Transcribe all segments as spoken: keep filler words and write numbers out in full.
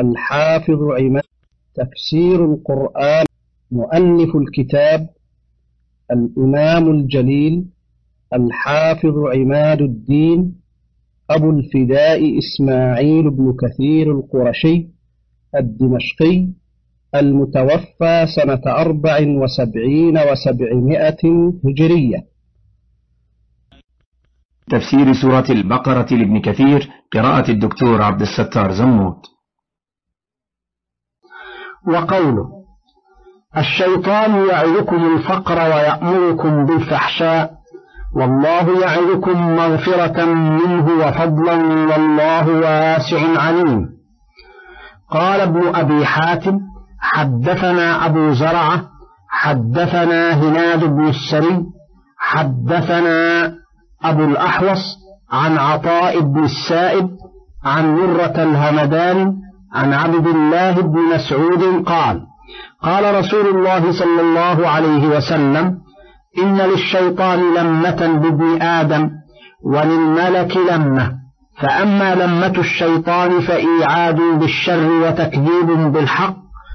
الحافظ عماد. تفسير القرآن. مؤلف الكتاب الإمام الجليل الحافظ عماد الدين أبو الفداء إسماعيل بن كثير القرشي الدمشقي، المتوفى سنة أربع وسبعين وسبعمائة هجرية. تفسير سورة البقرة لابن كثير، قراءة الدكتور عبد الستار زموت. وقوله: الشيطان يعدكم الفقر ويأمركم بالفحشاء والله يعدكم مغفرة منه وفضلا والله واسع عليم. قال ابن أبي حاتم: حدثنا أبو زرعة حدثنا هناد بن السري حدثنا أبو الأحوص عن عطاء بن السائب عن مرة الهمدان عن عبد الله بن مسعود قال: قال رسول الله صلى الله عليه وسلم: إن للشيطان لمة بابن آدم وللملك لمة، فأما لمة الشيطان فإيعاد بالشر وتكذيب بالحق،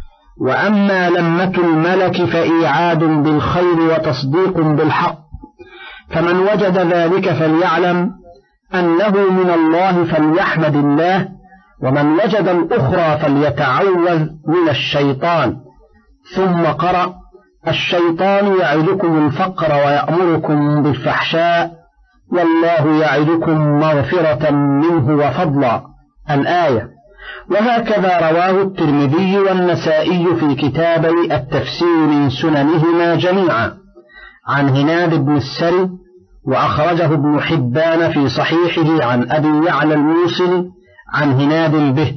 وأما لمة الملك فإيعاد بالخير وتصديق بالحق. فمن وجد ذلك فليعلم أنه من الله فليحمد الله، ومن وجد الأخرى فليتعوذ من الشيطان. ثم قرأ: الشيطان يعدكم الفقر ويأمركم بالفحشاء والله يعدكم مغفرة منه وفضلا، الآية. وهكذا رواه الترمذي والنسائي في كتابي التفسير من سننهما جميعا عن هناد بن السري، وأخرجه ابن حبان في صحيحه عن أبي يعلى الموصلي عن هناد به.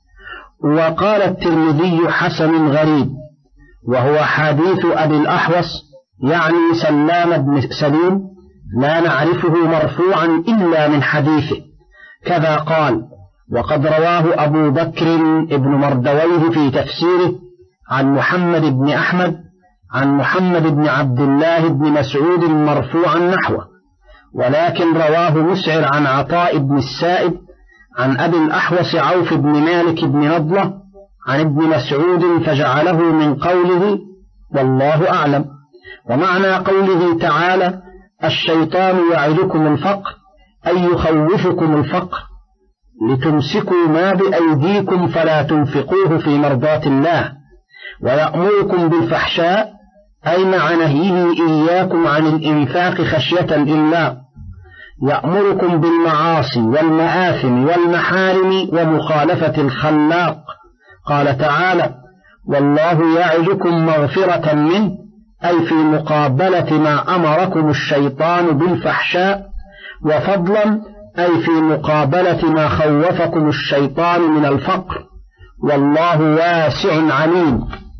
وقال الترمذي: حسن غريب، وهو حديث أبي الأحوص يعني سلام بن سليم، لا نعرفه مرفوعا إلا من حديثه. كذا قال: وقد رواه أبو بكر ابن مردويه في تفسيره عن محمد بن أحمد عن محمد بن عبد الله بن مسعود مرفوعا نحوه، ولكن رواه مسعر عن عطاء بن السائب عن أبي الأحوص عوف بن مالك بن نضلة عن ابن مسعود فجعله من قوله والله أعلم. ومعنى قوله تعالى: الشيطان يعدكم الفقر، أي يخوفكم الفقر لتمسكوا ما بأيديكم فلا تنفقوه في مرضاة الله، ويأمركم بالفحشاء أي مع نهيه إياكم عن الإنفاق خشية لله، يأمركم بالمعاصي والمآثم والمحارم ومخالفة الخلاق. قال تعالى: والله يعدكم مغفرة منه، أي في مقابلة ما أمركم الشيطان بالفحشاء، وفضلا أي في مقابلة ما خوفكم الشيطان من الفقر، والله واسع عليم.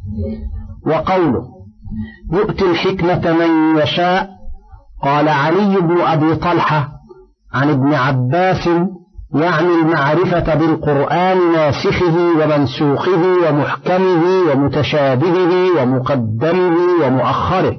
وقوله: يؤتي الحكمة من يشاء، قال علي بن أبي طلحة عن ابن عباس يعني المعرفة بالقرآن ناسخه ومنسوخه ومحكمه ومتشابهه ومقدمه ومؤخره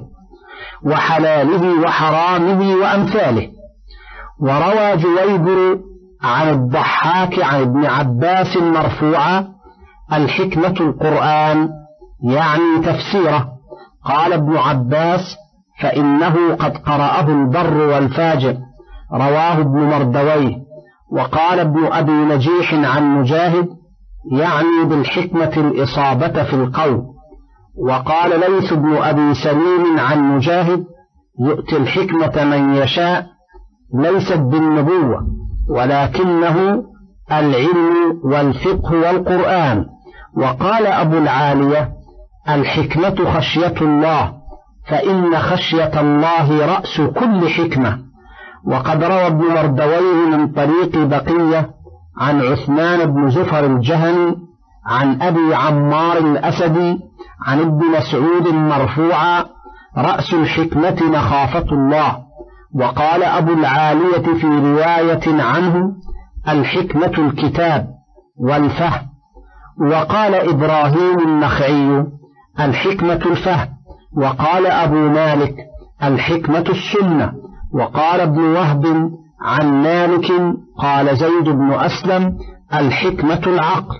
وحلاله وحرامه وأمثاله. وروى جويبر عن الضحاك عن ابن عباس مرفوعا: الحكمة القرآن يعني تفسيره. قال ابن عباس: فإنه قد قرأه البر والفاجر. رواه ابن مردويه. وقال ابن أبي نجيح عن مجاهد: يعني بالحكمة الإصابة في القول. وقال ليث بن أبي سليم عن مجاهد: يؤتي الحكمة من يشاء، ليست بالنبوة ولكنه العلم والفقه والقرآن. وقال أبو العالية: الحكمة خشية الله، فإن خشية الله رأس كل حكمة. وقد روى ابن مردويه من طريق بقية عن عثمان بن زفر الجهني عن أبي عمار الأسدي عن ابن مسعود مرفوعا: رأس الحكمة مخافة الله. وقال أبو العالية في رواية عنه: الحكمة الكتاب والفهم. وقال إبراهيم النخعي: الحكمة الفهم. وقال أبو مالك: الحكمة السنة. وقال ابن وهب عن مالك قال زيد بن أسلم: الحكمة العقل.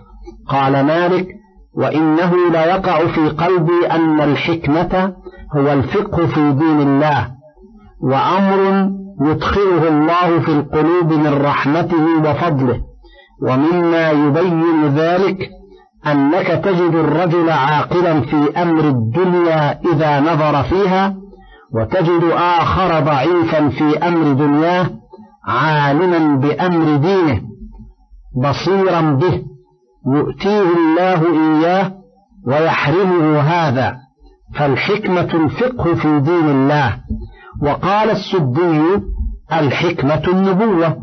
قال مالك: وإنه ليقع في قلبي أن الحكمة هو الفقه في دين الله، وأمر يدخله الله في القلوب من رحمته وفضله. ومما يبين ذلك أنك تجد الرجل عاقلا في أمر الدنيا إذا نظر فيها، وتجد آخر ضعيفا في أمر دنياه عالما بأمر دينه بصيرا به، يؤتيه الله إياه ويحرمه هذا. فالحكمة الفقه في دين الله. وقال السدي: الحكمة النبوة.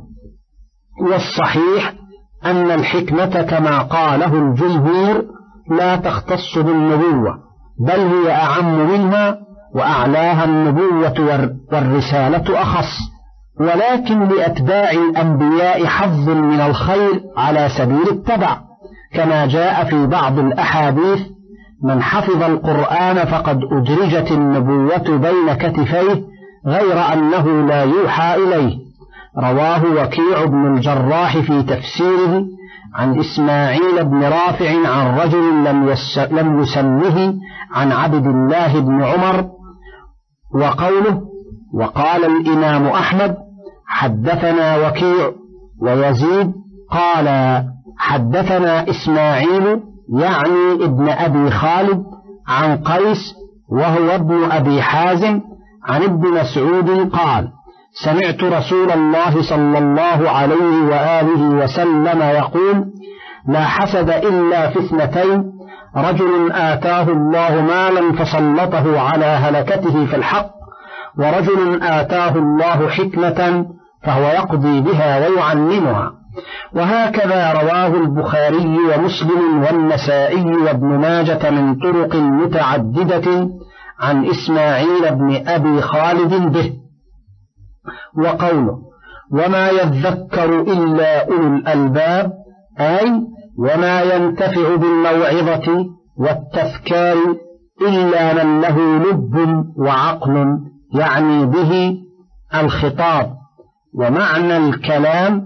والصحيح أن الحكمة كما قاله الجمهور لا تختص بالنبوة، بل هي أعم منها، وأعلاها النبوة والرسالة أخص. ولكن لأتباع الأنبياء حظ من الخير على سبيل التبع، كما جاء في بعض الأحاديث: من حفظ القرآن فقد أدرجت النبوة بين كتفيه غير أنه لا يوحى إليه. رواه وكيع بن الجراح في تفسيره عن إسماعيل بن رافع عن رجل لم يسمه عن عبد الله بن عمر. وقوله: وقال الإمام أحمد حدثنا وكيع ويزيد قال حدثنا إسماعيل يعني ابن أبي خالد عن قيس وهو ابن أبي حازم عن ابن مسعود قال: سمعت رسول الله صلى الله عليه وآله وسلم يقول: لا حسد إلا في اثنتين: رجل آتاه الله مالا فسلطه على هلكته في الحق، ورجل آتاه الله حكمة فهو يقضي بها ويعلمها. وهكذا رواه البخاري ومسلم والنسائي وابن ماجة من طرق متعددة عن إسماعيل بن أبي خالد به. وقوله: وما يذكر إلا أولو الألباب، أي وما ينتفع بالموعظة والتذكار إلا من له لب وعقل، يعني به الخطاب. ومعنى الكلام: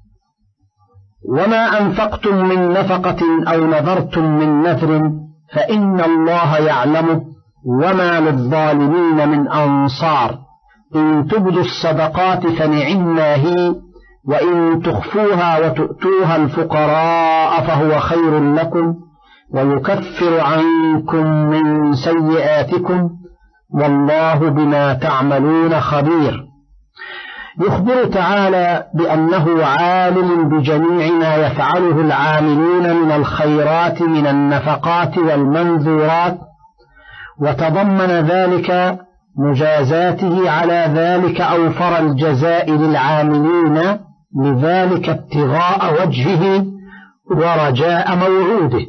وما أنفقتم من نفقة أو نذرتم من نذر فإن الله يعلمه وما للظالمين من أنصار، إن تبدوا الصدقات فنعما هي، وإن تخفوها وتؤتوها الفقراء فهو خير لكم، ويكفر عنكم من سيئاتكم، والله بما تعملون خبير. يخبر تعالى بأنه عالم بجميع ما يفعله العاملون من الخيرات من النفقات والمنذورات، وتضمن ذلك مجازاته على ذلك أوفر الجزاء للعاملين لذلك ابتغاء وجهه ورجاء موعوده.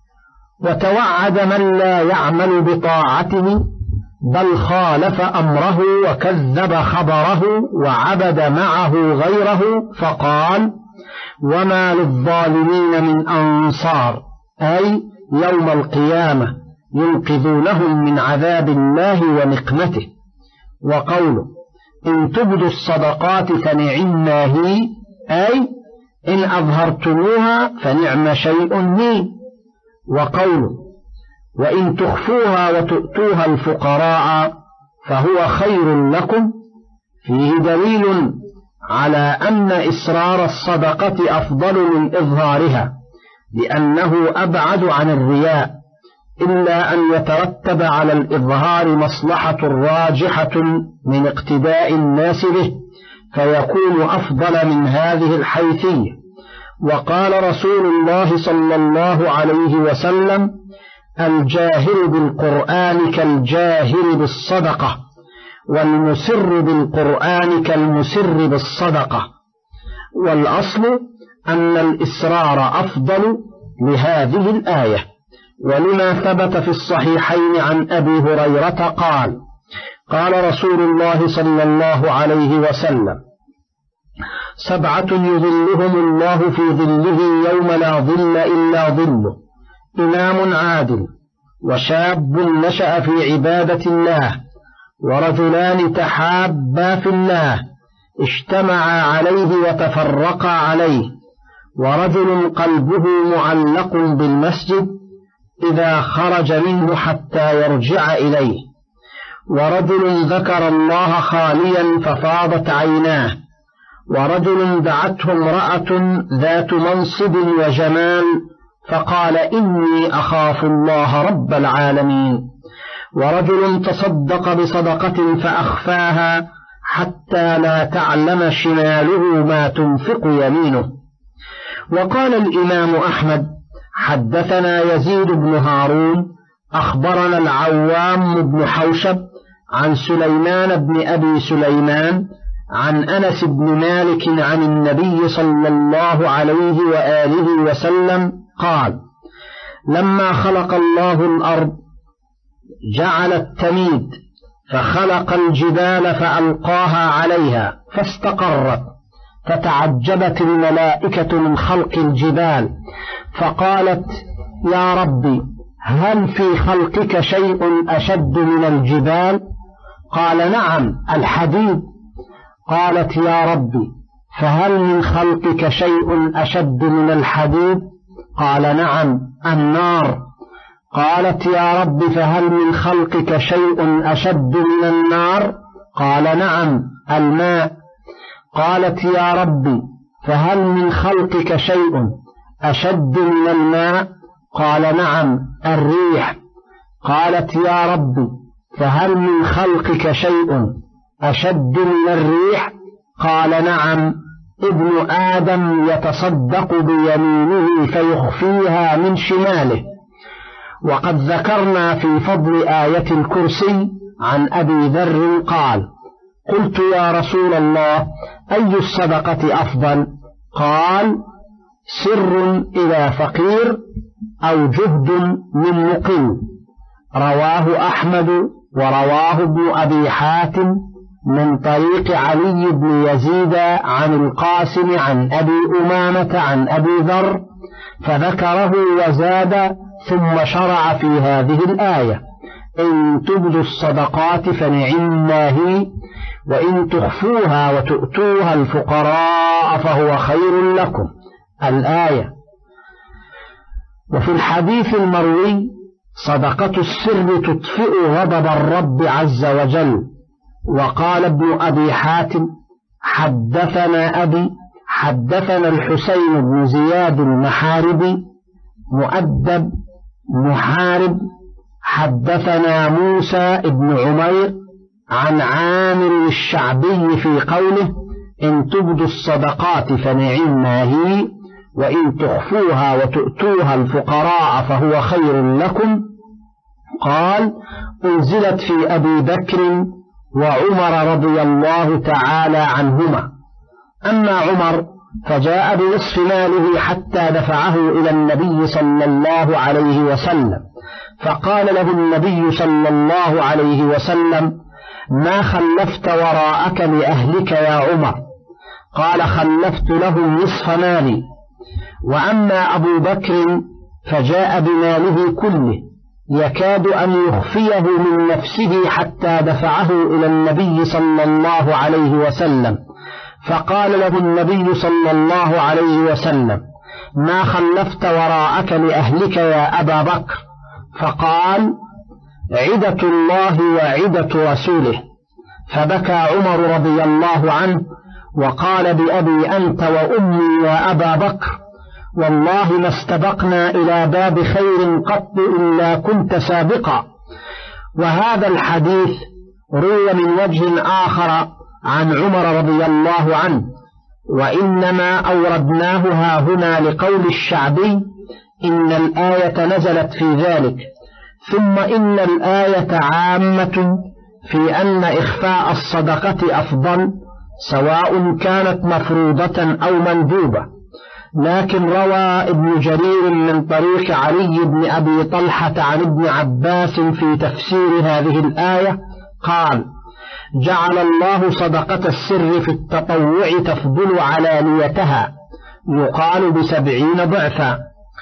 وتوعد من لا يعمل بطاعته بل خالف أمره وكذب خبره وعبد معه غيره، فقال: وما للظالمين من أنصار، أي يوم القيامة ينقذونهم من عذاب الله ونقمته. وقوله: إن تبدوا الصدقات فنعما هي، أي إن أظهرتموها فنعم شيء هي. وقوله: وإن تخفوها وتؤتوها الفقراء فهو خير لكم، فيه دليل على أن إسرار الصدقة أفضل من إظهارها، لأنه أبعد عن الرياء، إلا أن يترتب على الإظهار مصلحة راجحة من اقتداء الناس به، فيكون أفضل من هذه الحيثية. وقال رسول الله صلى الله عليه وسلم: الجاهر بالقرآن كالجاهر بالصدقة، والمسر بالقرآن كالمسر بالصدقة. والأصل أن الإسرار أفضل لهذه الآية، ولما ثبت في الصحيحين عن أبي هريرة قال: قال رسول الله صلى الله عليه وسلم: سبعة يظلهم الله في ظله يوم لا ظل إلا ظله: إمام عادل، وشاب نشأ في عبادة الله، ورجلان تحابا في الله اجتمعا عليه وتفرقا عليه، ورجل قلبه معلق بالمسجد إذا خرج منه حتى يرجع إليه، ورجل ذكر الله خاليا ففاضت عيناه، ورجل دعته امرأة ذات منصب وجمال فقال إني أخاف الله رب العالمين، ورجل تصدق بصدقة فأخفاها حتى لا تعلم شماله ما تنفق يمينه. وقال الإمام أحمد: حدثنا يزيد بن هارون أخبرنا العوام بن حوشب عن سليمان بن أبي سليمان عن أنس بن مالك عن النبي صلى الله عليه وآله وسلم قال: لما خلق الله الأرض جعل التميد، فخلق الجبال فألقاها عليها فاستقرت، فتعجبت الملائكة من خلق الجبال، فقالت: يا ربي، هل في خلقك شيء أشد من الجبال؟ قال: نعم، الحديد. قالت: يا ربي، فهل من خلقك شيء أشد من الحديد؟ قال: نعم، النار. قالت: يا رب، فهل من خلقك شيء أشد من النار؟ قال: نعم، الماء. قالت: يا رب، فهل من خلقك شيء أشد من الماء؟ قال: نعم، الريح. قالت: يا رب، فهل من خلقك شيء أشد من الريح؟ قال: نعم، ابن آدم يتصدق بيمينه فيخفيها من شماله. وقد ذكرنا في فضل آية الكرسي عن أبي ذر قال: قلت يا رسول الله، أي الصدقة أفضل؟ قال: سر إلى فقير، أو جهد من مقل. رواه أحمد ورواه ابن أبي حاتم من طريق علي بن يزيد عن القاسم عن أبي أمامة عن أبي ذر، فذكره وزاد، ثم شرع في هذه الآية: إن تبدوا الصدقات فنعما هي، وإن تخفوها وتؤتوها الفقراء فهو خير لكم. الآية. وفي الحديث المروي: صدقة السر تطفئ غضب الرب عز وجل. وقال ابن أبي حاتم: حدثنا أبي حدثنا الحسين بن زياد المحاربي مؤدب محارب حدثنا موسى بن عمير عن عامر الشعبي في قوله: إن تبدوا الصدقات فنعما هي، وإن تخفوها وتؤتوها الفقراء فهو خير لكم. قال: أنزلت في أبي بكر وعمر رضي الله تعالى عنهما. أما عمر فجاء بنصف ماله حتى دفعه إلى النبي صلى الله عليه وسلم، فقال له النبي صلى الله عليه وسلم: ما خلفت وراءك لأهلك يا عمر؟ قال: خلفت لهم نصف مالي. وأما أبو بكر فجاء بماله كله يكاد أن يخفيه من نفسه حتى دفعه إلى النبي صلى الله عليه وسلم، فقال له النبي صلى الله عليه وسلم: ما خلفت وراءك لأهلك يا أبا بكر؟ فقال: عدة الله وعدة رسوله. فبكى عمر رضي الله عنه وقال: بأبي أنت وأمي يا أبا بكر، والله ما استبقنا إلى باب خير قط إلا كنت سابقا. وهذا الحديث روي من وجه آخر عن عمر رضي الله عنه، وإنما أوردناه ها هنا لقول الشعبي: إن الآية نزلت في ذلك. ثم إن الآية عامة في أن إخفاء الصدقة أفضل، سواء كانت مفروضة أو مندوبة. لكن روى ابن جرير من طريق علي بن أبي طلحة عن ابن عباس في تفسير هذه الآية قال: جعل الله صدقة السر في التطوع تفضل علانيتها، يقال بسبعين ضعفا،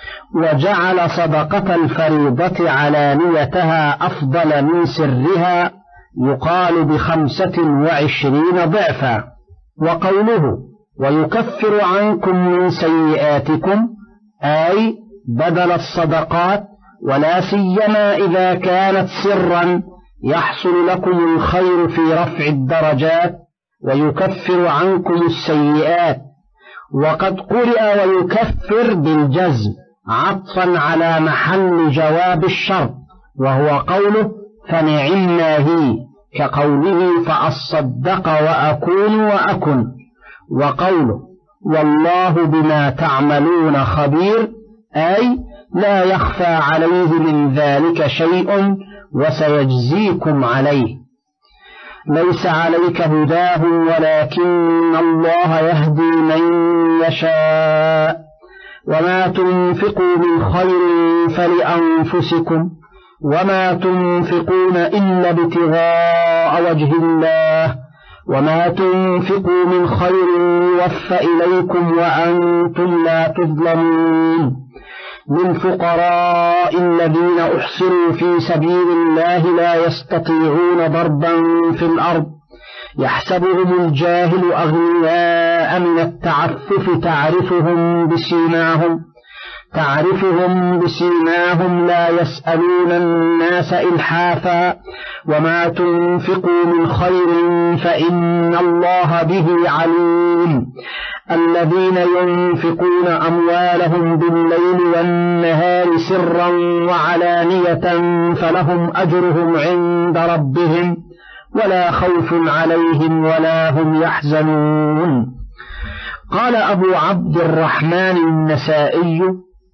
وجعل صدقة الفريضة علانيتها أفضل من سرها، يقال بخمسة وعشرين ضعفا. وقوله: ويكفر عنكم من سيئاتكم، أي بدل الصدقات، ولا سيما إذا كانت سرا يحصل لكم الخير في رفع الدرجات، ويكفر عنكم السيئات. وقد قرئ ويكفر بالجزم عطفا على محل جواب الشرط، وهو قوله فنعما هي، كقوله فأصدق وأكون وأكن، وقوله والله بما تعملون خبير، أي لا يخفى عليه من ذلك شيء وسيجزيكم عليه. ليس عليك هداهم ولكن الله يهدي من يشاء، وما تنفقوا من خير فلأنفسكم، وما تنفقون إلا ابتغاء وجه الله، وما تنفقوا من خير يوفى إليكم وأنتم لا تظلمون. للفقراء الذين أحصروا في سبيل الله لا يستطيعون ضربا في الأرض، يحسبهم الجاهل أغنياء من التعفف، تعرفهم بسيماهم تعرفهم بسيماهم لا يسألون الناس إلحافا، وما تنفقوا من خير فإن الله به عليم. الذين ينفقون أموالهم بالليل والنهار سرا وعلانية فلهم أجرهم عند ربهم ولا خوف عليهم ولا هم يحزنون. قال أبو عبد الرحمن النسائي: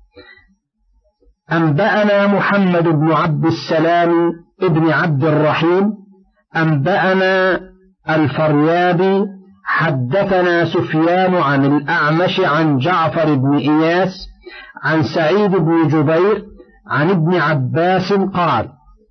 أنبأنا محمد بن عبد السلام ابن عبد الرحيم أنبأنا الفريابي حدثنا سفيان عن الأعمش عن جعفر بن إياس عن سعيد بن جبير عن ابن عباس قال: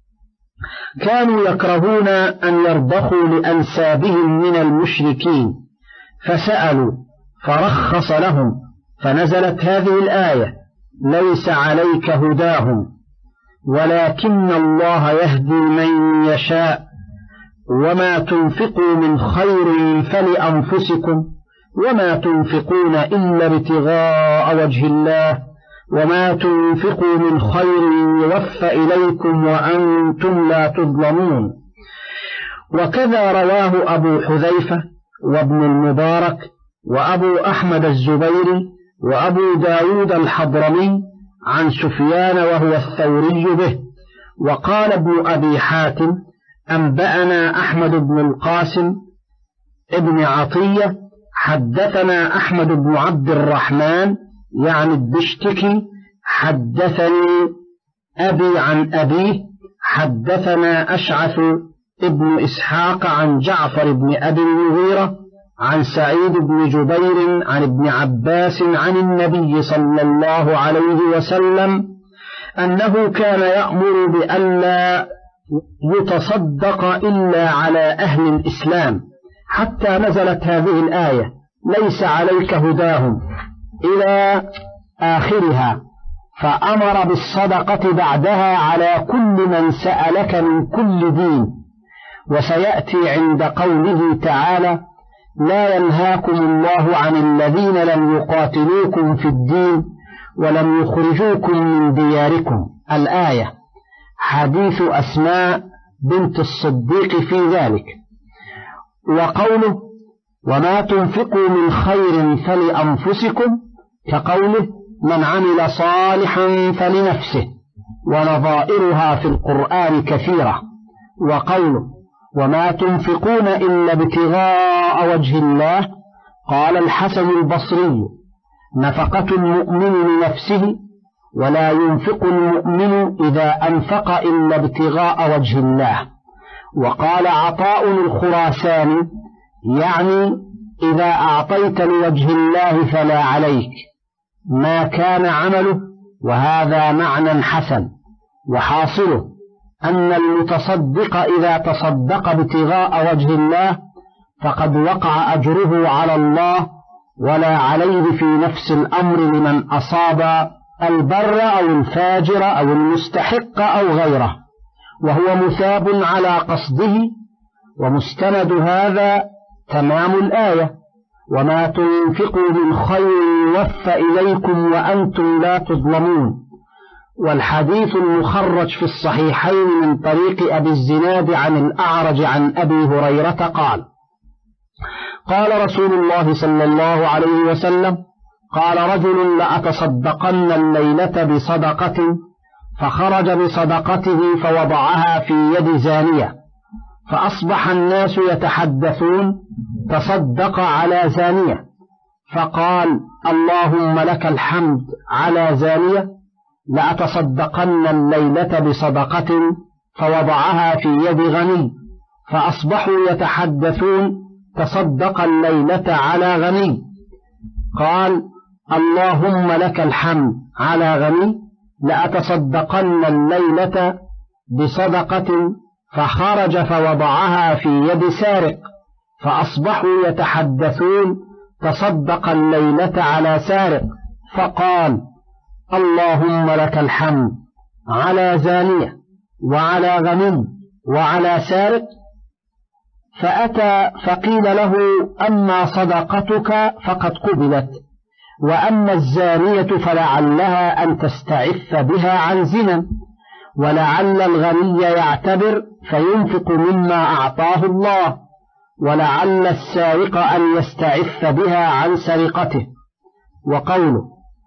كانوا يكرهون أن يرضخوا لأنسابهم من المشركين، فسألوا فرخص لهم، فنزلت هذه الآية: ليس عليك هداهم ولكن الله يهدي من يشاء، وما تنفقوا من خير فلأنفسكم، وما تنفقون إلا ابتغاء وجه الله، وما تنفقوا من خير يوفى إليكم وأنتم لا تظلمون. وكذا رواه أبو حذيفة وابن المبارك وأبو أحمد الزبيري وأبو داود الحضرمي عن سفيان وهو الثوري به. وقال ابن أبي حاتم: أنبأنا أحمد بن القاسم ابن عطية حدثنا أحمد بن عبد الرحمن يعني الدشتكي حدثني أبي عن أبيه حدثنا أشعث ابن إسحاق عن جعفر بن أبي المغيرة عن سعيد بن جبير عن ابن عباس عن النبي صلى الله عليه وسلم أنه كان يأمر بألا يتصدق إلا على أهل الإسلام، حتى نزلت هذه الآية: ليس عليك هداهم إلى آخرها، فأمر بالصدقة بعدها على كل من سألك من كل دين. وسيأتي عند قوله تعالى: لا ينهاكم الله عن الذين لم يقاتلوكم في الدين ولم يخرجوكم من دياركم، الآية، حديث أسماء بنت الصديق في ذلك. وقوله: وما تنفقوا من خير فلأنفسكم، كقوله: من عمل صالحا فلنفسه، ونظائرها في القرآن كثيرة. وقوله: وما تنفقون إلا ابتغاء وجه الله، قال الحسن البصري: نفقة المؤمن لنفسه، ولا ينفق المؤمن إذا أنفق إلا ابتغاء وجه الله. وقال عطاء الخراساني: يعني إذا أعطيت لوجه الله فلا عليك، ما كان عمله. وهذا معنى حسن، وحاصله أن المتصدق إذا تصدق ابتغاء وجه الله فقد وقع أجره على الله، ولا عليه في نفس الأمر لمن أصاب البر أو الفاجر أو المستحق أو غيره، وهو مثاب على قصده. ومستند هذا تمام الآية: وما تنفقوا من خير يوفى إليكم وأنتم لا تظلمون. والحديث المخرج في الصحيحين من طريق أبي الزناد عن الأعرج عن أبي هريرة قال: قال رسول الله صلى الله عليه وسلم: قال رجل: لأتصدقن الليلة بصدقة، فخرج بصدقته فوضعها في يد زانية، فأصبح الناس يتحدثون: تصدق على زانية، فقال: اللهم لك الحمد على زانية، لأتصدقن الليلة بصدقة، فوضعها في يد غني، فأصبحوا يتحدثون: تصدق الليلة على غني، قال: اللهم لك الحمد على غني، لأتصدقن الليلة بصدقة، فخرج فوضعها في يد سارق، فأصبحوا يتحدثون: تصدق الليلة على سارق، فقال: اللهم لك الحمد على زانية وعلى غني وعلى سارق. فأتى فقيل له: أما صدقتك فقد قبلت، وأما الزانية فلعلها أن تستعف بها عن زنا، ولعل الغني يعتبر فينفق مما أعطاه الله، ولعل السارق أن يستعف بها عن سرقته. وقوله: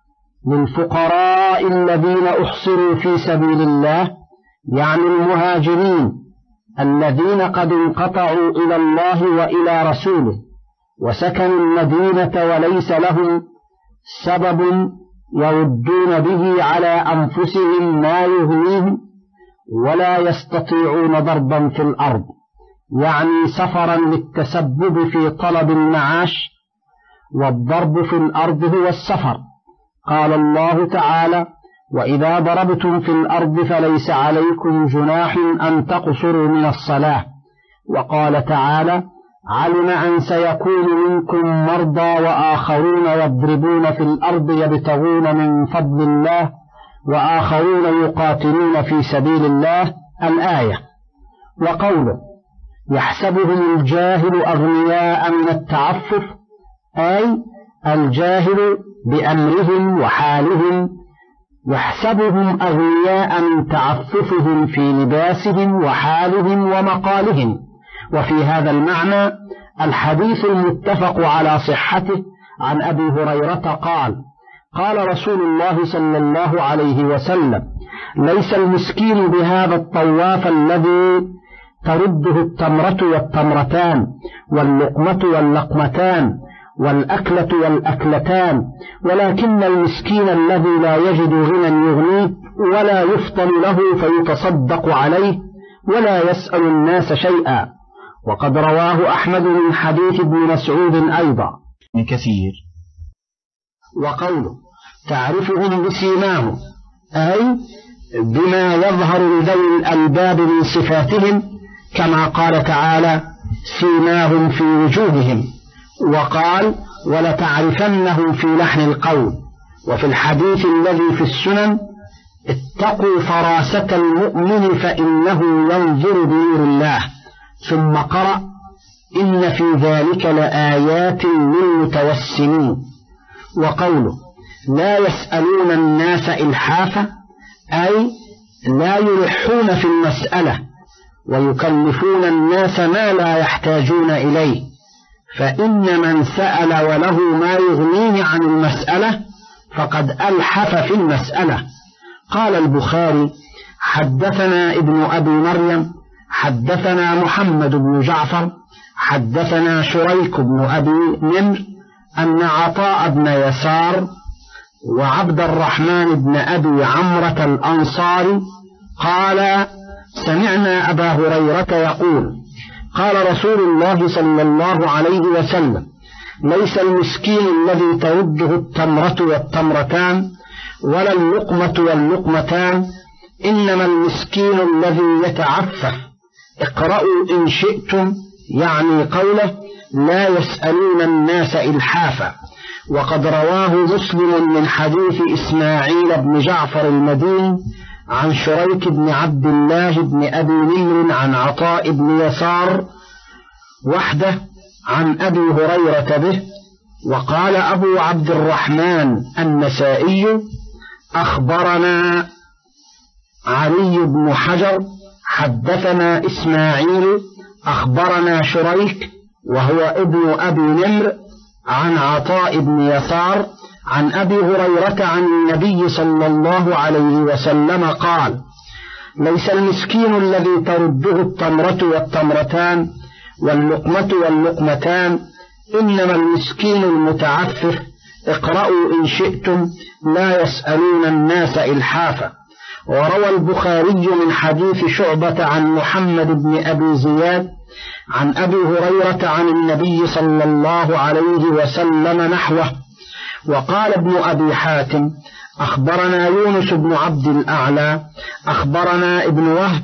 للفقراء الذين أحصروا في سبيل الله، يعني المهاجرين الذين قد انقطعوا إلى الله وإلى رسوله وسكنوا المدينة وليس لهم سبب يردون به على أنفسهم ما يغنيهم ولا يستطيعون ضربا في الأرض، يعني سفرا للتسبب في طلب المعاش، والضرب في الأرض هو السفر. قال الله تعالى: وإذا ضربتم في الأرض فليس عليكم جناح أن تقصروا من الصلاة. وقال تعالى: علم أن سيكون منكم مرضى وآخرون يضربون في الأرض يبتغون من فضل الله وآخرون يقاتلون في سبيل الله، الآية. وقوله: يحسبهم الجاهل أغنياء من التعفف، أي الجاهل بأمرهم وحالهم يحسبهم أغنياء من تعففهم في لباسهم وحالهم ومقالهم. وفي هذا المعنى الحديث المتفق على صحته عن أبي هريرة قال: قال رسول الله صلى الله عليه وسلم: ليس المسكين بهذا الطواف الذي ترده التمرة والتمرتان واللقمة واللقمتان والأكلة والأكلتان، ولكن المسكين الذي لا يجد غنى يغنيه ولا يفطن له فيتصدق عليه ولا يسأل الناس شيئا. وقد رواه أحمد من حديث ابن مسعود أيضا. كثير. وقوله: تعرفهم بسيماهم، أي بما يظهر لذوي الألباب من صفاتهم، كما قال تعالى: سيماهم في وجوههم. وقال: ولتعرفنهم في لحن القول. وفي الحديث الذي في السنن: اتقوا فراسة المؤمن فإنه ينظر بنور الله. ثم قرأ: إن في ذلك لآيات للمتوسمين. وقوله: لا يسألون الناس إلحافا، أي لا يلحون في المسألة ويكلفون الناس ما لا يحتاجون إليه، فإن من سأل وله ما يغنيه عن المسألة فقد ألحف في المسألة. قال البخاري: حدثنا ابن أبي مريم حدثنا محمد بن جعفر حدثنا شريك بن أبي نمر أن عطاء بن يسار وعبد الرحمن بن أبي عمرة الأنصاري قال: سمعنا أبا هريرة يقول: قال رسول الله صلى الله عليه وسلم: ليس المسكين الذي ترده التمرة والتمرتان ولا اللقمة واللقمتان، إنما المسكين الذي يتعفف. اقرأوا إن شئتم، يعني قوله: لا يسألون الناس إلحافا. وقد رواه مسلم من حديث إسماعيل بن جعفر المديني عن شريك بن عبد الله بن أبي نمر عن عطاء بن يسار وحده عن أبي هريرة به، وقال أبو عبد الرحمن النسائي أخبرنا علي بن حجر حدثنا إسماعيل أخبرنا شريك وهو ابن أبي نمر عن عطاء بن يسار عن أبي هريرة عن النبي صلى الله عليه وسلم قال: ليس المسكين الذي ترده التمرة والتمرتان واللقمة واللقمتان، إنما المسكين المتعفف. اقرأوا إن شئتم لا يسألون الناس إلحافا. وروى البخاري من حديث شعبة عن محمد بن أبي زياد عن أبي هريرة عن النبي صلى الله عليه وسلم نحوه. وقال ابن أبي حاتم أخبرنا يونس بن عبد الأعلى أخبرنا ابن وهب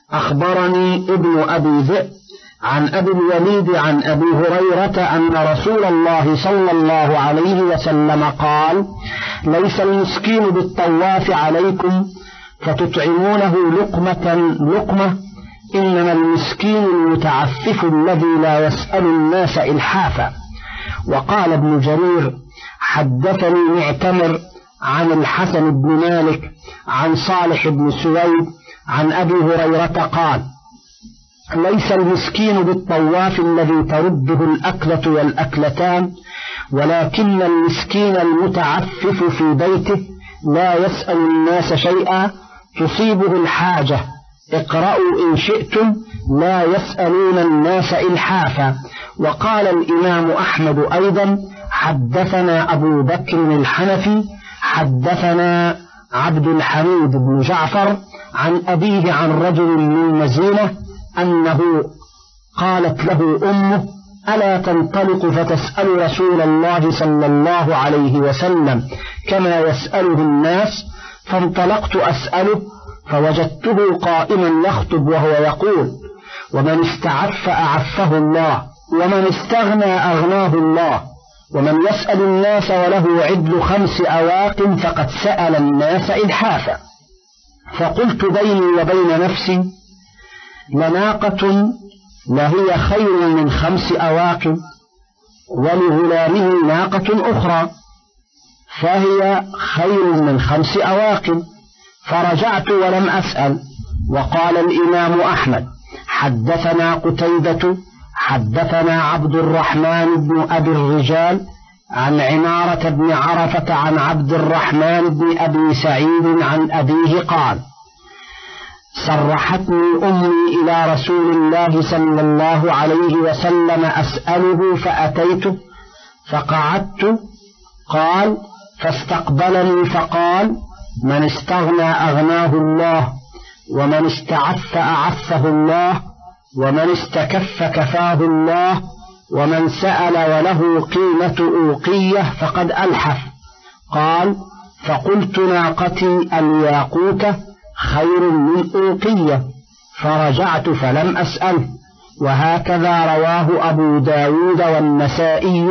أخبرني ابن أبي ذئب عن أبي الوليد عن أبي هريرة أن رسول الله صلى الله عليه وسلم قال: ليس المسكين بالطواف عليكم فتطعمونه لقمة لقمة، إنما المسكين المتعفف الذي لا يسأل الناس إلحافا. وقال ابن جرير حدثني معتمر عن الحسن بن مالك عن صالح بن سويد عن أبي هريرة قال: ليس المسكين بالطواف الذي ترده الأكلة والأكلتان، ولكن المسكين المتعفف في بيته لا يسأل الناس شيئا تصيبه الحاجة. اقرأوا إن شئتم لا يسألون الناس إلحافا. وقال الإمام أحمد أيضا حدثنا أبو بكر الحنفي حدثنا عبد الحميد بن جعفر عن أبيه عن رجل من مزينة أنه قالت له أمه: ألا تنطلق فتسأل رسول الله صلى الله عليه وسلم كما يسأله الناس؟ فانطلقت أسأله فوجدته قائما يخطب وهو يقول: ومن استعف أعفه الله، ومن استغنى أغناه الله، ومن يسأل الناس وله عدل خمس أواق فقد سأل الناس إلحافا. فقلت بيني وبين نفسي: لناقة لهي خير من خمس أواق، ولغلامه ناقة أخرى فهي خير من خمس أواق. فرجعت ولم أسأل. وقال الإمام أحمد حدثنا قتيبة حدثنا عبد الرحمن بن أبي الرجال عن عمارة بن عرفة عن عبد الرحمن بن أبي سعيد عن أبيه قال: صرحتني أمي إلى رسول الله صلى الله عليه وسلم أسأله فأتيته فقعدت. قال: فاستقبلني فقال: من استغنى أغناه الله، ومن استعف أعفه الله، ومن استكف كفاه الله، ومن سأل وله قيمة أوقية فقد ألحف. قال: فقلت: ناقتي الياقوتة خير من أوقية. فرجعت فلم أسأله. وهكذا رواه أبو داود والنسائي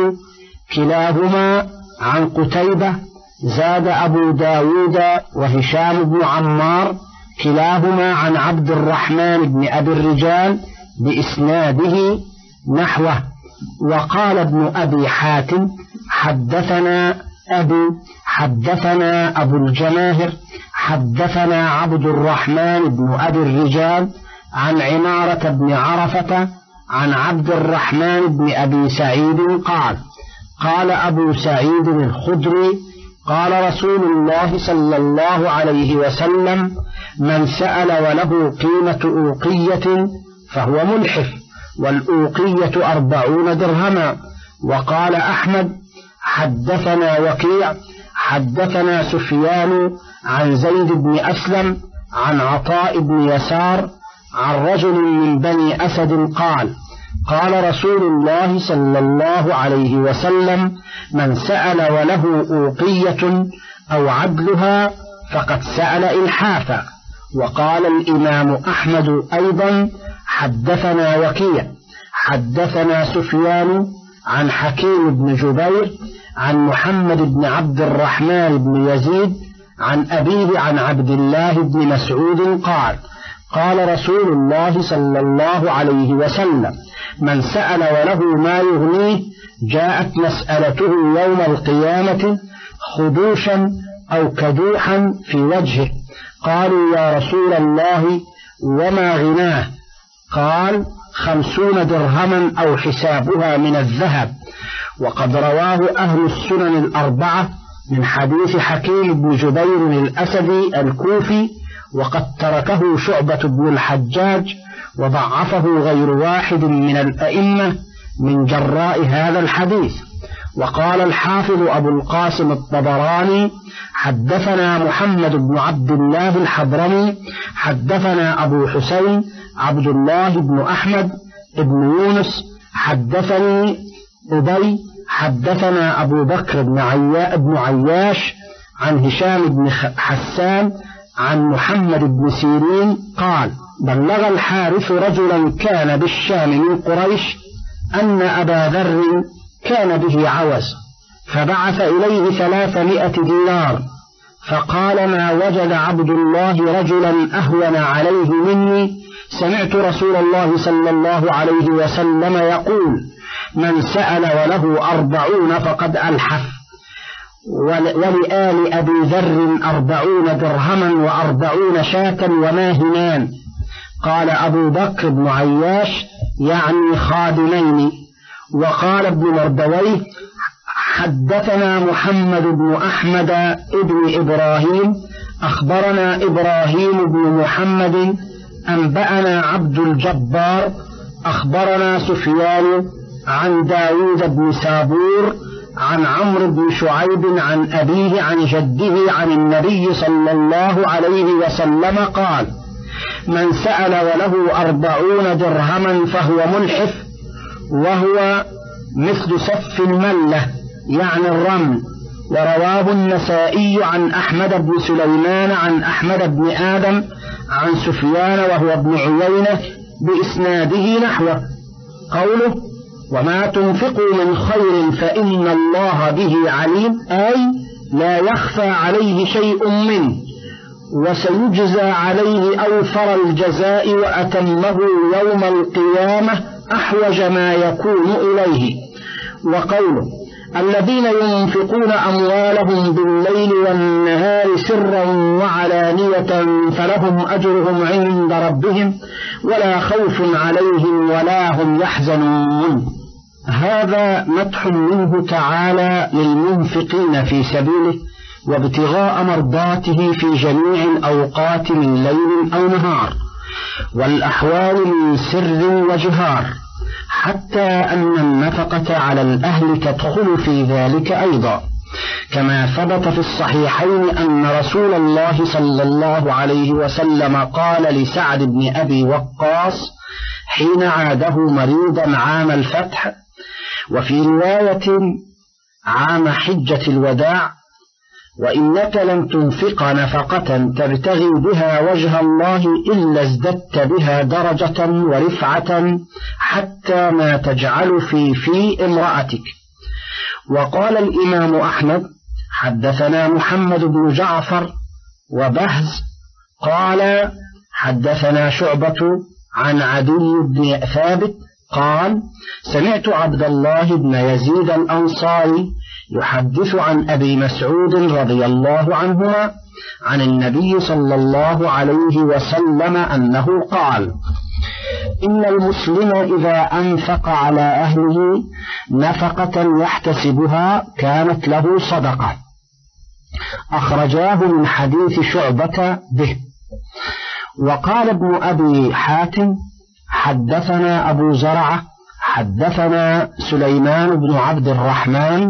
كلاهما عن قتيبة. زاد أبو داود وهشام بن عمار كلاهما عن عبد الرحمن بن أبي الرجال بإسناده نحوه. وقال ابن أبي حاتم حدثنا أبي حدثنا أبو الجماهر حدثنا عبد الرحمن بن أبي الرجال عن عمارة بن عرفة عن عبد الرحمن بن أبي سعيد قال: قال أبو سعيد الخدري: قال رسول الله صلى الله عليه وسلم: من سأل وله قيمة أوقية فهو ملحف، والأوقية أربعون درهما. وقال أحمد حدثنا وكيع حدثنا سفيان عن زيد بن أسلم عن عطاء بن يسار عن رجل من بني أسد قال: قال رسول الله صلى الله عليه وسلم: من سأل وله أوقية أو عدلها فقد سأل إلحافا. وقال الإمام أحمد أيضا حدثنا وكيع حدثنا سفيان عن حكيم بن جبير عن محمد بن عبد الرحمن بن يزيد عن أبيه عن عبد الله بن مسعود قال: قال رسول الله صلى الله عليه وسلم: من سأل وله ما يغنيه جاءت مسألته يوم القيامة خدوشا أو كدوحا في وجهه. قالوا: يا رسول الله وما غناه؟ قال: خمسون درهما أو حسابها من الذهب. وقد رواه أهل السنن الأربعة من حديث حكيم بن جبير الأسدي الكوفي، وقد تركه شعبة بن الحجاج وضعفه غير واحد من الأئمة من جراء هذا الحديث. وقال الحافظ أبو القاسم الطبراني: حدثنا محمد بن عبد الله الحضرمي حدثنا أبو حسين عبد الله بن أحمد بن يونس حدثني أبي حدثنا أبو بكر بن, عيا بن عياش عن هشام بن حسان عن محمد بن سيرين قال: بلغ الحارث رجلا كان بالشام من قريش أن أبا ذر كان به عوز، فبعث إليه ثلاثمائة دينار، فقال: ما وجد عبد الله رجلا أهون عليه مني، سمعت رسول الله صلى الله عليه وسلم يقول: من سأل وله أربعون فقد ألحف، ولآل أبي ذر أربعون درهما وأربعون شاة وماهنان. قال أبو بكر بن عياش: يعني خادمين. وقال ابن مردويه: حدثنا محمد بن أحمد ابن إبراهيم أخبرنا إبراهيم بن محمد أنبأنا عبد الجبار أخبرنا سفيان عن داود بن سابور عن عمرو بن شعيب عن أبيه عن جده عن النبي صلى الله عليه وسلم قال: من سأل وله أربعون درهما فهو ملحف، وهو مثل سف الملة يعني الرمل. ورواه النسائي عن أحمد بن سليمان عن أحمد بن آدم عن سفيان وهو ابن عيينة بإسناده نحوه. قوله: وما تنفقوا من خير فإن الله به عليم، أي لا يخفى عليه شيء منه، وسيجزى عليه أوفر الجزاء وأتمه يوم القيامة أحوج ما يكون إليه. وقوله: الذين ينفقون أموالهم بالليل والنهار سرا وعلانية فلهم أجرهم عند ربهم ولا خوف عليهم ولا هم يحزنون. هذا مدح منه تعالى للمنفقين في سبيله وابتغاء مرضاته في جميع الأوقات من ليل أو نهار، والأحوال من سر وجهار، حتى أن النفقة على الأهل تدخل في ذلك أيضا، كما ثبت في الصحيحين أن رسول الله صلى الله عليه وسلم قال لسعد بن أبي وقاص حين عاده مريضا عام الفتح، وفي رواية عام حجة الوداع: وإنك لن تنفق نفقة تبتغي بها وجه الله إلا ازددت بها درجة ورفعة حتى ما تجعل في في امرأتك. وقال الإمام أحمد: حدثنا محمد بن جعفر وبهز قال: حدثنا شعبة عن عدي بن ثابت قال: سمعت عبد الله بن يزيد الأنصاري يحدث عن أبي مسعود رضي الله عنهما عن النبي صلى الله عليه وسلم أنه قال: إن المسلم إذا أنفق على أهله نفقة يحتسبها كانت له صدقة. أخرجاه من حديث شعبة به. وقال ابن أبي حاتم: حدثنا أبو زرعة حدثنا سليمان بن عبد الرحمن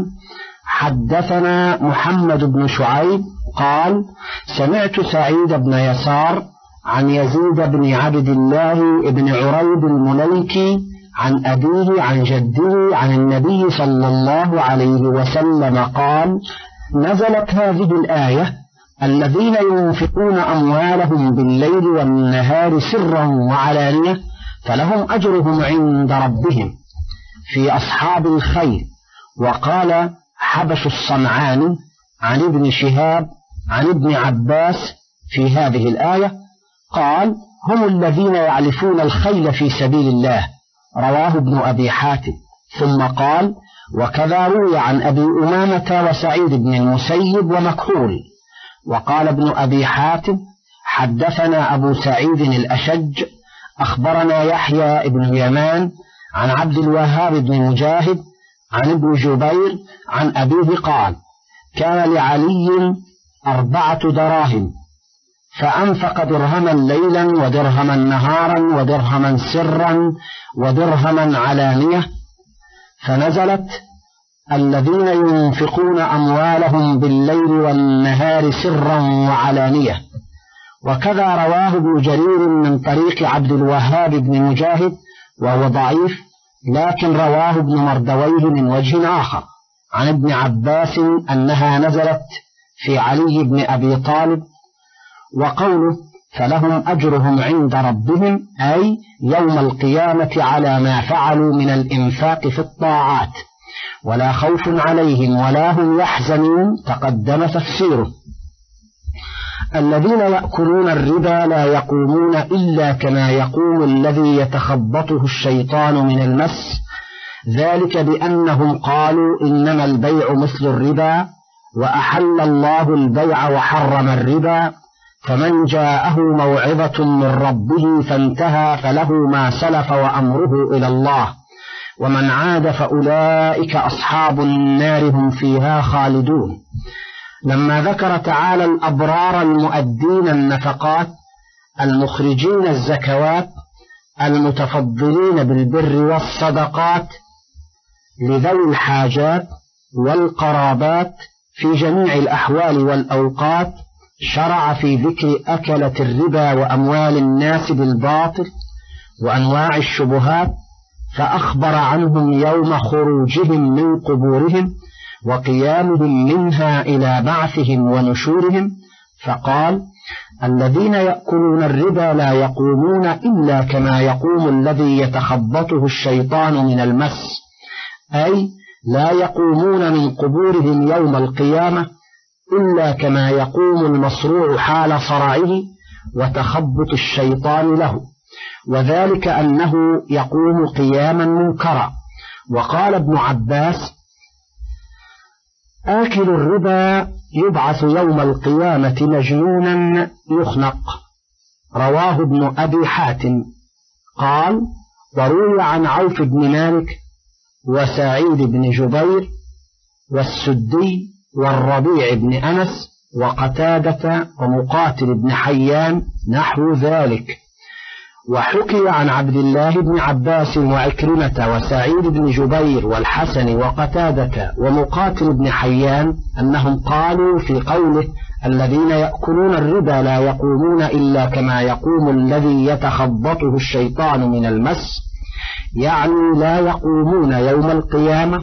حدثنا محمد بن شعيب قال: سمعت سعيد بن يسار عن يزيد بن عبد الله بن عريب المليكي عن أبيه عن جده عن النبي صلى الله عليه وسلم قال: نزلت هذه الآية: الذين ينفقون أموالهم بالليل والنهار سرا وعلانية فلهم أجرهم عند ربهم، في أصحاب الخير. وقال حبش الصنعاني عن ابن شهاب عن ابن عباس في هذه الآية: قال: هم الذين يعلفون الخيل في سبيل الله. رواه ابن أبي حاتم. ثم قال: وكذا روي عن أبي أمامة وسعيد بن المسيب ومكحول. وقال ابن أبي حاتم: حدثنا أبو سعيد الأشج أخبرنا يحيى بن اليمان عن عبد الوهاب بن مجاهد عن ابن جبير عن أبيه قال: كان لعلي أربعة دراهم، فأنفق درهما ليلا ودرهما نهارا ودرهما سرا ودرهما علانية، فنزلت: الذين ينفقون أموالهم بالليل والنهار سرا وعلانية. وكذا رواه ابن جرير من طريق عبد الوهاب بن مجاهد وهو ضعيف، لكن رواه ابن مردويه من وجه آخر عن ابن عباس أنها نزلت في علي بن أبي طالب. وقوله: فلهم أجرهم عند ربهم، أي يوم القيامة على ما فعلوا من الإنفاق في الطاعات، ولا خوف عليهم ولا هم يحزنون، تقدم تفسيره. الذين يأكلون الربا لا يقومون إلا كما يقوم الذي يتخبطه الشيطان من المس، ذلك بأنهم قالوا إنما البيع مثل الربا، وأحل الله البيع وحرم الربا، فمن جاءه موعظة من ربه فانتهى فله ما سلف وأمره إلى الله، ومن عاد فأولئك أصحاب النار هم فيها خالدون. لما ذكر تعالى الأبرار المؤدين النفقات المخرجين الزكوات المتفضلين بالبر والصدقات لذوي الحاجات والقرابات في جميع الأحوال والأوقات، شرع في ذكر أكلة الربا وأموال الناس بالباطل وأنواع الشبهات، فأخبر عنهم يوم خروجهم من قبورهم وقيامهم منها إلى بعثهم ونشورهم، فقال: الذين يأكلون الربا لا يقومون إلا كما يقوم الذي يتخبطه الشيطان من المس، أي لا يقومون من قبورهم يوم القيامة إلا كما يقوم المصروع حال صرعه وتخبط الشيطان له، وذلك أنه يقوم قياما منكرا. وقال ابن عباس: آكل الربا يبعث يوم القيامة مجنونا يخنق. رواه ابن أبي حاتم. قال: وروي عن عوف بن مالك وسعيد بن جبير والسدي والربيع بن أنس وقتادة ومقاتل بن حيان نحو ذلك. وحكي عن عبد الله بن عباس وعكرمة وسعيد بن جبير والحسن وقتادة ومقاتل بن حيان أنهم قالوا في قوله: الذين يأكلون الربا لا يقومون إلا كما يقوم الذي يتخبطه الشيطان من المس، يعني لا يقومون يوم القيامة.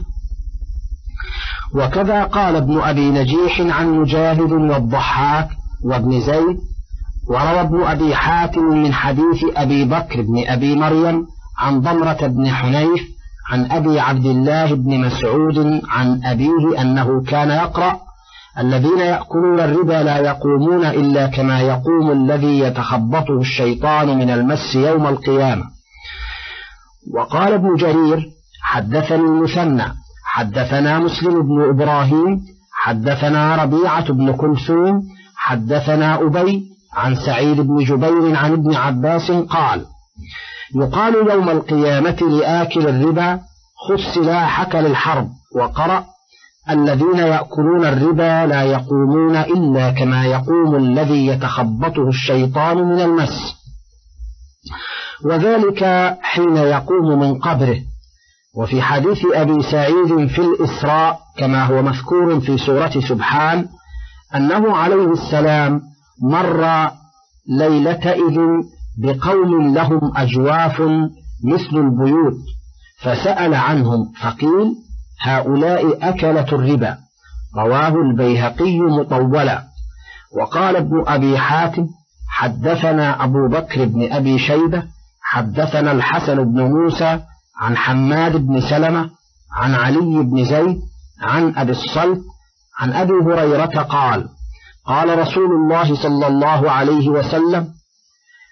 وكذا قال ابن أبي نجيح عن مجاهد والضحاك وابن زيد. وروى ابن أبي حاتم من حديث أبي بكر بن أبي مريم عن ضمرة بن حنيف عن أبي عبد الله بن مسعود عن أبيه أنه كان يقرأ: الذين يأكلون الربا لا يقومون إلا كما يقوم الذي يتخبطه الشيطان من المس يوم القيامة. وقال ابن جرير: حدثني المثنى حدثنا مسلم بن إبراهيم حدثنا ربيعة بن كلثوم حدثنا أبي عن سعيد بن جبير عن ابن عباس قال: يقال يوم القيامة لآكل الربا: خذ سلاحك للحرب. وقرأ: الذين يأكلون الربا لا يقومون إلا كما يقوم الذي يتخبطه الشيطان من المس، وذلك حين يقوم من قبره. وفي حديث أبي سعيد في الإسراء كما هو مذكور في سورة سبحان أنه عليه السلام مر ليلتئذ بقوم لهم أجواف مثل البيوت، فسأل عنهم فقيل: هؤلاء أكلة الربا. رواه البيهقي مطولا. وقال ابن أبي حاتم: حدثنا أبو بكر بن أبي شيبة حدثنا الحسن بن موسى عن حماد بن سلمة عن علي بن زيد عن أبي الصلت عن أبي هريرة قال: قال رسول الله صلى الله عليه وسلم: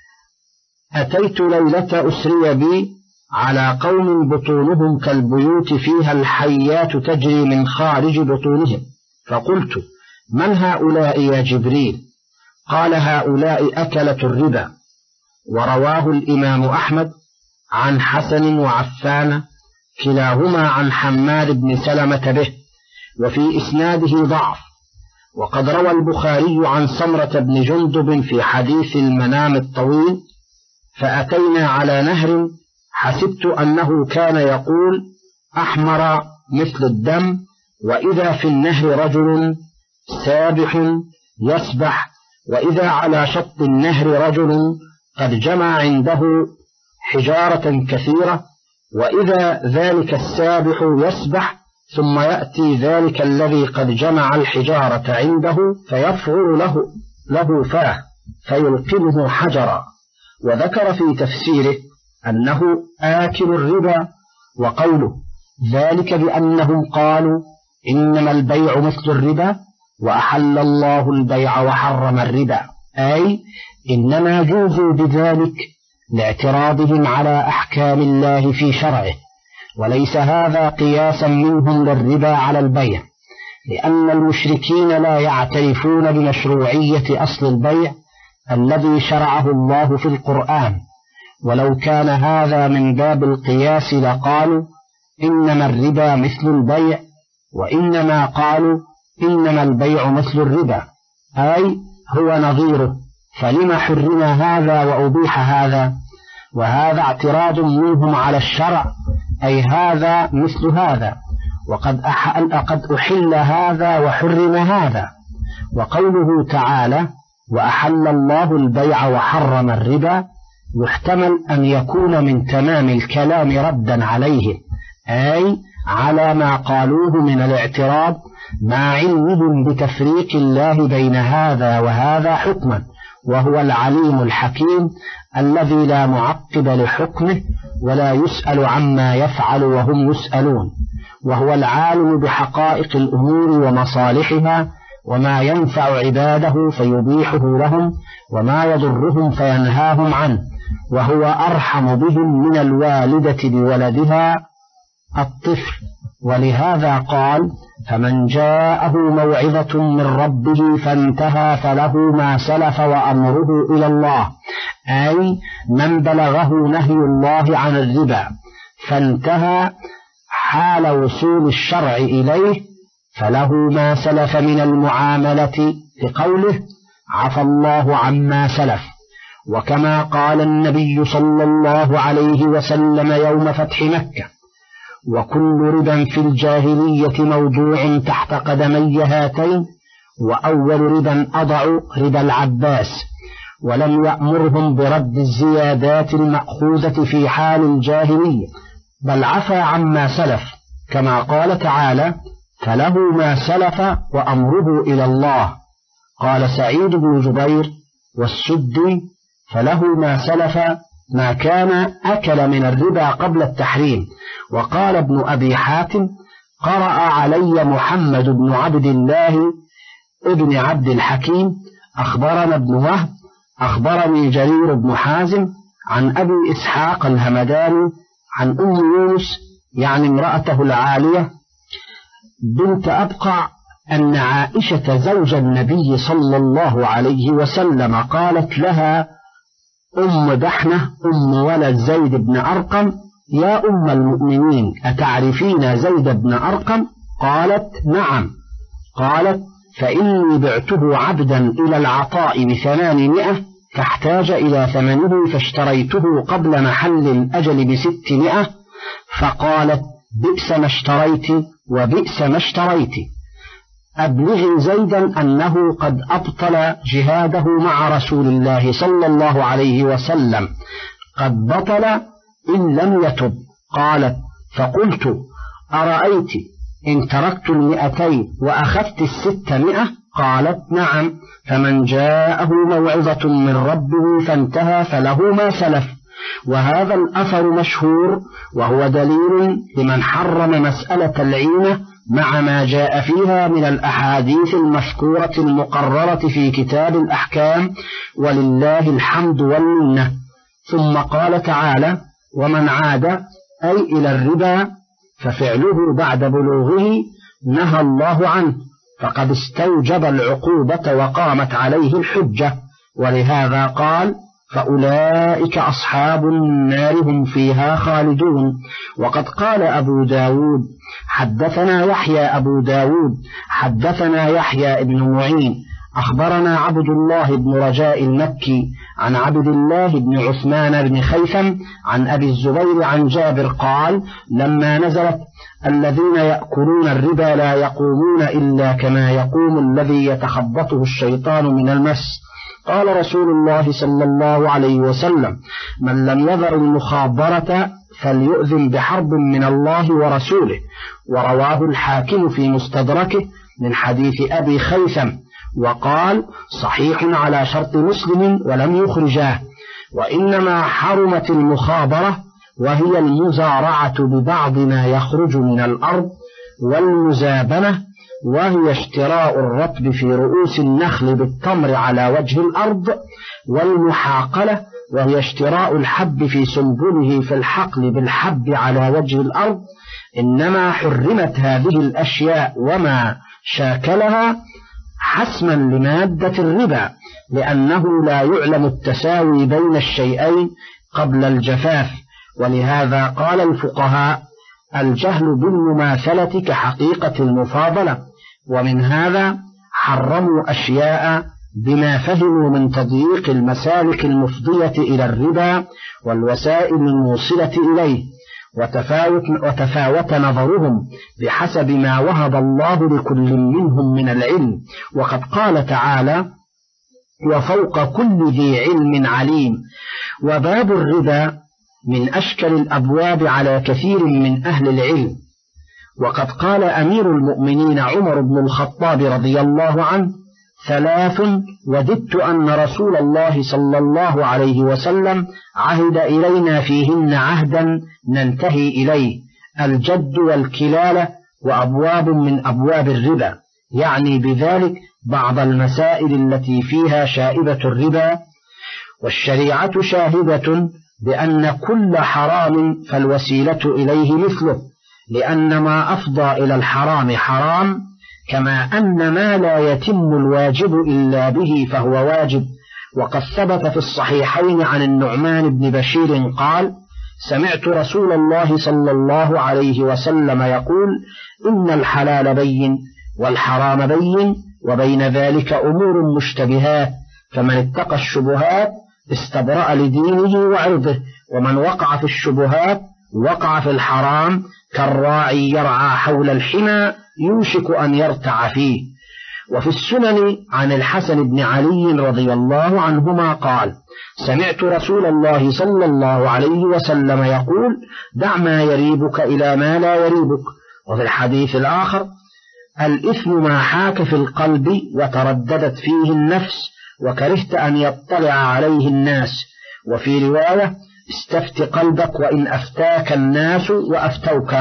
أتيت ليلة أسري بي على قوم بطونهم كالبيوت فيها الحيات تجري من خارج بطونهم، فقلت: من هؤلاء يا جبريل؟ قال: هؤلاء أكلة الربا. ورواه الإمام أحمد عن حسن وعفان كلاهما عن حماد بن سلمة به، وفي إسناده ضعف. وقد روى البخاري عن سمرة بن جندب في حديث المنام الطويل: فأتينا على نهر حسبت أنه كان يقول: أحمر مثل الدم، وإذا في النهر رجل سابح يسبح، وإذا على شط النهر رجل قد جمع عنده حجارة كثيرة، وإذا ذلك السابح يسبح، ثم يأتي ذلك الذي قد جمع الحجارة عنده فيفغر له, له فاه فيلقمه حجرا. وذكر في تفسيره أنه آكل الربا، وقوله ذلك بأنهم قالوا إنما البيع مثل الربا وأحل الله البيع وحرم الربا، أي إنما جوزوا بذلك لاعتراضهم على أحكام الله في شرعه، وليس هذا قياسا منهم للربا على البيع، لأن المشركين لا يعترفون بمشروعية أصل البيع الذي شرعه الله في القرآن. ولو كان هذا من باب القياس لقالوا إنما الربا مثل البيع، وإنما قالوا إنما البيع مثل الربا، أي هو نظيره، فلما حرم هذا وأبيح هذا؟ وهذا اعتراض منهم على الشرع، أي هذا مثل هذا، وقد قد أحل هذا وحرم هذا. وقوله تعالى: وأحل الله البيع وحرم الربا، يحتمل أن يكون من تمام الكلام ردا عليهم، أي على ما قالوه من الاعتراض، مع علمهم بتفريق الله بين هذا وهذا حكما، وهو العليم الحكيم الذي لا معقب لحكمه ولا يسأل عما يفعل وهم يسألون، وهو العالم بحقائق الأمور ومصالحها، وما ينفع عباده فيبيحه لهم، وما يضرهم فينهاهم عنه، وهو أرحم بهم من الوالدة بولدها الطفل. ولهذا قال: فمن جاءه موعظة من ربه فانتهى فله ما سلف وأمره إلى الله، أي من بلغه نهي الله عن الربا فانتهى حال وصول الشرع إليه فله ما سلف من المعاملة، لقوله: عفى الله عما سلف. وكما قال النبي صلى الله عليه وسلم يوم فتح مكة: وكل ربا في الجاهلية موضوع تحت قدمي هاتين، وأول ربا أضع ربا العباس. ولم يأمرهم برد الزيادات المأخوذة في حال الجاهلية، بل عفى عما سلف، كما قال تعالى: فله ما سلف وأمره إلى الله. قال سعيد بن جبير والسدي: فله ما سلف ما كان أكل من الربا قبل التحريم. وقال ابن أبي حاتم: قرأ علي محمد بن عبد الله ابن عبد الحكيم أخبرنا ابن وهب أخبرني جرير بن حازم عن أبي إسحاق الهمداني عن أم يونس، يعني امرأته العالية بنت أبقع، أن عائشة زوج النبي صلى الله عليه وسلم قالت لها أم دحنة أم ولد زيد بن أرقم: يا أم المؤمنين، أتعرفين زيد بن أرقم؟ قالت: نعم. قالت: فإني بعته عبدا إلى العطاء بثمانمائة فاحتاج إلى ثمنه فاشتريته قبل محل الأجل بستمائة. فقالت: بئس ما اشتريت وبئس ما اشتريت. أبلغي زيدا أنه قد أبطل جهاده مع رسول الله صلى الله عليه وسلم، قد بطل إن لم يتب. قالت: فقلت: أرأيت إن تركت المئتين وأخذت الستمائة؟ قالت: نعم. فمن جاءه موعظة من ربه فانتهى فله ما سلف. وهذا الأثر مشهور، وهو دليل لمن حرم مسألة العينة مع ما جاء فيها من الأحاديث المذكورة المقررة في كتاب الأحكام، ولله الحمد والمنة. ثم قال تعالى: ومن عاد أي إلى الربا ففعله بعد بلوغه نهى الله عنه، فقد استوجب العقوبة وقامت عليه الحجة، ولهذا قال: فأولئك أصحاب النار هم فيها خالدون. وقد قال أبو داود: حدثنا يحيى أبو داود حدثنا يحيى بن معين أخبرنا عبد الله بن رجاء المكي عن عبد الله بن عثمان بن خيثم عن أبي الزبير عن جابر قال: لما نزلت: الذين يأكلون الربا لا يقومون إلا كما يقوم الذي يتخبطه الشيطان من المس، قال رسول الله صلى الله عليه وسلم: من لم يذر المخابرة فليؤذن بحرب من الله ورسوله. ورواه الحاكم في مستدركه من حديث أبي خيثم، وقال: صحيح على شرط مسلم ولم يخرجاه. وإنما حرمت المخابرة وهي المزارعة ببعض ما يخرج من الأرض، والمزابنة وهي اشتراء الرطب في رؤوس النخل بالتمر على وجه الأرض، والمحاقلة وهي اشتراء الحب في سنبله في الحقل بالحب على وجه الأرض. إنما حرمت هذه الأشياء وما شاكلها حسما لمادة الربا، لأنه لا يعلم التساوي بين الشيئين قبل الجفاف. ولهذا قال الفقهاء: الجهل بالمماثلة كحقيقة المفاضلة. ومن هذا حرموا أشياء بما فهموا من تضييق المسالك المفضية إلى الربا والوسائل الموصلة إليه، وتفاوت, وتفاوت نظرهم بحسب ما وهب الله لكل منهم من العلم. وقد قال تعالى: وفوق كل ذي علم عليم. وباب الربا من أشكل الأبواب على كثير من أهل العلم. وقد قال أمير المؤمنين عمر بن الخطاب رضي الله عنه: ثلاث وددت أن رسول الله صلى الله عليه وسلم عهد إلينا فيهن عهدا ننتهي إليه: الجد والكلالة، وأبواب من أبواب الربا، يعني بذلك بعض المسائل التي فيها شائبة الربا. والشريعة شاهدة بأن كل حرام فالوسيلة إليه مثله، لأن ما أفضى إلى الحرام حرام، كما أن ما لا يتم الواجب إلا به فهو واجب. وقد ثبت في الصحيحين عن النعمان بن بشير قال: سمعت رسول الله صلى الله عليه وسلم يقول: إن الحلال بين والحرام بين وبين ذلك أمور مشتبهات، فمن اتقى الشبهات استبرأ لدينه وعرضه، ومن وقع في الشبهات وقع في الحرام كالراعي يرعى حول الحمى يوشك أن يرتع فيه. وفي السنن عن الحسن بن علي رضي الله عنهما قال: سمعت رسول الله صلى الله عليه وسلم يقول: دع ما يريبك إلى ما لا يريبك. وفي الحديث الآخر: الإثم ما حاك في القلب وترددت فيه النفس وكرهت أن يطلع عليه الناس. وفي رواية: استفت قلبك وإن أفتاك الناس وأفتوك.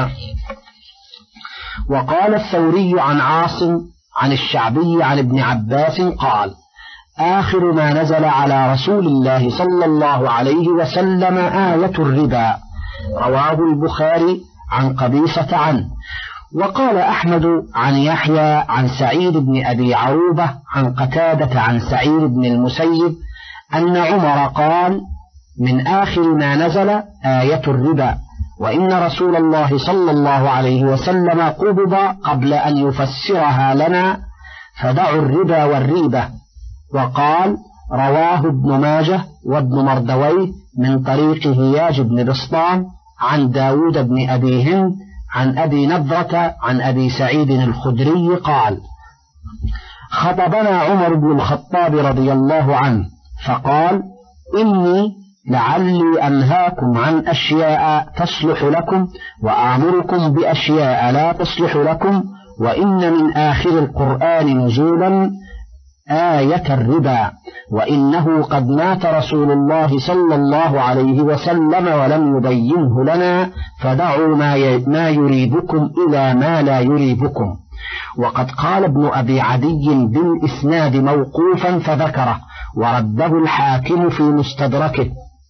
وقال الثوري عن عاصم عن الشعبي عن ابن عباس قال: آخر ما نزل على رسول الله صلى الله عليه وسلم آية الربا. رواه البخاري عن قبيصة عنه. وقال أحمد عن يحيى عن سعيد بن أبي عروبة عن قتادة عن سعيد بن المسيب أن عمر قال: من آخر ما نزل آية الربا، وإن رسول الله صلى الله عليه وسلم قبض قبل أن يفسرها لنا، فدعوا الربا والريبة. وقال: رواه ابن ماجه وابن مردويه من طريق هياج بن بسطام عن داود بن أبي هند عن أبي نضرة عن أبي سعيد الخدري قال: خطبنا عمر بن الخطاب رضي الله عنه فقال: إني لعلي أنهاكم عن أشياء تصلح لكم وآمركم بأشياء لا تصلح لكم، وإن من آخر القرآن نزولا آية الربا، وإنه قد مات رسول الله صلى الله عليه وسلم ولم يبينه لنا، فدعوا ما يريبكم إلى ما لا يريبكم. وقد قال ابن أبي عدي بالإسناد موقوفا فذكره، ورده الحاكم في مستدركه.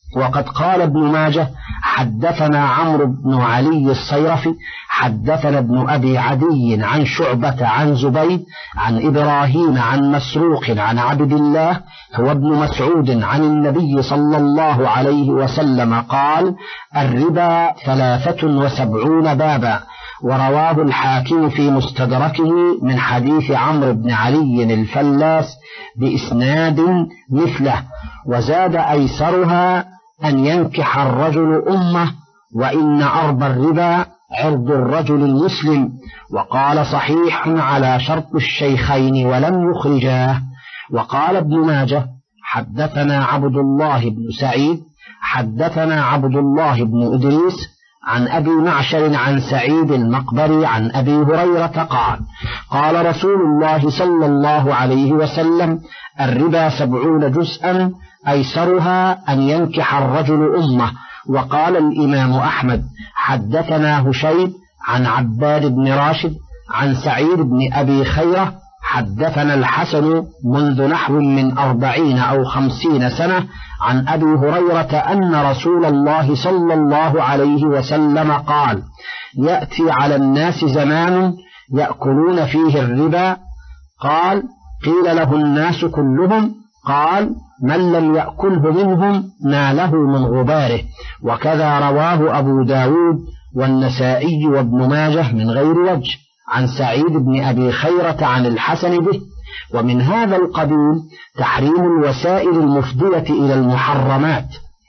وقد قال ابن ماجه حدثنا عمرو بن علي الصيرفي حدثنا ابن أبي عدي عن شعبة عن زبيد عن إبراهيم عن مسروق عن عبد الله هو ابن مسعود عن النبي صلى الله عليه وسلم قال الربا ثلاثة وسبعون بابا. ورواه الحاكم في مستدركه من حديث عمرو بن علي الفلاس بإسناد مثله، وزاد أيسرها أن ينكح الرجل أمه، وإن أربى الربا عرض الرجل المسلم. وقال صحيح على شرط الشيخين ولم يخرجاه. وقال ابن ماجه حدثنا عبد الله بن سعيد حدثنا عبد الله بن إدريس عن أبي معشر عن سعيد المقبري عن أبي هريرة قال قال رسول الله صلى الله عليه وسلم الربا سبعون جزءا أيسرها أن ينكح الرجل أمه. وقال الإمام أحمد حدثنا هشيم عن عباد بن راشد عن سعيد بن أبي خيرة حدثنا الحسن منذ نحو من أربعين أو خمسين سنة عن أبي هريرة أن رسول الله صلى الله عليه وسلم قال يأتي على الناس زمان يأكلون فيه الربا. قال قيل له الناس كلهم؟ قال من لم يأكله منهم ناله من غباره. وكذا رواه أبو داود والنسائي وابن ماجه من غير وجه عن سعيد بن أبي خيرة عن الحسن به. ومن هذا القبيل تحريم الوسائل المفضية إلى المحرمات.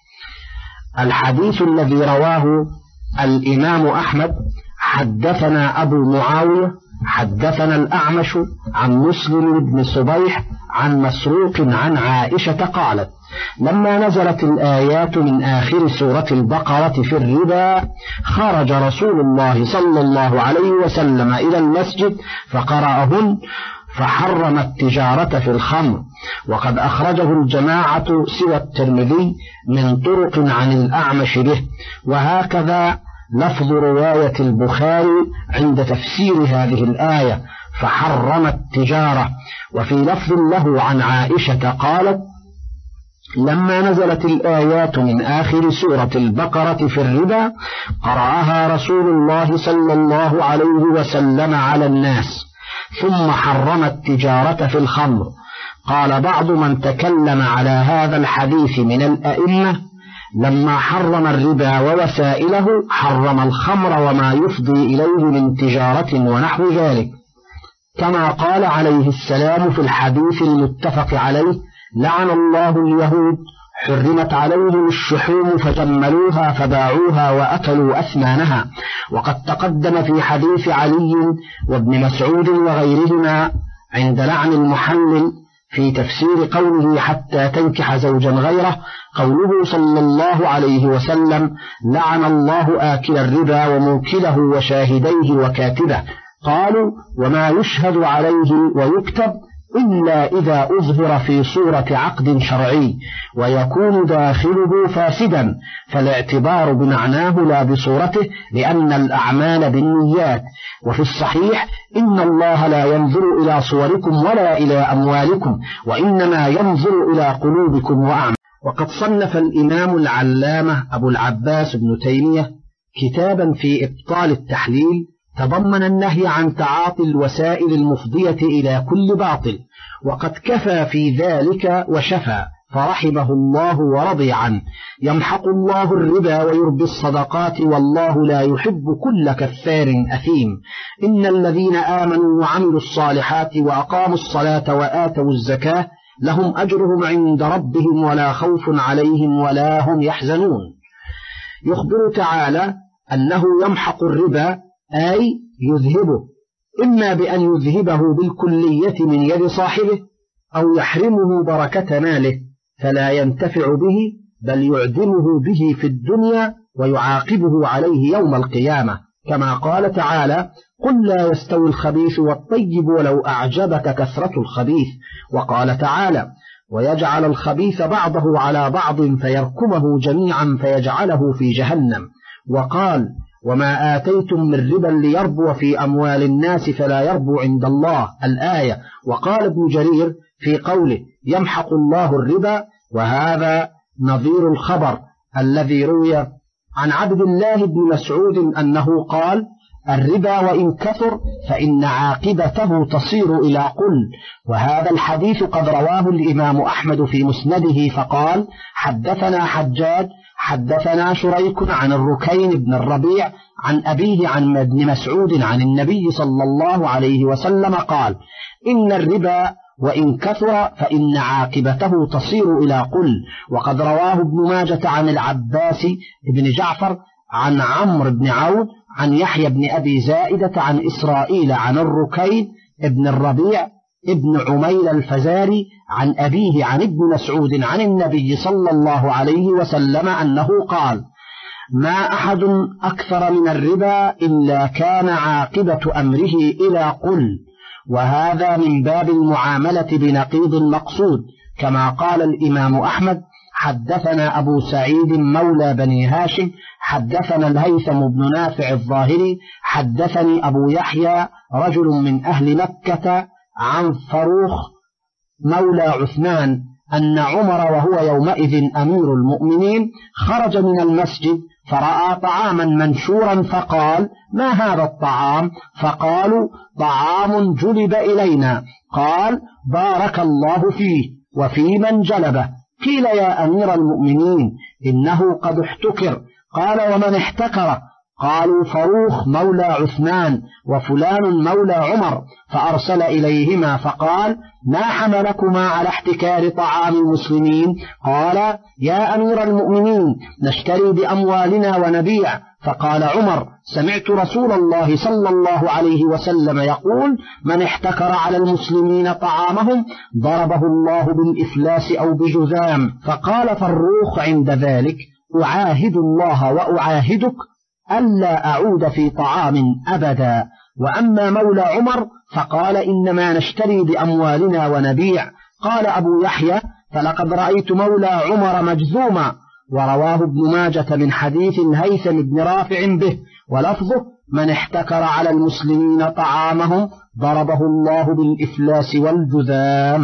الحديث الذي رواه الإمام أحمد حدثنا أبو معاوية حدثنا الأعمش عن مسلم بن صبيح عن مسروق عن عائشة قالت لما نزلت الآيات من آخر سورة البقرة في الربا خرج رسول الله صلى الله عليه وسلم إلى المسجد فقرأهن فحرم التجارة في الخمر. وقد أخرجه الجماعة سوى الترمذي من طرق عن الأعمش به. وهكذا لفظ رواية البخاري عند تفسير هذه الآية فحرم التجارة. وفي لفظ له عن عائشة قالت لما نزلت الآيات من آخر سورة البقرة في الربا قرأها رسول الله صلى الله عليه وسلم على الناس ثم حرم التجارة في الخمر. قال بعض من تكلم على هذا الحديث من الأئمة لما حرم الربا ووسائله حرم الخمر وما يفضي إليه من تجارة ونحو ذلك، كما قال عليه السلام في الحديث المتفق عليه لعن الله اليهود حرمت عليهم الشحوم فجملوها فباعوها وأكلوا أثمانها. وقد تقدم في حديث علي وابن مسعود وغيرهما عند لعن المحلل في تفسير قوله حتى تنكح زوجا غيره قوله صلى الله عليه وسلم لعن الله آكل الربا وموكله وشاهديه وكاتبه. قالوا وما يشهد عليه ويكتب إلا إذا أظهر في صورة عقد شرعي ويكون داخله فاسدا فالاعتبار بمعناه لا بصورته لأن الأعمال بالنيات. وفي الصحيح إن الله لا ينظر إلى صوركم ولا إلى أموالكم وإنما ينظر إلى قلوبكم وأعمالكم. وقد صنف الإمام العلامة أبو العباس بن تيمية كتابا في إبطال التحليل تضمن النهي عن تعاطي الوسائل المفضية إلى كل باطل، وقد كفى في ذلك وشفى فرحمه الله ورضي عنه. يمحق الله الربا ويربي الصدقات والله لا يحب كل كفار أثيم. إن الذين آمنوا وعملوا الصالحات وأقاموا الصلاة وآتوا الزكاة لهم أجرهم عند ربهم ولا خوف عليهم ولا هم يحزنون. يخبر تعالى أنه يمحق الربا أي يذهبه، إما بأن يذهبه بالكلية من يد صاحبه أو يحرمه بركة ماله فلا ينتفع به بل يعدمه به في الدنيا ويعاقبه عليه يوم القيامة، كما قال تعالى قل لا يستوي الخبيث والطيب ولو أعجبك كثرة الخبيث. وقال تعالى ويجعل الخبيث بعضه على بعض فيركمه جميعا فيجعله في جهنم. وقال وما آتيتم من ربا ليربو في أموال الناس فلا يربو عند الله الآية. وقال ابن جرير في قوله يمحق الله الربا وهذا نظير الخبر الذي روي عن عبد الله بن مسعود أنه قال: الربا وإن كثر فإن عاقبته تصير إلى قل. وهذا الحديث قد رواه الإمام أحمد في مسنده فقال: حدثنا حجاج حدثنا شريك عن الركين بن الربيع عن أبيه عن ابن مسعود عن النبي صلى الله عليه وسلم قال: إن الربا وإن كثر فإن عاقبته تصير إلى قل. وقد رواه ابن ماجة عن العباس بن جعفر عن عمرو بن عون عن يحيى بن أبي زائدة عن إسرائيل عن الركين ابن الربيع ابن عميل الفزاري عن أبيه عن ابن مسعود عن النبي صلى الله عليه وسلم أنه قال: ما أحد أكثر من الربا إلا كان عاقبة أمره إلى قل. وهذا من باب المعاملة بنقيض المقصود، كما قال الإمام أحمد: حدثنا أبو سعيد مولى بني هاشم حدثنا الهيثم بن نافع الظاهري حدثني أبو يحيى رجل من أهل مكة عن فروخ مولى عثمان أن عمر وهو يومئذ أمير المؤمنين خرج من المسجد فرأى طعاما منشورا فقال: ما هذا الطعام؟ فقالوا: طعام جلب إلينا. قال: بارك الله فيه وفي من جلبه. قيل: يا أمير المؤمنين إنه قد احتكر. قال: ومن احتكر؟ قالوا: فروخ مولى عثمان وفلان مولى عمر. فأرسل إليهما فقال: ما حملكما على احتكار طعام المسلمين؟ قال: يا أمير المؤمنين نشتري بأموالنا ونبيع. فقال عمر: سمعت رسول الله صلى الله عليه وسلم يقول: من احتكر على المسلمين طعامهم ضربه الله بالإفلاس أو بجذام. فقال فروخ عند ذلك: أعاهد الله وأعاهدك ألا أعود في طعام أبدا. وأما مولى عمر فقال: إنما نشتري بأموالنا ونبيع. قال أبو يحيى: فلقد رأيت مولى عمر مجذوما. ورواه ابن ماجة من حديث الهيثم بن رافع به ولفظه: من احتكر على المسلمين طعامهم ضربه الله بالإفلاس والجذام.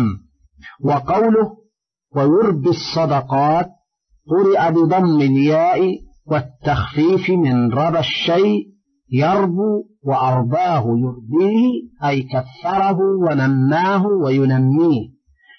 وقوله: ويربي الصدقات قرئ بضم الياء والتخفيف من ربى الشيء يربو، وأرباه يربيه أي كثره ونماه وينميه.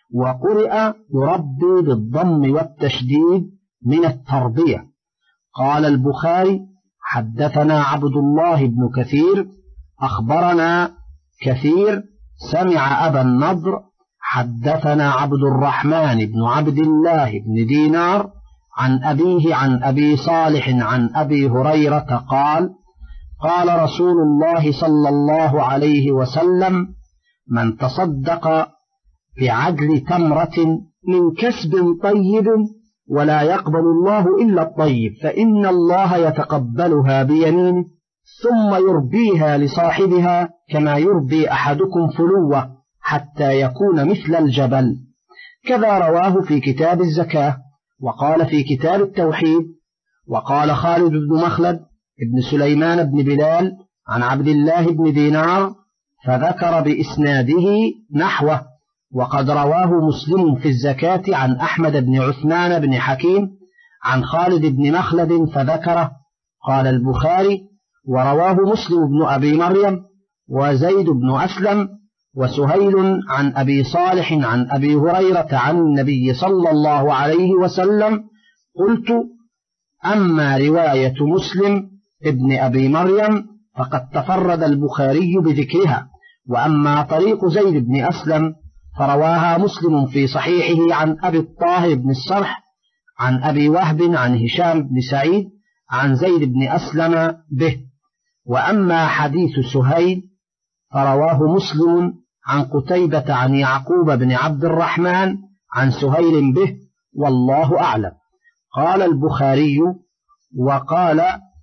وقرئ يربي بالضم والتشديد من التربية. قال البخاري: حدثنا عبد الله بن كثير أخبرنا كثير سمع أبا النضر حدثنا عبد الرحمن بن عبد الله بن دينار عن أبيه عن أبي صالح عن أبي هريرة قال: قال رسول الله صلى الله عليه وسلم: من تصدق بعدل تمرة من كسب طيب ولا يقبل الله إلا الطيب فإن الله يتقبلها بيمينه ثم يربيها لصاحبها كما يربي أحدكم فلوة حتى يكون مثل الجبل. كذا رواه في كتاب الزكاة، وقال في كتاب التوحيد. وقال خالد بن مخلد ابن سليمان بن بلال عن عبد الله بن دينار فذكر بإسناده نحوه. وقد رواه مسلم في الزكاة عن أحمد بن عثمان بن حكيم عن خالد بن مخلد فذكره. قال البخاري: ورواه مسلم بن أبي مريم وزيد بن أسلم وسهيل عن أبي صالح عن أبي هريرة عن النبي صلى الله عليه وسلم. قلت: أما رواية مسلم ابن أبي مريم فقد تفرد البخاري بذكرها، وأما طريق زيد بن أسلم فرواها مسلم في صحيحه عن أبي الطاهر بن الصرح عن أبي وهب عن هشام بن سعيد عن زيد بن أسلم به. وأما حديث سهيل فرواه مسلم عن قتيبة عن يعقوب بن عبد الرحمن عن سهيل به، والله أعلم. قال البخاري: وقال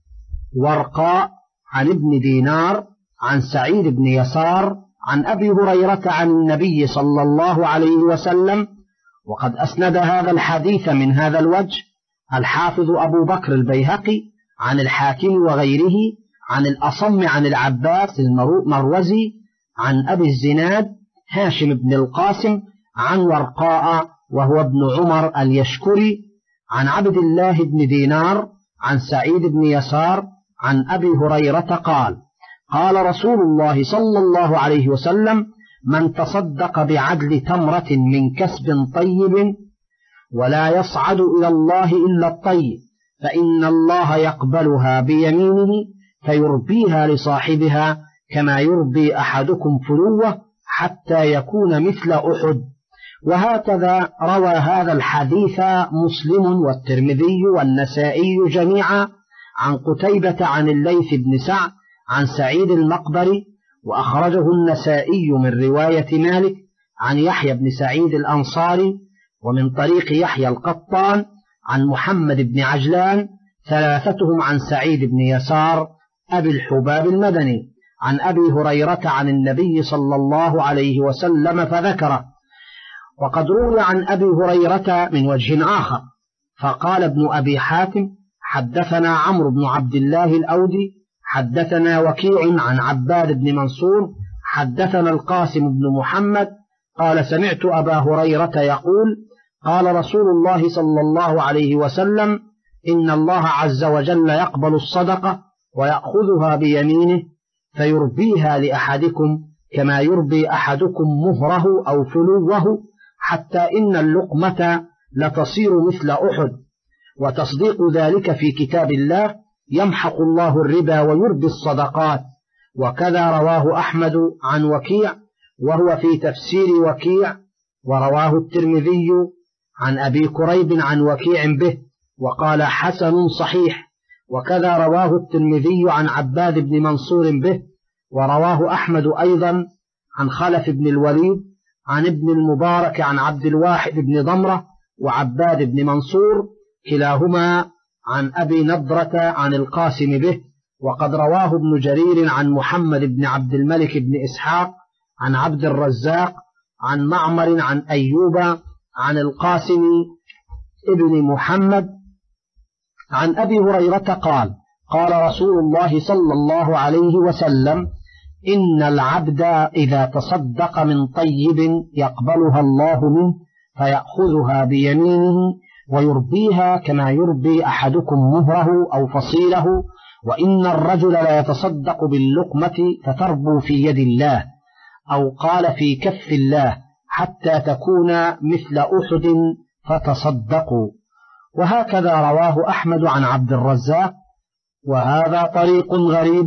ورقاء عن ابن دينار عن سعيد بن يسار عن أبي هريرة عن النبي صلى الله عليه وسلم. وقد أسند هذا الحديث من هذا الوجه الحافظ أبو بكر البيهقي عن الحاكم وغيره عن الأصم عن العباس المروزي عن أبي الزناد هاشم بن القاسم عن ورقاء وهو ابن عمر اليشكري عن عبد الله بن دينار عن سعيد بن يسار عن أبي هريرة قال قال رسول الله صلى الله عليه وسلم من تصدق بعدل تمرة من كسب طيب ولا يصعد إلى الله إلا الطيب فإن الله يقبلها بيمينه فيربيها لصاحبها كما يربي أحدكم فلوه حتى يكون مثل أحد. وهكذا روى هذا الحديث مسلم والترمذي والنسائي جميعا عن قتيبة عن الليث بن سعد عن سعيد المقبري، وأخرجه النسائي من رواية مالك عن يحيى بن سعيد الأنصاري ومن طريق يحيى القطان عن محمد بن عجلان، ثلاثتهم عن سعيد بن يسار أبي الحباب المدني عن أبي هريرة عن النبي صلى الله عليه وسلم فذكره. وقد روي عن أبي هريرة من وجه آخر، فقال ابن أبي حاتم حدثنا عمرو بن عبد الله الأودي حدثنا وكيع عن عباد بن منصور حدثنا القاسم بن محمد قال سمعت أبا هريرة يقول قال رسول الله صلى الله عليه وسلم إن الله عز وجل يقبل الصدقة ويأخذها بيمينه فيربيها لأحدكم كما يربي أحدكم مهره أو فلوه حتى إن اللقمة لتصير مثل أحد. وتصديق ذلك في كتاب الله يمحق الله الربا ويربي الصدقات. وكذا رواه أحمد عن وكيع وهو في تفسير وكيع، ورواه الترمذي عن أبي كريب عن وكيع به وقال حسن صحيح. وكذا رواه الترمذي عن عباد بن منصور به، ورواه أحمد أيضا عن خلف بن الوليد عن ابن المبارك عن عبد الواحد بن ضمرة وعباد بن منصور كلاهما عن أبي نضرة عن القاسم به. وقد رواه ابن جرير عن محمد بن عبد الملك بن إسحاق عن عبد الرزاق عن معمر عن أيوب عن القاسم ابن محمد عن أبي هريرة قال قال رسول الله صلى الله عليه وسلم إن العبد إذا تصدق من طيب يقبلها الله منه فيأخذها بيمينه ويربيها كما يربي أحدكم مهره أو فصيله، وإن الرجل لا يتصدق باللقمة فتربو في يد الله أو قال في كف الله حتى تكون مثل أحد فتصدقوا. وهكذا رواه أحمد عن عبد الرزاق، وهذا طريق غريب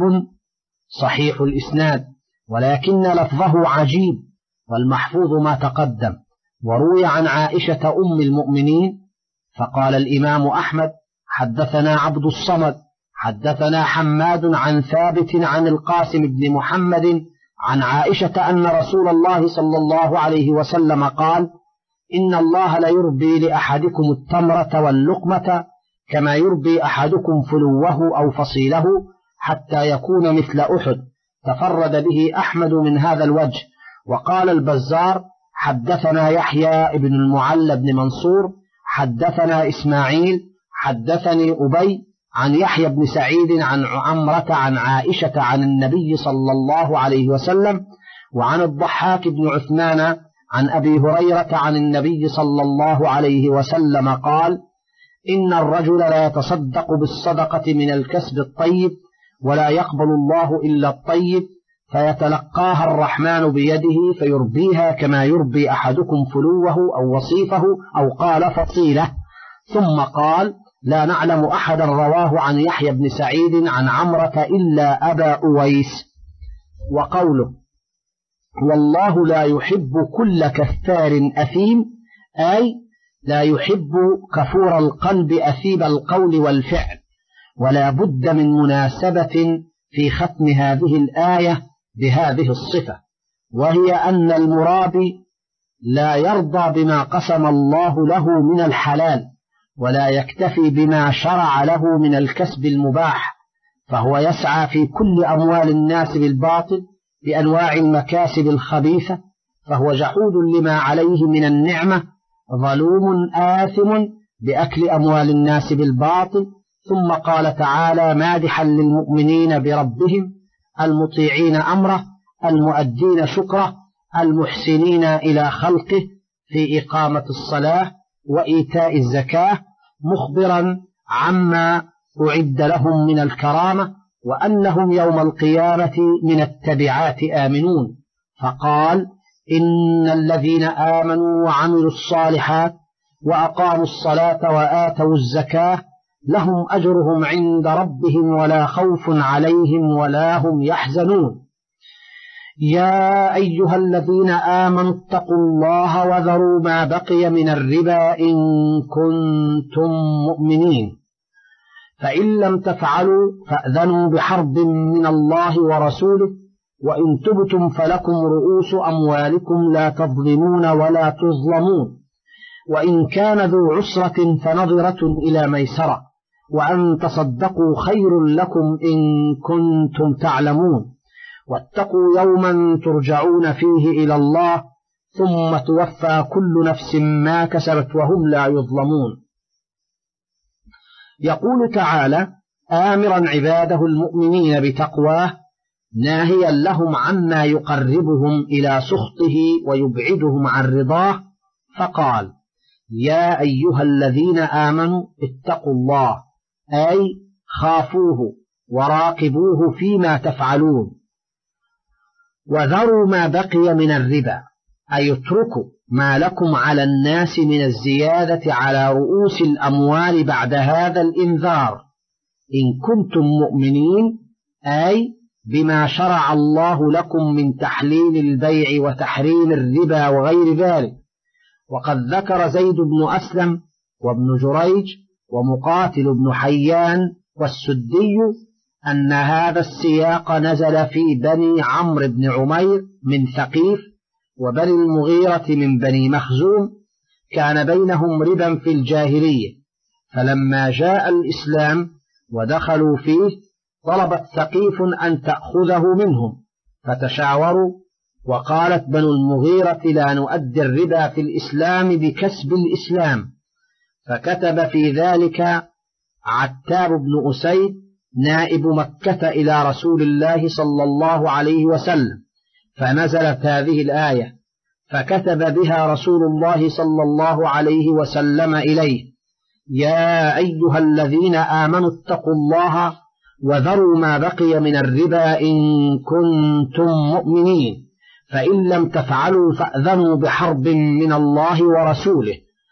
صحيح الإسناد ولكن لفظه عجيب والمحفوظ ما تقدم. وروي عن عائشة أم المؤمنين فقال الإمام أحمد حدثنا عبد الصمد حدثنا حماد عن ثابت عن القاسم بن محمد عن عائشة أن رسول الله صلى الله عليه وسلم قال إن الله ليربي لأحدكم التمرة واللقمة كما يربي أحدكم فلوه أو فصيله حتى يكون مثل أحد. تفرد به أحمد من هذا الوجه. وقال البزار حدثنا يحيى ابن المعلى بن منصور حدثنا إسماعيل حدثني أبي عن يحيى بن سعيد عن عمرة عن عائشة عن النبي صلى الله عليه وسلم، وعن الضحاك بن عثمان عن أبي هريرة عن النبي صلى الله عليه وسلم قال إن الرجل لا يتصدق بالصدقة من الكسب الطيب ولا يقبل الله إلا الطيب فيتلقاها الرحمن بيده فيربيها كما يربي أحدكم فلوه أو وصيفه أو قال فصيله. ثم قال لا نعلم أحدا رواه عن يحيى بن سعيد عن عمرة إلا أبا أويس. وقوله والله لا يحب كل كفار أثيم أي لا يحب كفور القلب أثيب القول والفعل. ولا بد من مناسبة في ختم هذه الآية بهذه الصفة، وهي أن المرابي لا يرضى بما قسم الله له من الحلال ولا يكتفي بما شرع له من الكسب المباح، فهو يسعى في كل أموال الناس بالباطل بأنواع المكاسب الخبيثة، فهو جحود لما عليه من النعمة ظلوم آثم بأكل أموال الناس بالباطل. ثم قال تعالى مادحا للمؤمنين بربهم المطيعين أمره المؤدين شكره المحسنين إلى خلقه في إقامة الصلاة وإيتاء الزكاة مخبرا عما أعد لهم من الكرامة وأنهم يوم القيامة من التبعات آمنون، فقال: إن الذين آمنوا وعملوا الصالحات وأقاموا الصلاة وآتوا الزكاة لهم أجرهم عند ربهم ولا خوف عليهم ولا هم يحزنون. يا أيها الذين آمنوا اتقوا الله وذروا ما بقي من الربا إن كنتم مؤمنين، فإن لم تفعلوا فأذنوا بحرب من الله ورسوله، وإن تبتم فلكم رؤوس أموالكم لا تظلمون ولا تظلمون، وإن كان ذو عسرة فنظرة إلى ميسرة، وأن تصدقوا خير لكم إن كنتم تعلمون، واتقوا يوما ترجعون فيه إلى الله ثم توفى كل نفس ما كسبت وهم لا يظلمون. يقول تعالى آمرا عباده المؤمنين بتقواه ناهيا لهم عما يقربهم إلى سخطه ويبعدهم عن رضاه، فقال: يا أيها الذين آمنوا اتقوا الله، أي خافوه وراقبوه فيما تفعلون، وذروا ما بقي من الربا، أي اتركوا ما لكم على الناس من الزيادة على رؤوس الأموال بعد هذا الإنذار إن كنتم مؤمنين، أي بما شرع الله لكم من تحليل البيع وتحريم الربا وغير ذلك. وقد ذكر زيد بن أسلم وابن جريج ومقاتل بن حيان والسدي أن هذا السياق نزل في بني عمرو بن عمير من ثقيف وبني المغيرة من بني مخزوم، كان بينهم ربا في الجاهلية، فلما جاء الإسلام ودخلوا فيه طلبت ثقيف أن تأخذه منهم، فتشاوروا وقالت بنو المغيرة: لا نؤدي الربا في الإسلام بكسب الإسلام. فكتب في ذلك عتاب بن أسيد نائب مكة إلى رسول الله صلى الله عليه وسلم، فنزلت هذه الآية، فكتب بها رسول الله صلى الله عليه وسلم إليه: يا أيها الذين آمنوا اتقوا الله وذروا ما بقي من الربا إن كنتم مؤمنين، فإن لم تفعلوا فأذنوا بحرب من الله ورسوله.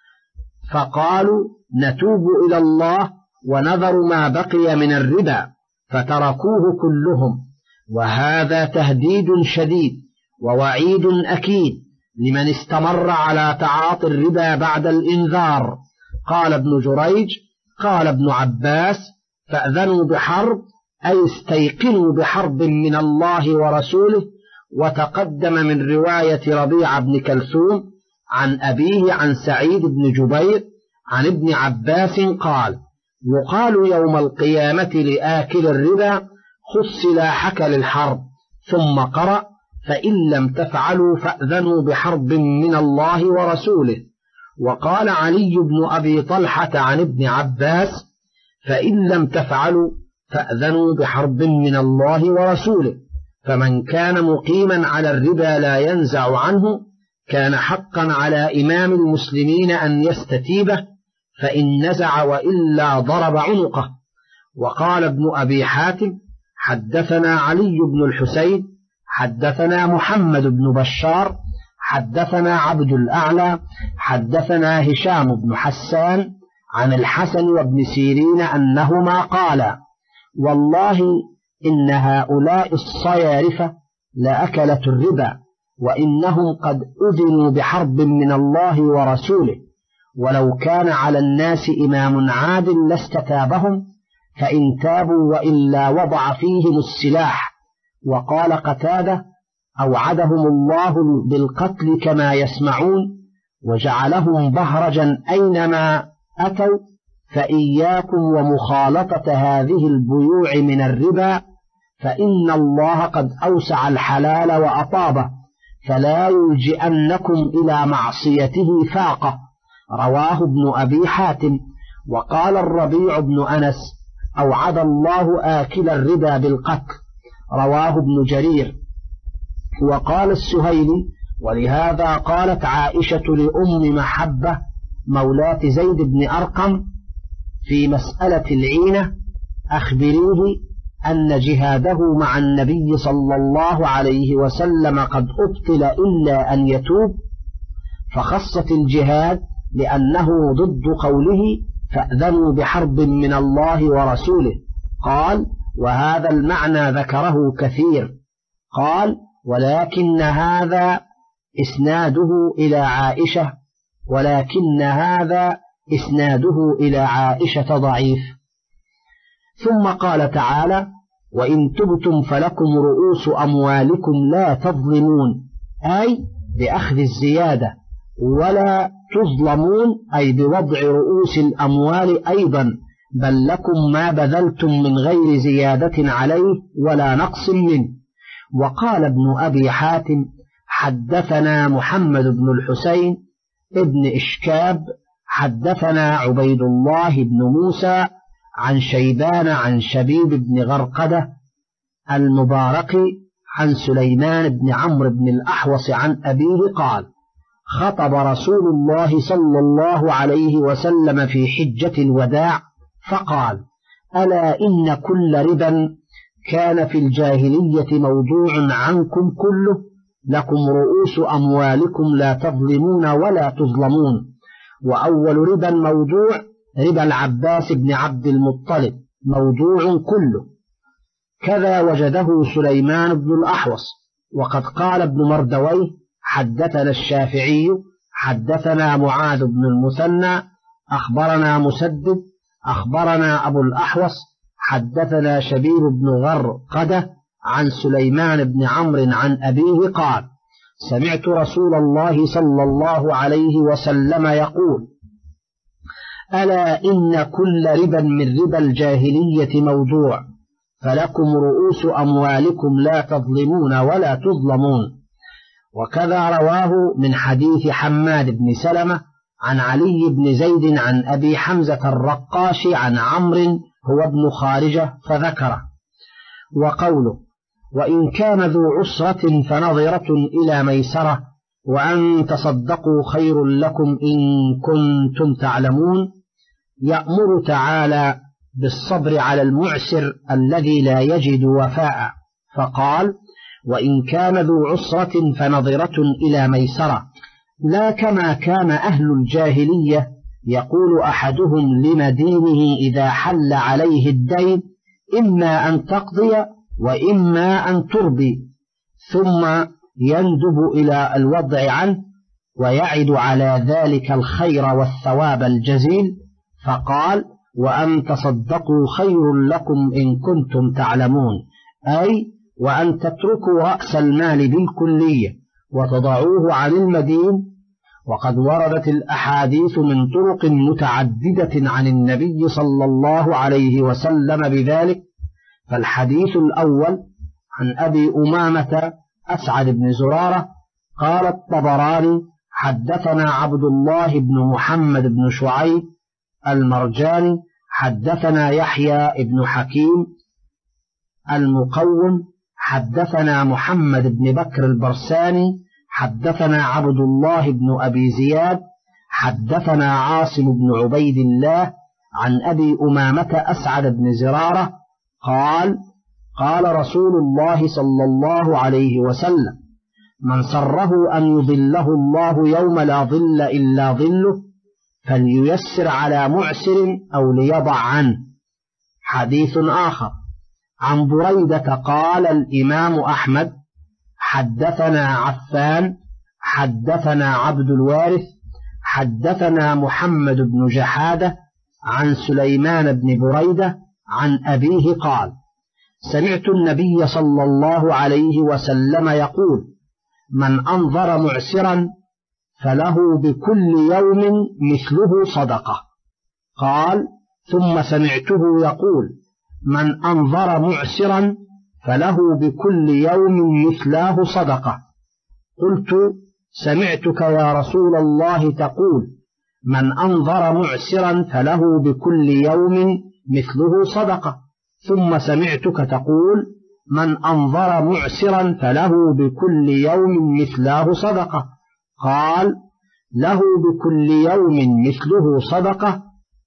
فقالوا: نتوب إلى الله ونذر ما بقي من الربا، فتركوه كلهم. وهذا تهديد شديد ووعيد أكيد لمن استمر على تعاطي الربا بعد الإنذار. قال ابن جريج: قال ابن عباس: فأذنوا بحرب، أي استيقنوا بحرب من الله ورسوله. وتقدم من رواية ربيع بن كلثوم عن أبيه عن سعيد بن جبير عن ابن عباس قال: يقال يوم القيامة لآكل الربا: خذ سلاحك للحرب. ثم قرأ: فإن لم تفعلوا فأذنوا بحرب من الله ورسوله. وقال علي بن أبي طلحة عن ابن عباس: فإن لم تفعلوا فأذنوا بحرب من الله ورسوله. فمن كان مقيما على الربا لا ينزع عنه كان حقا على إمام المسلمين أن يستتيبه، فإن نزع وإلا ضرب عنقه. وقال ابن أبي حاتم: حدثنا علي بن الحسين حدثنا محمد بن بشار حدثنا عبد الأعلى حدثنا هشام بن حسان عن الحسن وابن سيرين أنهما قالا: والله إن هؤلاء الصيارفة لأكلت الربا، وإنهم قد أذنوا بحرب من الله ورسوله، ولو كان على الناس إمام عادل لاستتابهم، فإن تابوا وإلا وضع فيهم السلاح. وقال قتادة: أوعدهم الله بالقتل كما يسمعون، وجعلهم بهرجا أينما أتوا، فإياكم ومخالطة هذه البيوع من الربا، فإن الله قد أوسع الحلال وأطابه، فلا يلجئنكم إلى معصيته فاقة. رواه ابن أبي حاتم. وقال الربيع بن أنس: أوعد الله آكل الربا بالقتل. رواه ابن جرير. وقال السهيلي: ولهذا قالت عائشة لأم محبة مولاة زيد بن أرقم: في مسألة العينة أخبريه أن جهاده مع النبي صلى الله عليه وسلم قد أبطل إلا أن يتوب، فخصت الجهاد لأنه ضد قوله فأذنوا بحرب من الله ورسوله. قال وهذا المعنى ذكره كثير. قال ولكن هذا إسناده إلى عائشة ولكن هذا إسناده إلى عائشة ضعيف. ثم قال تعالى وإن تبتم فلكم رؤوس أموالكم لا تظلمون، أي بأخذ الزيادة، ولا تظلمون أي بوضع رؤوس الأموال أيضا، بل لكم ما بذلتم من غير زيادة عليه ولا نقص منه. وقال ابن أبي حاتم حدثنا محمد بن الحسين ابن إشكاب حدثنا عبيد الله بن موسى عن شيبان عن شبيب بن غرقدة المباركي عن سليمان بن عمرو بن الأحوص عن أبيه قال خطب رسول الله صلى الله عليه وسلم في حجة الوداع فقال ألا إن كل ربا كان في الجاهلية موضوع عنكم كله، لكم رؤوس أموالكم لا تظلمون ولا تظلمون. وأول ربا موضوع ربا العباس بن عبد المطلب موضوع كله، كذا وجده سليمان بن الأحوص. وقد قال ابن مردويه حدثنا الشافعي حدثنا معاذ بن المثنى أخبرنا مسدد أخبرنا أبو الأحوص حدثنا شبيب بن غرقدة عن سليمان بن عمرو عن أبيه قال سمعت رسول الله صلى الله عليه وسلم يقول ألا إن كل ربا من ربا الجاهلية موضوع، فلكم رؤوس أموالكم لا تظلمون ولا تظلمون. وكذا رواه من حديث حماد بن سلمة عن علي بن زيد عن أبي حمزة الرقاش عن عمرو هو ابن خارجة فذكره. وقوله وإن كان ذو عسرة فنظرة إلى ميسرة وأن تصدقوا خير لكم إن كنتم تعلمون، يأمر تعالى بالصبر على المعسر الذي لا يجد وفاء، فقال وإن كان ذو عسرة فنظرة إلى ميسرة، لا كما كان أهل الجاهلية يقول أحدهم لمدينه إذا حل عليه الدين إما أن تقضي وإما أن ترضي، ثم يندب إلى الوضع عنه ويعد على ذلك الخير والثواب الجزيل، فقال وأن تصدقوا خير لكم إن كنتم تعلمون، أي وأن تتركوا رأس المال بالكلية وتضعوه عن المدين. وقد وردت الأحاديث من طرق متعددة عن النبي صلى الله عليه وسلم بذلك. فالحديث الأول عن أبي أمامة أسعد بن زرارة قال الطبراني حدثنا عبد الله بن محمد بن شعيب المرجاني حدثنا يحيى بن حكيم المقوم حدثنا محمد بن بكر البرساني حدثنا عبد الله بن أبي زياد حدثنا عاصم بن عبيد الله عن أبي أمامة أسعد بن زرارة قال قال رسول الله صلى الله عليه وسلم من سره أن يظله الله يوم لا ظل إلا ظله فلييسر على معسر أو ليضع عنه. حديث آخر عن بريدة قال الإمام أحمد حدثنا عفان حدثنا عبد الوارث حدثنا محمد بن جحادة عن سليمان بن بريدة عن أبيه قال سمعت النبي صلى الله عليه وسلم يقول من أنظر معسرا فله بكل يوم مثله صدقة. قال ثم سمعته يقول من أنظر معسرا فله بكل يوم مثله صدقة. قلت سمعتك يا رسول الله تقول من أنظر معسرا فله بكل يوم مثله صدقة، ثم سمعتك تقول من أنظر معسرا فله بكل يوم مثله صدقة. قال له بكل يوم مثله صدقة.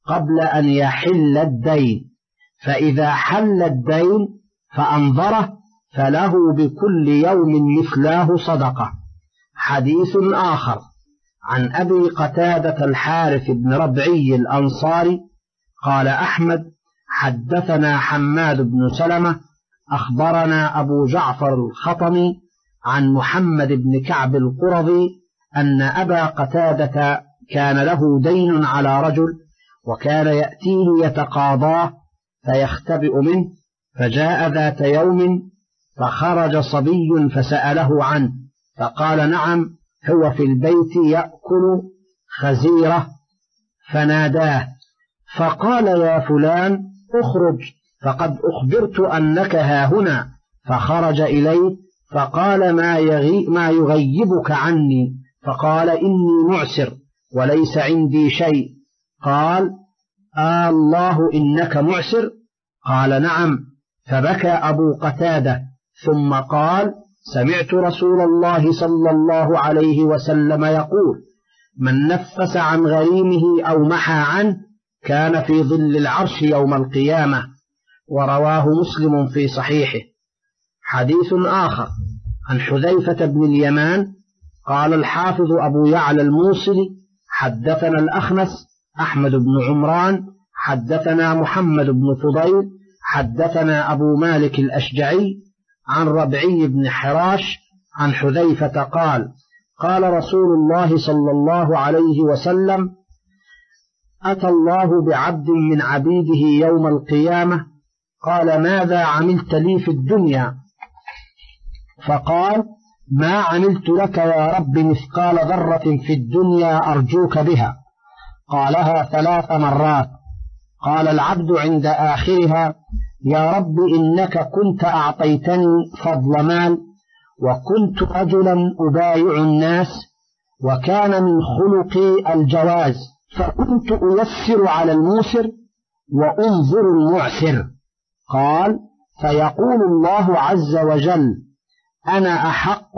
قبل أن يحل الدين، فإذا حل الدين فأنظره فله بكل يوم مثلاه صدقة. حديث آخر عن أبي قتادة الحارث بن ربعي الأنصاري قال أحمد حدثنا حماد بن سلمة أخبرنا أبو جعفر الخطمي عن محمد بن كعب القرظي أن أبا قتادة كان له دين على رجل وكان يأتيه يتقاضاه فيختبئ منه، فجاء ذات يوم فخرج صبي فسأله عنه فقال نعم هو في البيت يأكل خزيرة، فناداه فقال يا فلان اخرج فقد أخبرت أنك هاهنا، فخرج إليه فقال ما, يغي ما يغيبك عني؟ فقال إني معسر وليس عندي شيء. قال آه الله إنك معسر؟ قال نعم. فبكى أبو قتادة ثم قال سمعت رسول الله صلى الله عليه وسلم يقول من نفس عن غريمه أو محى عنه كان في ظل العرش يوم القيامة، ورواه مسلم في صحيحه. حديث آخر عن حذيفة بن اليمان قال الحافظ أبو يعلى الموصلي حدثنا الأخنس أحمد بن عمران حدثنا محمد بن فضيل حدثنا أبو مالك الأشجعي عن ربعي بن حراش عن حذيفة قال قال رسول الله صلى الله عليه وسلم أتى الله بعبد من عبيده يوم القيامة قال ماذا عملت لي في الدنيا؟ فقال ما عملت لك يا رب مثقال ذرة في الدنيا أرجوك بها. قالها ثلاث مرات. قال العبد عند آخرها يا رب إنك كنت أعطيتني فضل مال وكنت رجلا أبايع الناس وكان من خلقي الجواز فكنت أيسر على الموسر وأنظر المعسر. قال فيقول الله عز وجل أنا أحق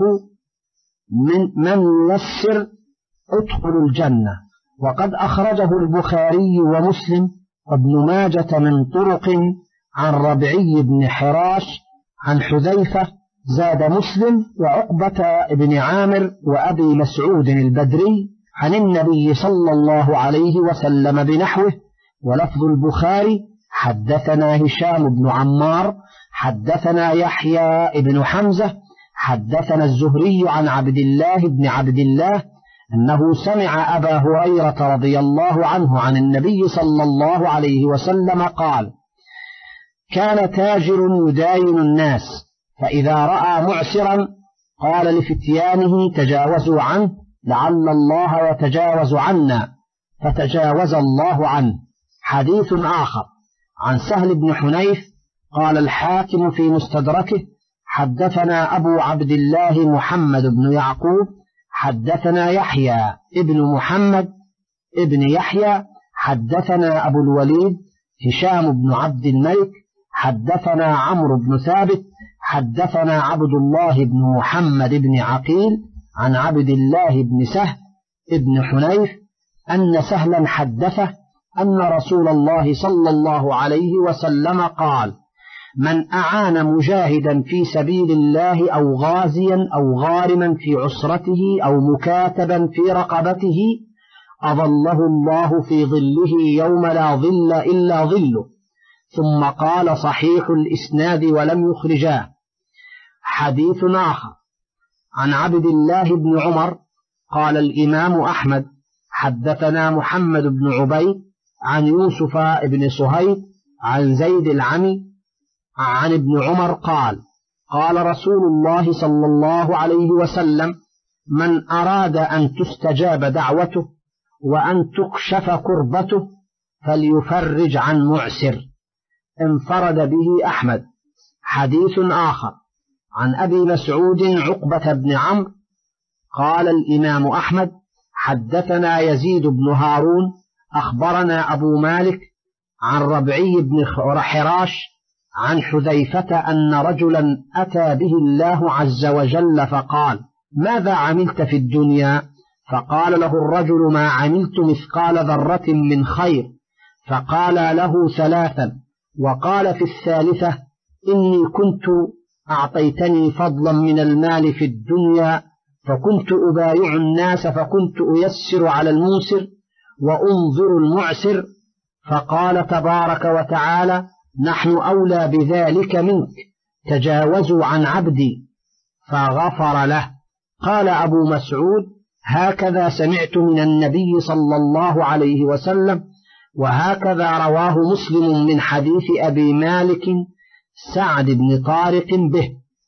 من من يسر ادخل الجنة. وقد أخرجه البخاري ومسلم وابن ماجة من طرق عن ربعي بن حراش عن حذيفة. زاد مسلم وعقبة بن عامر وأبي مسعود البدري عن النبي صلى الله عليه وسلم بنحوه. ولفظ البخاري حدثنا هشام بن عمار حدثنا يحيى بن حمزة حدثنا الزهري عن عبد الله بن عبد الله أنه سمع أبا هريرة رضي الله عنه عن النبي صلى الله عليه وسلم قال كان تاجر يداين الناس فإذا رأى معسرا قال لفتيانه تجاوزوا عنه لعل الله يتجاوز عنا، فتجاوز الله عنه. حديث آخر عن سهل بن حنيف قال الحاكم في مستدركه حدثنا أبو عبد الله محمد بن يعقوب حدثنا يحيى ابن محمد ابن يحيى حدثنا أبو الوليد هشام بن عبد الملك حدثنا عمرو بن ثابت حدثنا عبد الله بن محمد بن عقيل عن عبد الله بن سهل ابن حنيف أن سهلا حدثه أن رسول الله صلى الله عليه وسلم قال من أعان مجاهدا في سبيل الله أو غازيا أو غارما في عسرته أو مكاتبا في رقبته أظله الله في ظله يوم لا ظل إلا ظله. ثم قال صحيح الإسناد ولم يخرجاه. حديث آخر عن عبد الله بن عمر قال الإمام أحمد حدثنا محمد بن عبيد عن يوسف بن صهيب عن زيد العمي عن ابن عمر قال قال رسول الله صلى الله عليه وسلم من أراد أن تستجاب دعوته وأن تكشف كربته فليفرج عن معسر. انفرد به أحمد. حديث آخر عن أبي مسعود عقبة بن عمرو قال الإمام أحمد حدثنا يزيد بن هارون أخبرنا أبو مالك عن ربعي بن حراش عن حذيفة أن رجلا أتى به الله عز وجل فقال ماذا عملت في الدنيا؟ فقال له الرجل ما عملت مثقال ذرة من خير. فقال له ثلاثا، وقال في الثالثة: إني كنت أعطيتني فضلا من المال في الدنيا فكنت أبايع الناس فكنت أيسر على الموسر وأنظر المعسر، فقال تبارك وتعالى: نحن أولى بذلك منك، تجاوزوا عن عبدي، فغفر له. قال أبو مسعود: هكذا سمعت من النبي صلى الله عليه وسلم، وهكذا رواه مسلم من حديث أبي مالك سعد بن طارق به.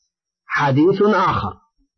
حديث آخر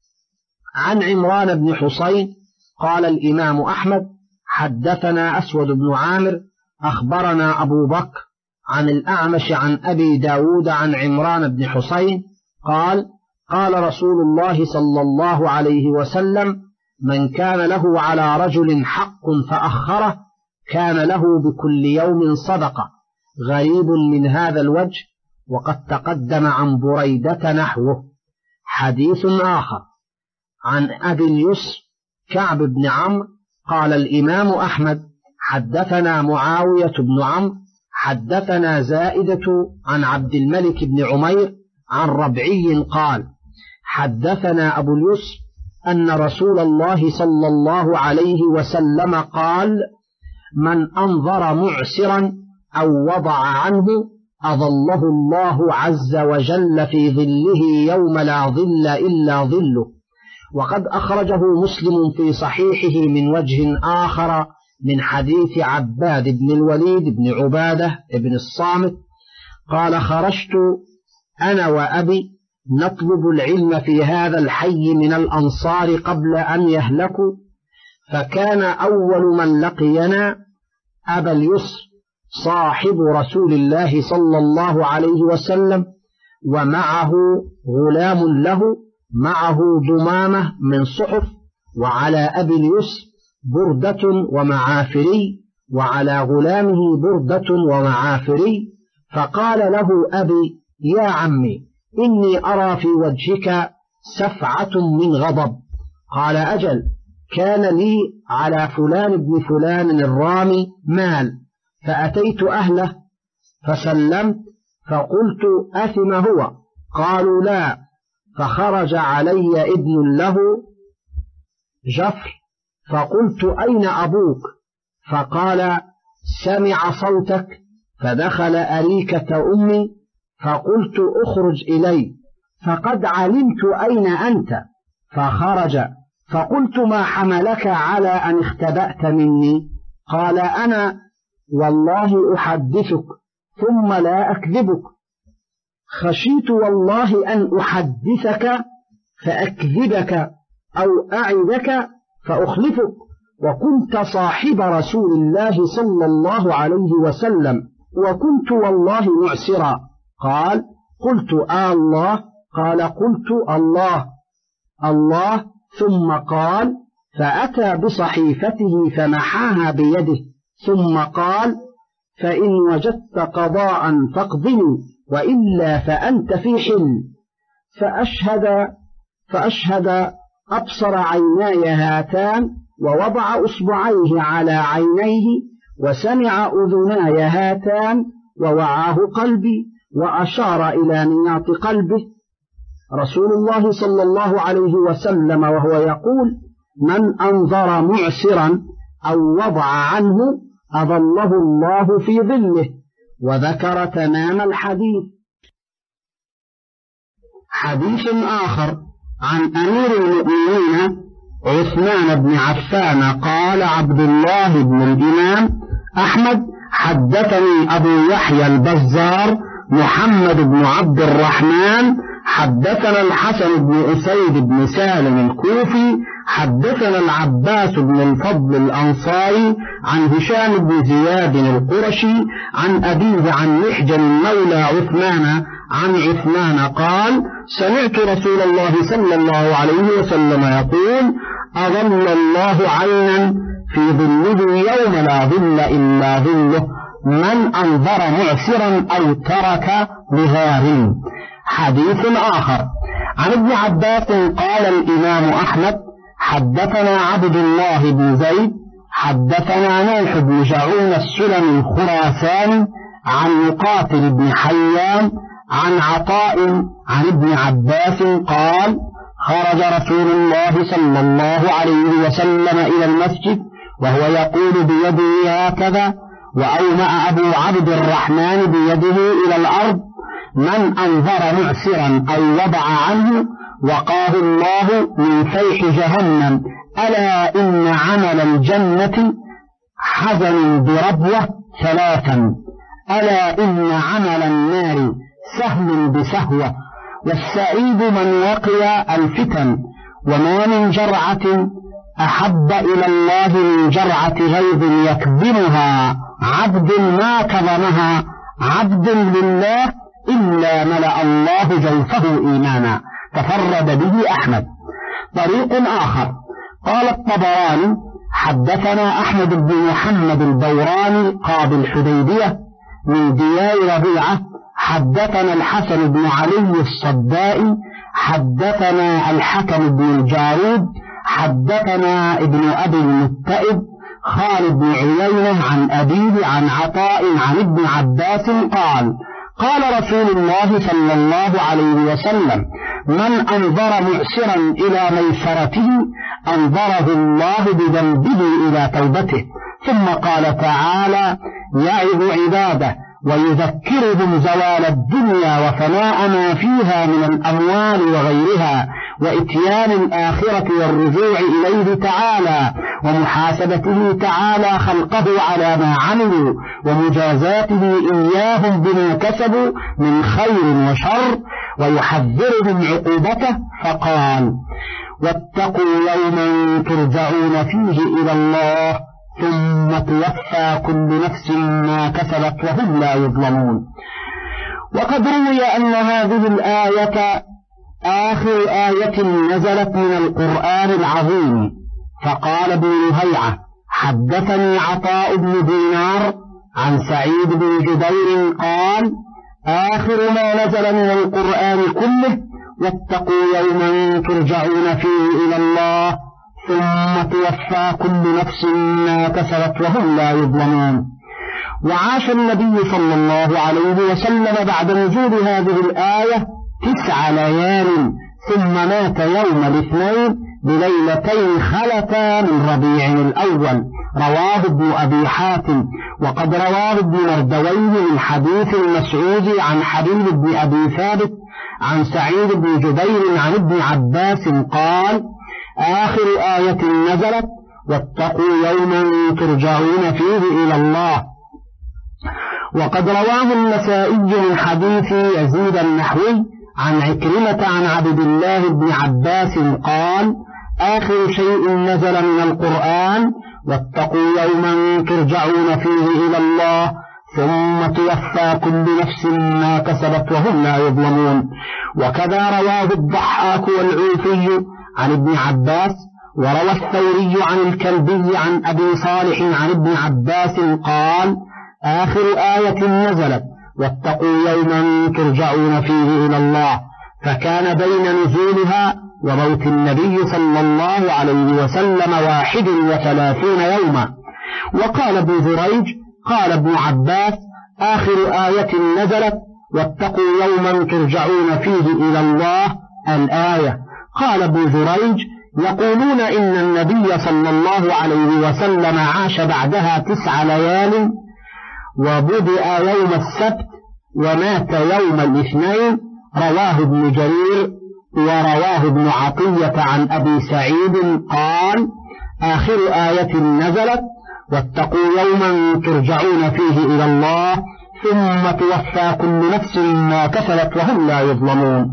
عن عمران بن حسين قال الإمام أحمد: حدثنا أسود بن عامر أخبرنا أبو بكر عن الأعمش عن أبي داود عن عمران بن حسين قال: قال رسول الله صلى الله عليه وسلم: من كان له على رجل حق فأخره كان له بكل يوم صدقة. غريب من هذا الوجه، وقد تقدم عن بريدة نحوه. حديث آخر عن أبي اليسر كعب بن عمرو قال الإمام أحمد: حدثنا معاوية بن عمرو حدثنا زائدة عن عبد الملك بن عمير عن ربعي قال: حدثنا أبو اليسر أن رسول الله صلى الله عليه وسلم قال: من أنظر معسرا أو وضع عنه أظله الله عز وجل في ظله يوم لا ظل إلا ظله. وقد أخرجه مسلم في صحيحه من وجه آخر من حديث عباد بن الوليد بن عبادة بن الصامت قال: خرجت أنا وأبي نطلب العلم في هذا الحي من الأنصار قبل أن يهلكوا، فكان أول من لقينا أبا اليسر صاحب رسول الله صلى الله عليه وسلم، ومعه غلام له معه ضمامة من صحف، وعلى أبي اليسر بردة ومعافري، وعلى غلامه بردة ومعافري. فقال له أبي: يا عمي، إني أرى في وجهك سفعة من غضب. قال: أجل، كان لي على فلان بن فلان الرامي مال، فأتيت أهله فسلمت فقلت: أثم هو؟ قالوا: لا. فخرج علي ابن له جفر فقلت: أين أبوك؟ فقال: سمع صوتك فدخل أريكة أمي، فقلت: أخرج إلي، فقد علمت أين أنت. فخرج، فقلت: ما حملك على أن اختبأت مني؟ قال: أنا والله أحدثك ثم لا أكذبك، خشيت والله أن أحدثك فأكذبك أو أعدك فأخلفك، وكنت صاحب رسول الله صلى الله عليه وسلم، وكنت والله معسرا. قال: قلت: آه الله؟ قال: قلت: الله الله. ثم قال: فأتى بصحيفته فمحاها بيده، ثم قال: فإن وجدت قضاء فاقضني، وإلا فأنت في حل. فأشهد فأشهد أبصر عيناي هاتان، ووضع أصبعيه على عينيه، وسمع أذناي هاتان، ووعاه قلبي، وأشار إلى نياط قلبه. رسول الله صلى الله عليه وسلم وهو يقول: من أنظر معسرا أو وضع عنه أظله الله في ظله. وذكر تمام الحديث. حديث آخر عن أمير المؤمنين عثمان بن عفان قال عبد الله بن الإمام أحمد: حدثني أبو يحيى البزار محمد بن عبد الرحمن حدثنا الحسن بن أسيد بن سالم الكوفي حدثنا العباس بن الفضل الأنصاري عن هشام بن زياد القرشي عن أبيه عن محجن مولى عثمان عن عثمان قال: سمعت رسول الله صلى الله عليه وسلم يقول: أظل الله عينا في ظله يوم لا ظل إلا ظله، من أنظر معسرا أو ترك مهار. حديث آخر عن ابن عباس قال الإمام أحمد: حدثنا عبد الله بن زيد حدثنا نوح بن جعون السلمي الخراساني عن مقاتل بن حيان عن عطاء عن ابن عباس قال خرج رسول الله صلى الله عليه وسلم إلى المسجد وهو يقول بيده هكذا، وأومأ أبو عبد الرحمن بيده إلى الأرض: من أنظر معسرا أو وضع عنه وقاه الله من فيح جهنم، ألا إن عمل الجنة حزن بربوة ثلاثا، ألا إن عمل النار سهل بسهوة، والسعيد من وقي الفتن، وما من جرعة أحب إلى الله من جرعة غيظ يكظمها عبد ما كظمها عبد لله إلا ملأ الله جوفه إيمانا. تفرد به أحمد. طريق آخر قال الطبراني حدثنا أحمد بن محمد البوراني قاضي الحديبية من ديار ربيعة حدثنا الحسن بن علي الصدائي حدثنا الحكم بن الجارود حدثنا ابن أبي المتئب خالد بن عيينة عن أبيه عن عطاء عن ابن عباس قال قال رسول الله صلى الله عليه وسلم: من أنظر معسرا إلى ميسرته أنظره الله بذنبه إلى توبته. ثم قال تعالى: يعظ عباده ويذكرهم زوال الدنيا وفناء ما فيها من الأموال وغيرها، وإتيان الآخرة والرجوع إليه تعالى، ومحاسبته تعالى خلقه على ما عملوا، ومجازاته إياهم بما كسبوا من خير وشر، ويحذرهم عقوبته. فقال: واتقوا يوما ترجعون فيه إلى الله ثم توفى كل نفس ما كسبت وهم لا يظلمون. وقد روي أن هذه الآية آخر آية نزلت من القرآن العظيم. فقال ابن لهيعة: حدثني عطاء بن دينار عن سعيد بن جبير قال: آخر ما نزل من القرآن كله: واتقوا يوما ترجعون فيه إلى الله ثم توفى كل نفس ما كسبت وهم لا يظلمون. وعاش النبي صلى الله عليه وسلم بعد نزول هذه الآية تسع ليال، ثم مات يوم الاثنين بليلتين خلتا من ربيع الأول. رواه ابن أبي حاتم. وقد رواه ابن مردويه من حديث المسعودي عن حبيب بن أبي ثابت عن سعيد بن جبير عن ابن عباس قال: آخر آية نزلت: واتقوا يوما ترجعون فيه إلى الله. وقد رواه النسائي من حديث يزيد النحوي عن عكرمة عن عبد الله بن عباس قال: آخر شيء نزل من القرآن: واتقوا يوما ترجعون فيه إلى الله ثم توفى كل نفس ما كسبت وهم لا يظلمون. وكذا رواه الضحاك والعوفي عن ابن عباس. وروى الثوري عن الكلبي عن أبي صالح عن ابن عباس قال: آخر آية نزلت: واتقوا يوما ترجعون فيه إلى الله. فكان بين نزولها وموت النبي صلى الله عليه وسلم واحد وثلاثون يوما. وقال ابن جريج: قال ابن عباس: آخر آية نزلت: واتقوا يوما ترجعون فيه إلى الله الآية. قال ابن جريج: يقولون إن النبي صلى الله عليه وسلم عاش بعدها تسع ليال، وبدأ يوم السبت ومات يوم الاثنين. رواه ابن جرير. ورواه ابن عطية عن أبي سعيد قال: آخر آية نزلت: واتقوا يوما ترجعون فيه إلى الله ثم توفى كل نفس ما كسبت وهم لا يظلمون.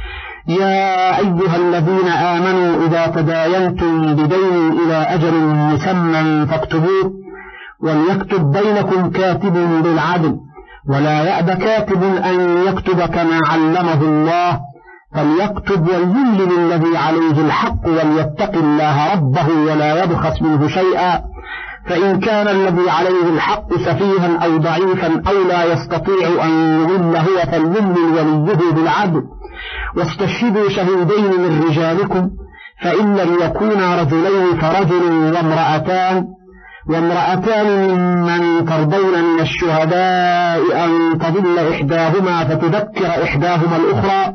يا أيها الذين آمنوا إذا تداينتم بدين إلى أجل مسمى فاكتبوه، وليكتب بينكم كاتب بالعدل، ولا يأب كاتب أن يكتب كما علمه الله، فليكتب وليملل الذي عليه الحق وليتق الله ربه ولا يبخس منه شيئا، فإن كان الذي عليه الحق سفيها أو ضعيفا أو لا يستطيع أن يمل هو فليملل وليه بالعدل، واستشهدوا شهيدين من رجالكم، فإن لم يكونا رجلين فرجل وامرأتان، وامرأتان ممن ترضون من الشهداء أن تضل إحداهما فتذكر إحداهما الأخرى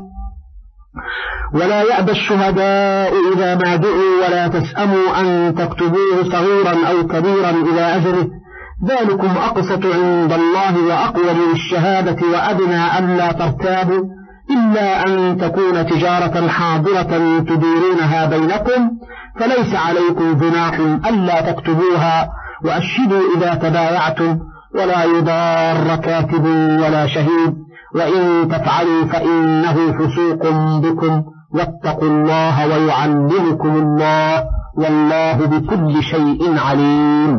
ولا يأبى الشهداء إذا ما دعوا ولا تسأموا أن تكتبوه صغيرا أو كبيرا إلى أجله ذلكم أقسط عند الله وأقوم للشهادة وأدنى ألا ترتابوا إلا أن تكون تجارة حاضرة تديرونها بينكم فليس عليكم جناح ألا تكتبوها وأشهدوا إذا تبايعتم ولا يضار كاتب ولا شهيد وإن تفعلوا فإنه فسوق بكم واتقوا الله ويعلمكم الله والله بكل شيء عليم.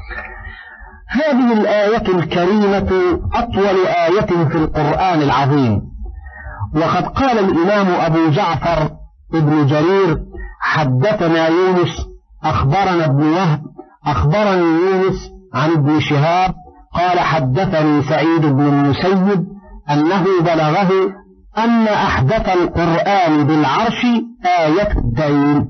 هذه الآية الكريمة أطول آية في القرآن العظيم. وقد قال الإمام أبو جعفر ابن جرير حدثنا يونس أخبرنا ابن وهب أخبرني يونس عن ابن شهاب قال حدثني سعيد بن المسيب أنه بلغه أن أحدث القرآن بالعرش آية الدين.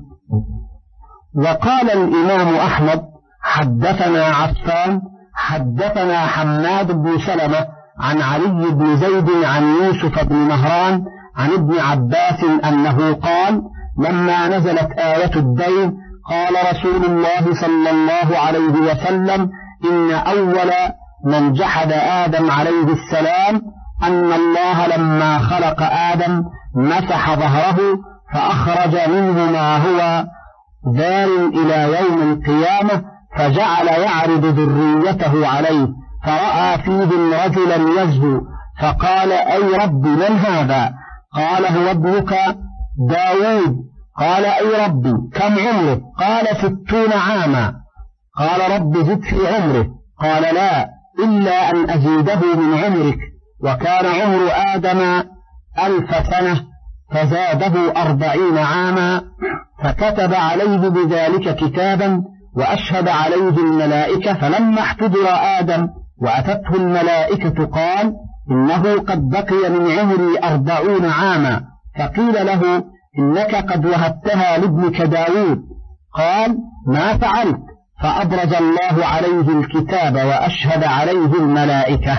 وقال الإمام أحمد حدثنا عفان حدثنا حماد بن سلمة عن علي بن زيد عن يوسف بن مهران عن ابن عباس أنه قال لما نزلت آية الدين قال رسول الله صلى الله عليه وسلم إن أول من جحد آدم عليه السلام أن الله لما خلق آدم مسح ظهره فأخرج منه ما هو ذال إلى يوم القيامة فجعل يعرض ذريته عليه فرأى فيهم رجلا يزهو فقال أي رب من هذا؟ قال هو ابنك داود. قال أي ربي كم عمره؟ قال ستون عاما. قال رب زد في عمره. قال لا إلا أن أزيده من عمرك. وكان عمر آدم ألف سنة فزاده أربعين عاما فكتب عليه بذلك كتابا وأشهد عليه الملائكة فلما احتضر آدم وأتته الملائكة قال إنه قد بقي من عمري أربعون عاما فقيل له إنك قد وهبتها لابنك داود. قال ما فعلت؟ فأبرز الله عليه الكتاب وأشهد عليه الملائكة.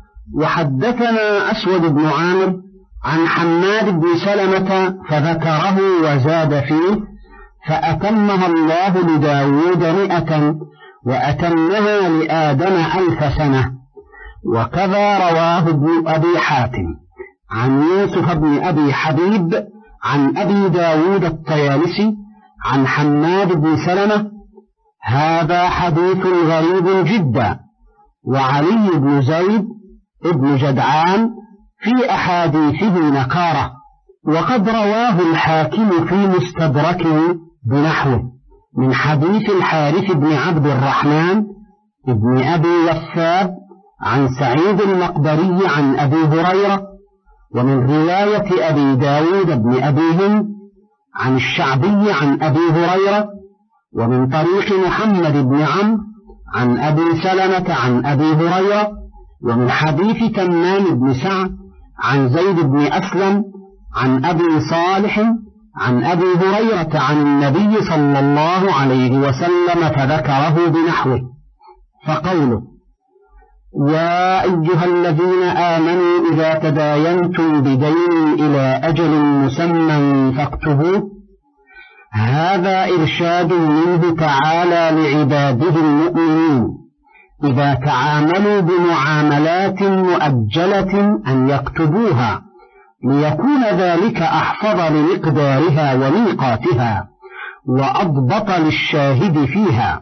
وحدثنا أسود بن عامر عن حماد بن سلمة فذكره وزاد فيه فأتمها الله لداود مئة وأتمها لآدم ألف سنة. وكذا رواه ابن أبي حاتم عن يوسف بن أبي حبيب عن أبي داود الطيالسي عن حماد بن سلمة. هذا حديث غريب جدا. وعلي بن زيد ابن جدعان في أحاديثه نكارة. وقد رواه الحاكم في مستدركه بنحوه من حديث الحارث بن عبد الرحمن ابن أبي وثاب عن سعيد المقبري عن أبي هريرة. ومن رواية أبي داود بن أبي هند عن الشعبي عن أبي هريرة. ومن طريق محمد بن عمرو عن أبي سلمة عن أبي هريرة. ومن حديث تمام بن سعد عن زيد بن أسلم عن أبي صالح عن أبي هريرة عن النبي صلى الله عليه وسلم فذكره بنحوه. فقوله يا أيها الذين آمنوا إذا تداينتم بدين إلى أجل مسمى فاكتبوه هذا إرشاد منه تعالى لعباده المؤمنين إذا تعاملوا بمعاملات مؤجلة أن يكتبوها ليكون ذلك أحفظ لمقدارها وميقاتها وأضبط للشاهد فيها.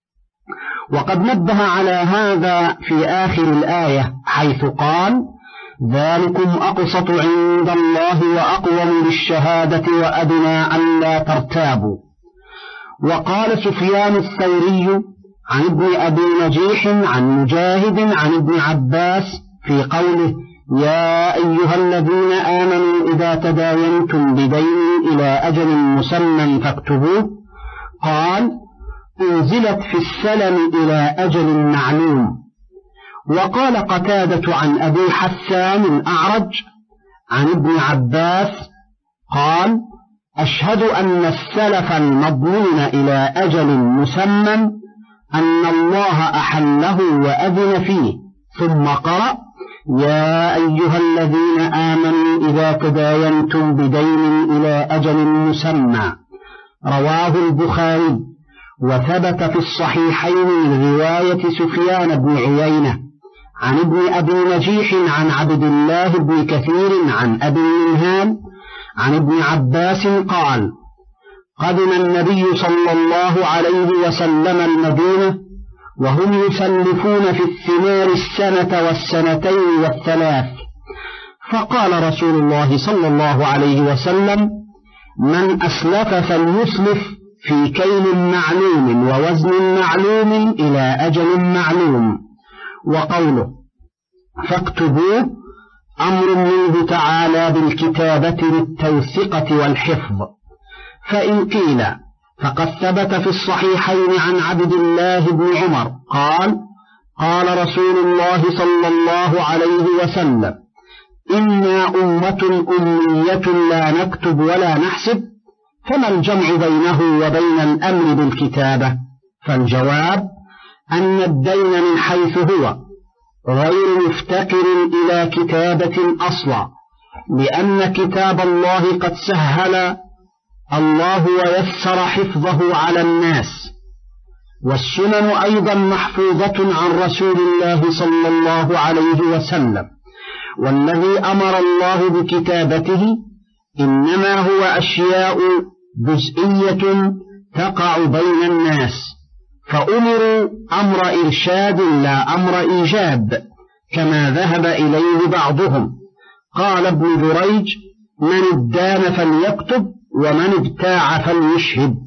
وقد نبه على هذا في آخر الآية حيث قال ذلكم أقسط عند الله وأقوم للشهادة وأدنى ألا ترتابوا. وقال سفيان الثوري عن ابن أبي نجيح عن مجاهد عن ابن عباس في قوله يا أيها الذين آمنوا إذا تداينتم بدين إلى أجل مسمى فاكتبوه قال أنزلت في السلم إلى أجل معلوم. وقال قتادة عن أبي حسان الأعرج عن ابن عباس قال أشهد أن السلف المضمون إلى أجل مسمى أن الله أحله وأذن فيه، ثم قرأ: يا أيها الذين آمنوا إذا تداينتم بدين إلى أجل مسمى. رواه البخاري. وثبت في الصحيحين من رواية سفيان بن عيينة عن ابن أبي نجيح عن عبد الله بن كثير عن أبي المنهال عن ابن عباس قال: قدم النبي صلى الله عليه وسلم المدينة وهم يسلفون في الثمار السنة والسنتين والثلاث، فقال رسول الله صلى الله عليه وسلم: من أسلف فليسلف في كيل معلوم ووزن معلوم إلى أجل معلوم. وقوله فاكتبوه أمر منه تعالى بالكتابة للتوثقة والحفظ. فإن قيل فقد ثبت في الصحيحين عن عبد الله بن عمر قال: قال رسول الله صلى الله عليه وسلم: إنا أمة أمية لا نكتب ولا نحسب، فما الجمع بينه وبين الأمر بالكتابة؟ فالجواب أن الدين من حيث هو غير مفتقر إلى كتابة أصلا، لأن كتاب الله قد سهل الله ويسر حفظه على الناس، والسنن أيضا محفوظة عن رسول الله صلى الله عليه وسلم، والذي أمر الله بكتابته إنما هو أشياء جزئية تقع بين الناس، فأمروا أمر إرشاد لا أمر إيجاب، كما ذهب إليه بعضهم. قال ابن جريج: من ادان فليكتب ومن ابتاع فليشهد.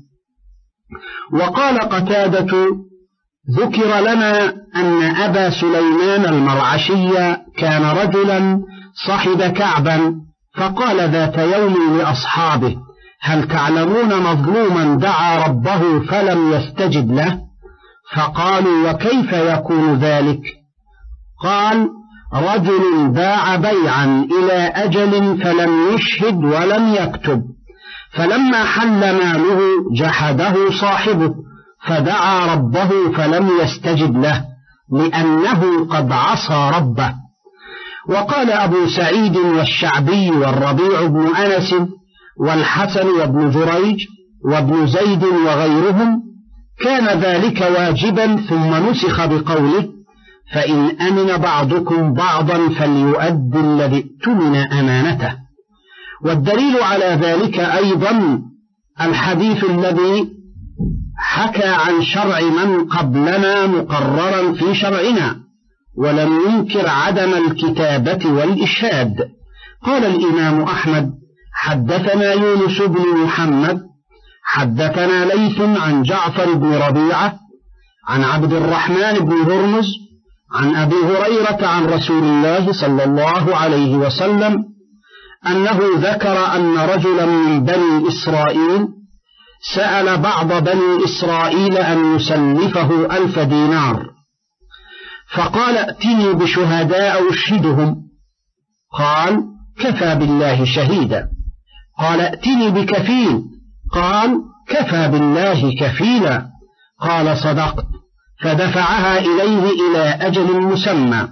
وقال قتادة: ذكر لنا أن أبا سليمان المرعشي كان رجلا صحب كعبا، فقال ذات يوم لأصحابه: هل تعلمون مظلوما دعا ربه فلم يستجب له؟ فقالوا: وكيف يكون ذلك؟ قال: رجل باع بيعا إلى أجل فلم يشهد ولم يكتب، فلما حل ماله جحده صاحبه، فدعا ربه فلم يستجب له لأنه قد عصى ربه. وقال أبو سعيد والشعبي والربيع بن أنس والحسن وابن جريج وابن زيد وغيرهم: كان ذلك واجبا، ثم نسخ بقوله: فإن أمن بعضكم بعضا فليؤد الذي اؤتمن أمانته. والدليل على ذلك أيضا الحديث الذي حكى عن شرع من قبلنا مقررا في شرعنا، ولم ينكر عدم الكتابة والإشهاد. قال الإمام أحمد: حدثنا يونس بن محمد حدثنا ليث عن جعفر بن ربيعة عن عبد الرحمن بن هرمز عن أبي هريرة عن رسول الله صلى الله عليه وسلم أنه ذكر أن رجلا من بني إسرائيل سأل بعض بني إسرائيل أن يسلفه ألف دينار، فقال: ائتني بشهداء أشهدهم. قال: كفى بالله شهيدا. قال: ائتني بكفيل. قال: كفى بالله كفيلا. قال: صدقت. فدفعها إليه إلى أجل مسمى،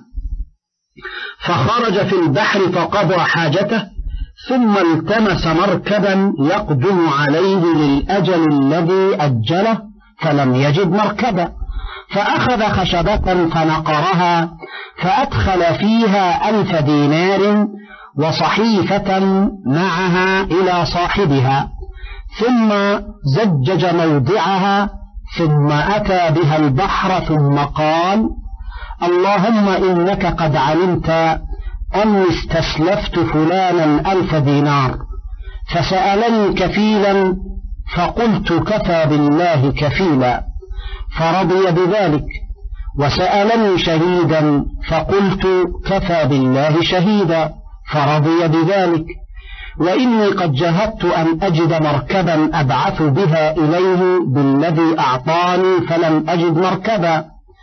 فخرج في البحر فقضى حاجته، ثم التمس مركبا يقدم عليه للأجل الذي أجله، فلم يجد مركبا، فأخذ خشبة فنقرها فأدخل فيها ألف دينار وصحيفة معها إلى صاحبها، ثم زجج موضعها، ثم أتى بها البحر، ثم قال: اللهم إنك قد علمت أني استسلفت فلانا ألف دينار، فسألني كفيلا فقلت كفى بالله كفيلا، فرضي بذلك، وسألني شهيدا فقلت كفى بالله شهيدا، فرضي بذلك، وإني قد جهدت أن أجد مركبا أبعث بها إليه بالذي أعطاني فلم أجد مركبا،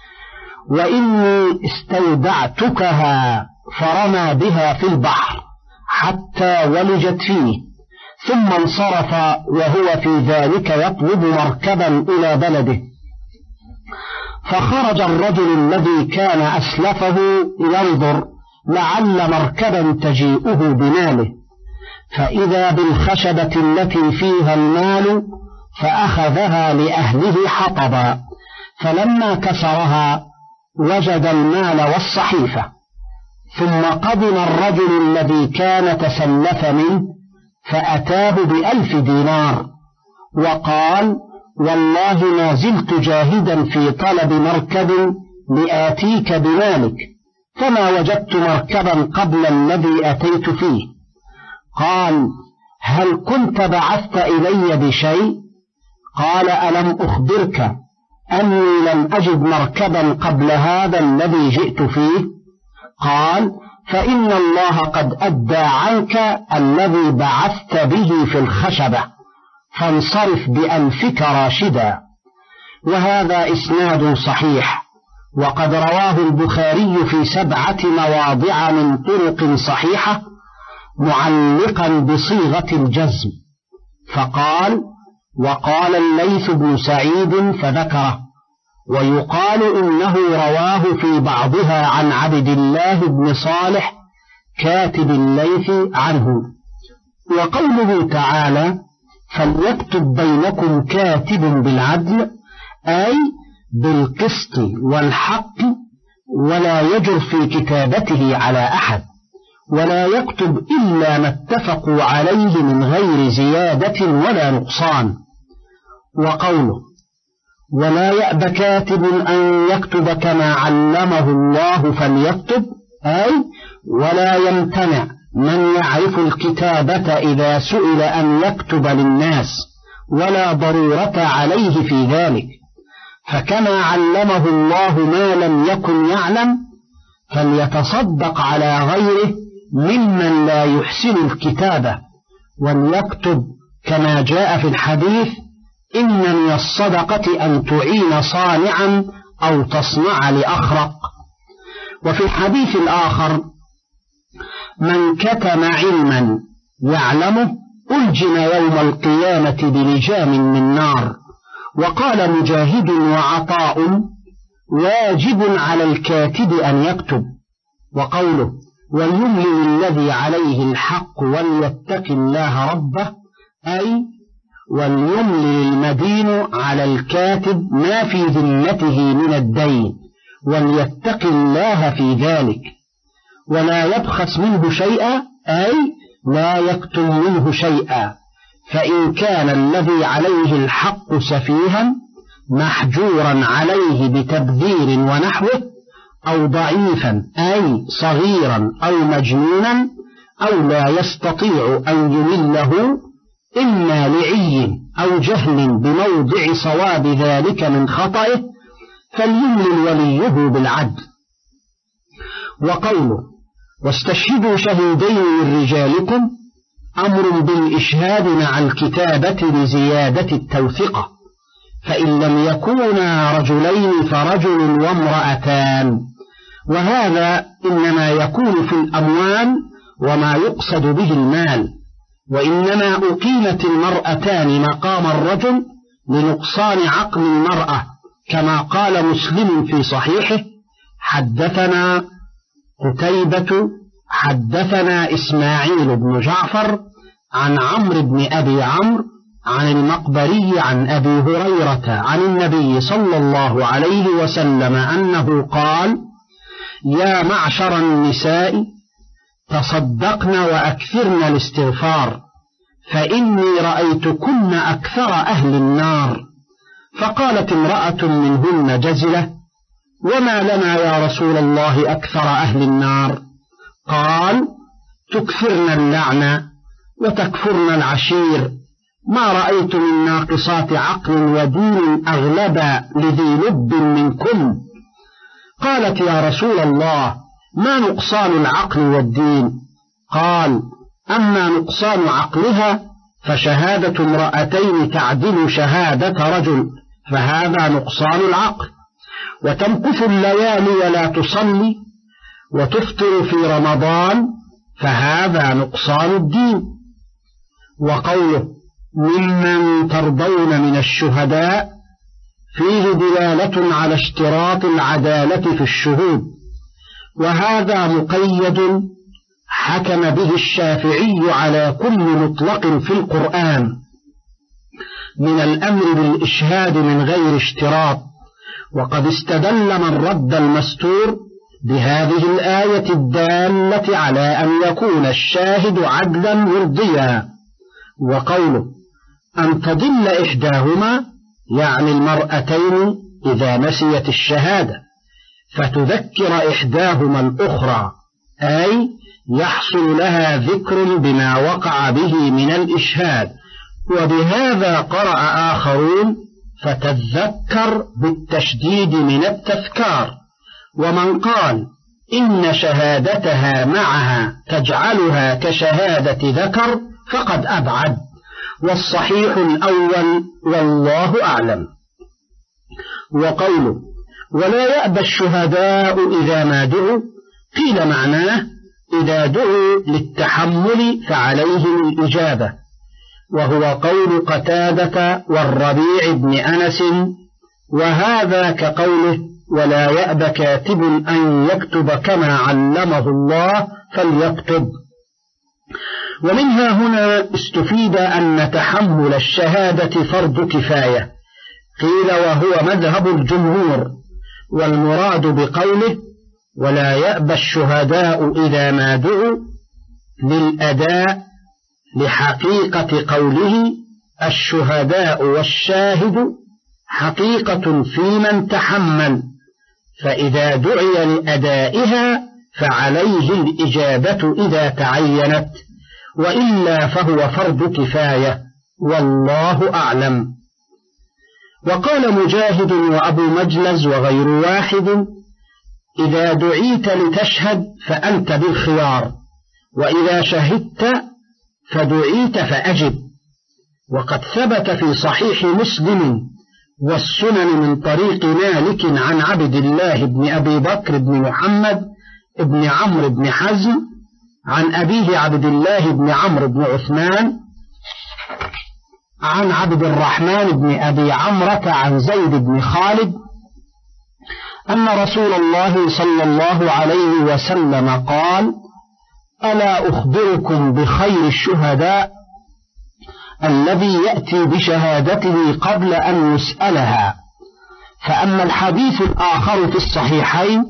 وإني استودعتكها، فرمى بها في البحر حتى ولجت فيه، ثم انصرف وهو في ذلك يطلب مركبا إلى بلده. فخرج الرجل الذي كان أسلفه ينظر لعل مركبا تجيئه بماله، فإذا بالخشبة التي فيها المال فأخذها لأهله حطبا، فلما كسرها وجد المال والصحيفة، ثم قدم الرجل الذي كان تسلف منه فأتاه بألف دينار وقال: والله ما زلت جاهدا في طلب مركب لآتيك بمالك، فما وجدت مركبا قبل الذي أتيت فيه. قال: هل كنت بعثت إلي بشيء؟ قال: ألم أخبرك أني لم أجد مركبا قبل هذا الذي جئت فيه؟ قال: فإن الله قد أدى عنك الذي بعثت به في الخشبة، فانصرف بأنفك راشدا. وهذا إسناد صحيح، وقد رواه البخاري في سبعة مواضع من طرق صحيحة معلقا بصيغة الجزم، فقال: وقال الليث بن سعيد فذكره، ويقال إنه رواه في بعضها عن عبد الله بن صالح كاتب الليث عنه. وقوله تعالى: فليكتب بينكم كاتب بالعدل، أي بالقسط والحق، ولا يجر في كتابته على أحد، ولا يكتب إلا ما اتفقوا عليه من غير زيادة ولا نقصان. وقوله: ولا يأب كاتب أن يكتب كما علمه الله فليكتب، أي ولا يمتنع من يعرف الكتابة إذا سئل أن يكتب للناس، ولا ضرورة عليه في ذلك، فكما علمه الله ما لم يكن يعلم فليتصدق على غيره ممن لا يحسن الكتابة، وليكتب كما جاء في الحديث: إن من الصدقة أن تعين صانعا أو تصنع لأخرق. وفي الحديث الآخر: من كتم علما يعلمه ألجم يوم القيامة بلجام من نار. وقال مجاهد وعطاء: واجب على الكاتب أن يكتب. وقوله: وليملل الذي عليه الحق وليتق الله ربه، أي وليملل المدين على الكاتب ما في ذمته من الدين، وليتق الله في ذلك، ولا يبخس منه شيئا، أي لا يكتم منه شيئا، فإن كان الذي عليه الحق سفيها محجورا عليه بتبذير ونحوه، أو ضعيفا أي صغيرا أو مجنونا، أو لا يستطيع أن يمله إما لعي أو جهل بموضع صواب ذلك من خطئه، فليملل وليه بالعدل. وقوله: واستشهدوا شهيدين من رجالكم، أمر بالإشهاد مع الكتابة لزيادة التوثقة، فإن لم يكونا رجلين فرجل وامرأتان، وهذا إنما يكون في الأموال وما يقصد به المال، وإنما أقيمت المرأتان مقام الرجل لنقصان عقل المرأة، كما قال مسلم في صحيحه: حدثنا قتيبة حدثنا إسماعيل بن جعفر عن عمرو بن أبي عمرو عن المقبري عن أبي هريرة عن النبي صلى الله عليه وسلم أنه قال: يا معشر النساء تصدقن وأكثرن الاستغفار، فإني رأيتكن أكثر أهل النار. فقالت امرأة منهن جزلة: وما لنا يا رسول الله أكثر أهل النار؟ قال: تكثرن اللعنة وتكفرن العشير، ما رأيت من ناقصات عقل ودين أغلب لذي لب منكم. قالت: يا رسول الله، ما نقصان العقل والدين؟ قال: أما نقصان عقلها فشهادة امرأتين تعدل شهادة رجل، فهذا نقصان العقل، وتمكث الليالي ولا تصلي، وتفطر في رمضان، فهذا نقصان الدين. وقوله: ممن ترضون من الشهداء، فيه دلالة على اشتراط العدالة في الشهود، وهذا مقيد حكم به الشافعي على كل مطلق في القرآن من الأمر بالإشهاد من غير اشتراط. وقد استدل من رد المستور بهذه الآية الدالة على أن يكون الشاهد عدلا مرضيا. وقوله أن تضل إحداهما يعني المرأتين إذا نسيت الشهادة فتذكر إحداهما الأخرى، أي يحصل لها ذكر بما وقع به من الإشهاد. وبهذا قرأ آخرون فتذكر بالتشديد من التذكار. ومن قال إن شهادتها معها تجعلها كشهادة ذكر فقد أبعد، والصحيح الأول والله أعلم. وقوله ولا يأبى الشهداء إذا ما دعوا، قيل معناه إذا دعوا للتحمل فعليهم الإجابة، وهو قول قتادة والربيع بن أنس، وهذا كقوله ولا يأبى كاتب أن يكتب كما علمه الله فليكتب. ومنها هنا استفيد أن تحمل الشهادة فرض كفاية، قيل وهو مذهب الجمهور، والمراد بقوله ولا يأبى الشهداء إذا ما دعوا للأداء لحقيقة قوله الشهداء والشاهد حقيقة في من تحمل، فإذا دعي لأدائها فعليه الإجابة إذا تعينت، وإلا فهو فرض كفاية والله أعلم. وقال مجاهد وأبو مجلز وغير واحد إذا دعيت لتشهد فأنت بالخيار، وإذا شهدت فدعيت فأجب. وقد ثبت في صحيح مسلم والسنن من طريق مالك عن عبد الله بن أبي بكر بن محمد بن عمرو بن حزم عن أبيه عبد الله بن عمرو بن عثمان عن عبد الرحمن بن أبي عمرة عن زيد بن خالد أن رسول الله صلى الله عليه وسلم قال ألا أخبركم بخير الشهداء الذي يأتي بشهادته قبل أن يسألها. فأما الحديث الآخر في الصحيحين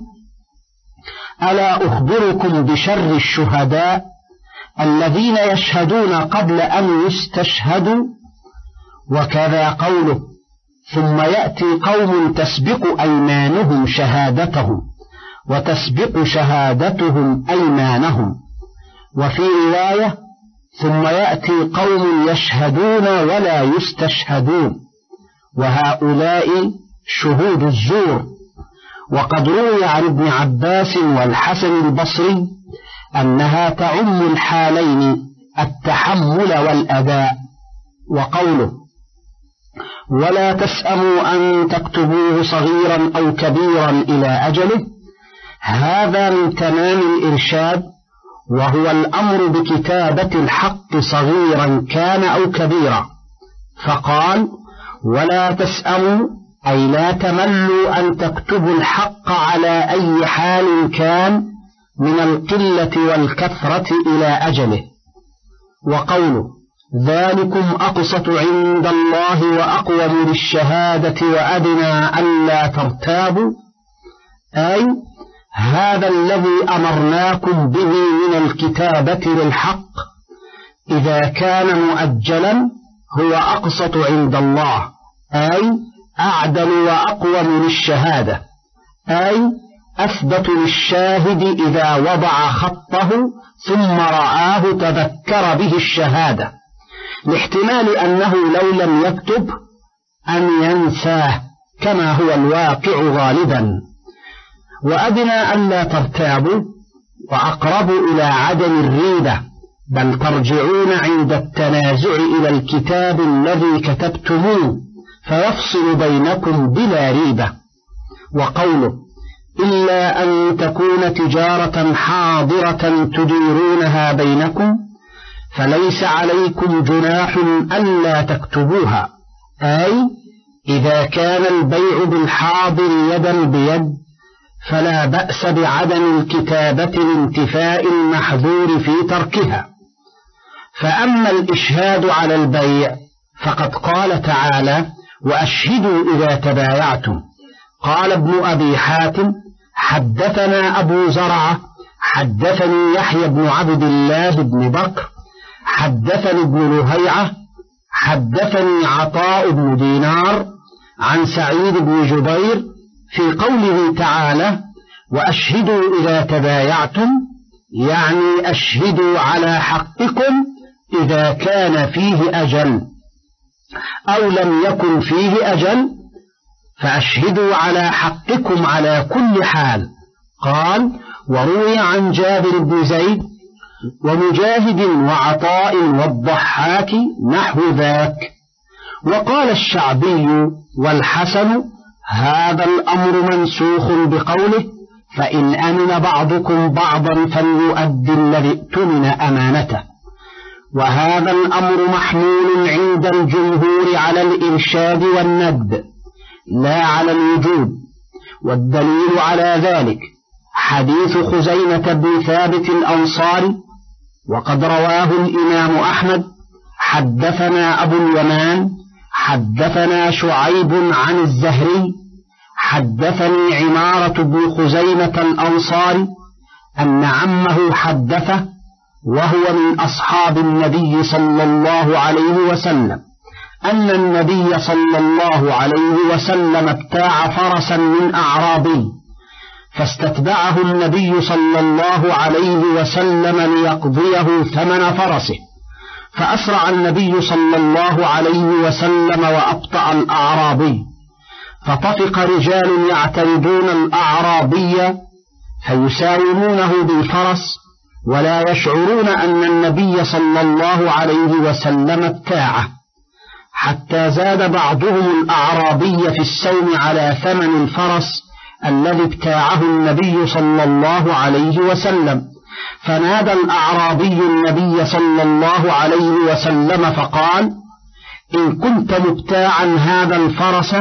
ألا أخبركم بشر الشهداء الذين يشهدون قبل أن يستشهدوا، وكذا قوله ثم يأتي قوم تسبق أيمانهم شهادتهم وتسبق شهادتهم أيمانهم. وفي رواية ثم يأتي قوم يشهدون ولا يستشهدون، وهؤلاء شهود الزور. وقد روي عن ابن عباس والحسن البصري أنها تعم الحالين التحمل والأداء. وقوله ولا تسأموا أن تكتبوه صغيرا أو كبيرا إلى أجله، هذا من تمام الإرشاد، وهو الأمر بكتابة الحق صغيرا كان أو كبيرا. فقال ولا تسأموا أي لا تملوا أن تكتبوا الحق على أي حال كان من القلة والكثرة إلى أجله. وقوله ذلكم أقسط عند الله وأقوم للشهادة وأدنى ألا ترتابوا، أي هذا الذي أمرناكم به من الكتابة للحق إذا كان مؤجلا هو أقسط عند الله، أي أعدل وأقوم للشهادة، أي أثبت للشاهد إذا وضع خطه ثم رآه تذكر به الشهادة، لاحتمال أنه لو لم يكتب أن ينساه كما هو الواقع غالبا. وأدنى ألا ترتابوا وأقرب إلى عدم الريبة، بل ترجعون عند التنازع إلى الكتاب الذي كتبتموه فيفصل بينكم بلا ريبة. وقوله إلا أن تكون تجارة حاضرة تديرونها بينكم فليس عليكم جناح ألا تكتبوها، أي إذا كان البيع بالحاضر يدا بيد فلا بأس بعدم الكتابة لانتفاء المحذور في تركها. فأما الإشهاد على البيع فقد قال تعالى: وأشهدوا إذا تبايعتم. قال ابن أبي حاتم: حدثنا أبو زرعة حدثني يحيى بن عبد الله بن بكر حدثني ابن لهيعة حدثني عطاء بن دينار عن سعيد بن جبير في قوله تعالى: وأشهدوا إذا تبايعتم، يعني أشهدوا على حقكم إذا كان فيه أجل، أو لم يكن فيه أجل فأشهدوا على حقكم على كل حال. قال: وروي عن جابر بن زيد ومجاهد وعطاء والضحاك نحو ذاك. وقال الشعبي والحسن: هذا الأمر منسوخ بقوله: فإن أمن بعضكم بعضا فليؤدي الذي اؤتمن أمانته. وهذا الأمر محمول عند الجمهور على الإرشاد والند لا على الوجوب. والدليل على ذلك حديث خزيمة بن ثابت الأنصاري، وقد رواه الإمام أحمد: حدثنا أبو اليمان حدثنا شعيب عن الزهري حدثني عمارة بن خزيمة الأنصاري أن عمه حدثه، وهو من أصحاب النبي صلى الله عليه وسلم، أن النبي صلى الله عليه وسلم ابتاع فرسا من أعرابي، فاستتبعه النبي صلى الله عليه وسلم ليقضيه ثمن فرسه، فأسرع النبي صلى الله عليه وسلم وأبطأ الأعرابي، فطفق رجال يعترضون الأعرابي فيساومونه بالفرس ولا يشعرون أن النبي صلى الله عليه وسلم ابتاعه، حتى زاد بعضهم الأعرابي في السوم على ثمن الفرس الذي ابتاعه النبي صلى الله عليه وسلم، فنادى الأعرابي النبي صلى الله عليه وسلم فقال: إن كنت مبتاعا هذا الفرس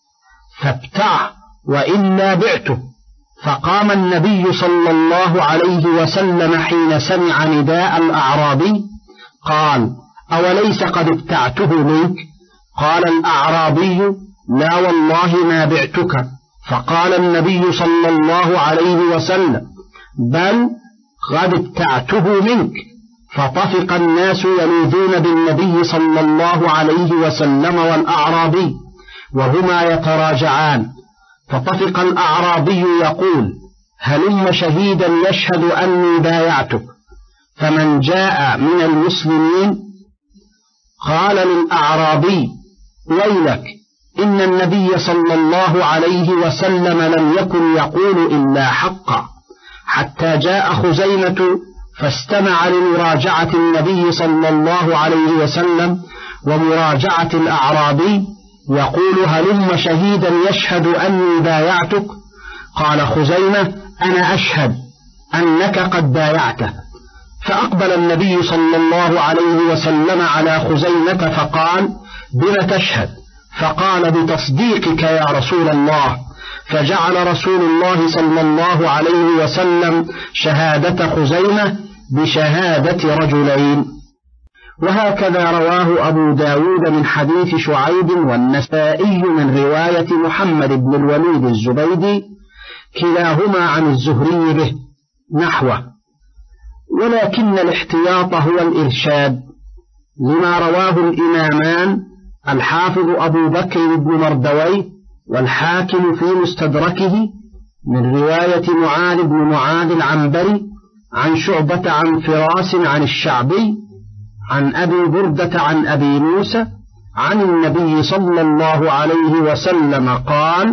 فابتعه وإلا بعته. فقام النبي صلى الله عليه وسلم حين سمع نداء الأعرابي قال: أوليس قد ابتعته منك؟ قال الأعرابي: لا والله ما بعتك. فقال النبي صلى الله عليه وسلم: بل قد ابتعته منك. فطفق الناس يلوذون بالنبي صلى الله عليه وسلم والأعرابي وهما يتراجعان، فطفق الأعرابي يقول: هلم شهيدا يشهد أني بايعتك. فمن جاء من المسلمين قال للأعرابي: ويلك، إن النبي صلى الله عليه وسلم لم يكن يقول إلا حقا. حتى جاء خزيمة فاستمع لمراجعة النبي صلى الله عليه وسلم ومراجعة الأعرابي يقول: هلم شهيدا يشهد أني بايعتك. قال خزيمة: أنا أشهد أنك قد بايعته. فأقبل النبي صلى الله عليه وسلم على خزيمة فقال: بما تشهد؟ فقال: بتصديقك يا رسول الله. فجعل رسول الله صلى الله عليه وسلم شهادة خزيمة بشهادة رجلين. وهكذا رواه أبو داود من حديث شعيب والنسائي من رواية محمد بن الوليد الزبيدي كلاهما عن الزهري به نحوه. ولكن الاحتياط هو الإرشاد، لما رواه الإمامان الحافظ أبو بكر بن مردويه والحاكم في مستدركه من رواية معاذ بن معاذ العنبري عن شعبة عن فراس عن الشعبي عن أبي بردة عن أبي موسى عن النبي صلى الله عليه وسلم قال: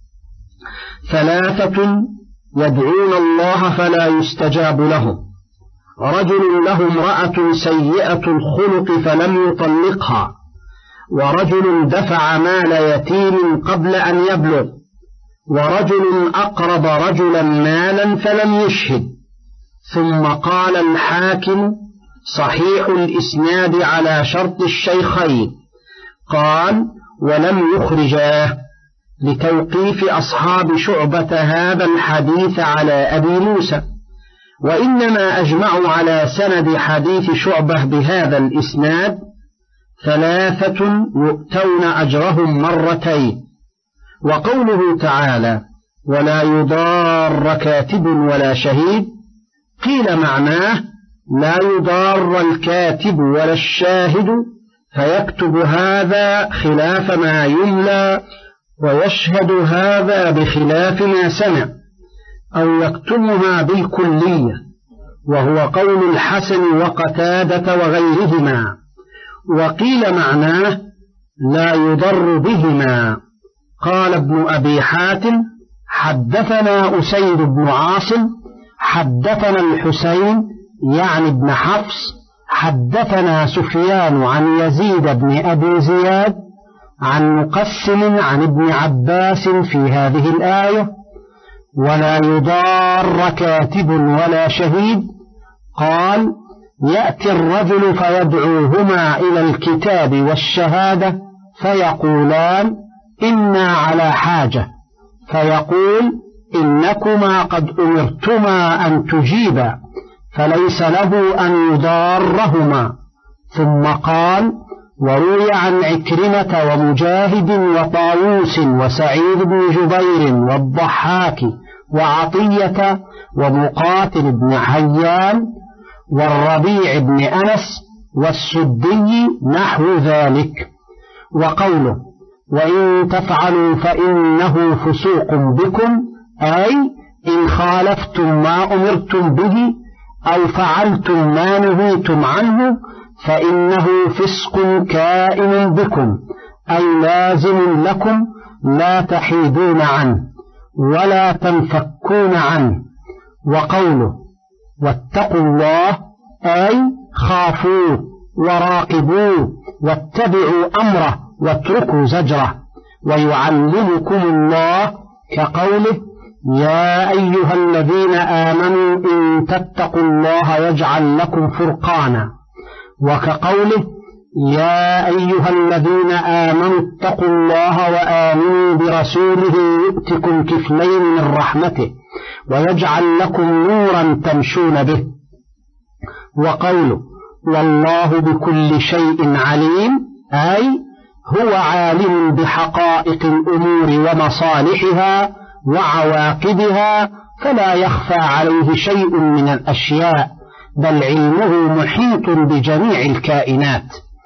ثلاثة يدعون الله فلا يستجاب لهم: رجل له امرأة سيئة الخلق فلم يطلقها، ورجل دفع مال يتيم قبل أن يبلغ، ورجل أقرض رجلا مالا فلم يشهد. ثم قال الحاكم: صحيح الإسناد على شرط الشيخين. قال: ولم يخرجاه، لتوقيف أصحاب شعبة هذا الحديث على أبي موسى، وإنما أجمعوا على سند حديث شعبة بهذا الإسناد ثلاثة يؤتون أجرهم مرتين. وقوله تعالى ولا يضار كاتب ولا شهيد، قيل معناه لا يضار الكاتب ولا الشاهد فيكتب هذا خلاف ما يملى ويشهد هذا بخلاف ما سمع، أو يكتمها بالكلية، وهو قول الحسن وقتادة وغيرهما. وقيل معناه لا يضر بهما. قال ابن أبي حاتم حدثنا أسيد بن عاصم حدثنا الحسين يعني ابن حفص حدثنا سفيان عن يزيد بن أبي زياد عن مقسم عن ابن عباس في هذه الآية ولا يضار كاتب ولا شهيد. قال يأتي الرجل فيدعوهما إلى الكتاب والشهادة فيقولان إنا على حاجة، فيقول إنكما قد أمرتما أن تجيبا، فليس له أن يضارهما. ثم قال وروي عن عكرمة ومجاهد وطاووس وسعيد بن جبير والضحاك وعطية ومقاتل بن حيان والربيع بن أنس والسدي نحو ذلك. وقوله وإن تفعلوا فإنه فسوق بكم، أي إن خالفتم ما أمرتم به أو فعلتم ما نهيتم عنه فإنه فسق كائن بكم، أي لازم لكم لا تحيدون عنه ولا تنفكون عنه. وقوله واتقوا الله، أي خافوه وراقبوه واتبعوا أمره واتركوا زجره. ويعلمكم الله كقوله يا أيها الذين آمنوا إن تتقوا الله يجعل لكم فرقانا، وكقوله يا أيها الذين آمنوا اتقوا الله وآمنوا برسوله يؤتكم كفلين من رحمته ويجعل لكم نورا تمشون به. وقوله والله بكل شيء عليم، أي هو عالم بحقائق الأمور ومصالحها وعواقبها، فلا يخفى عليه شيء من الأشياء، بل علمه محيط بجميع الكائنات.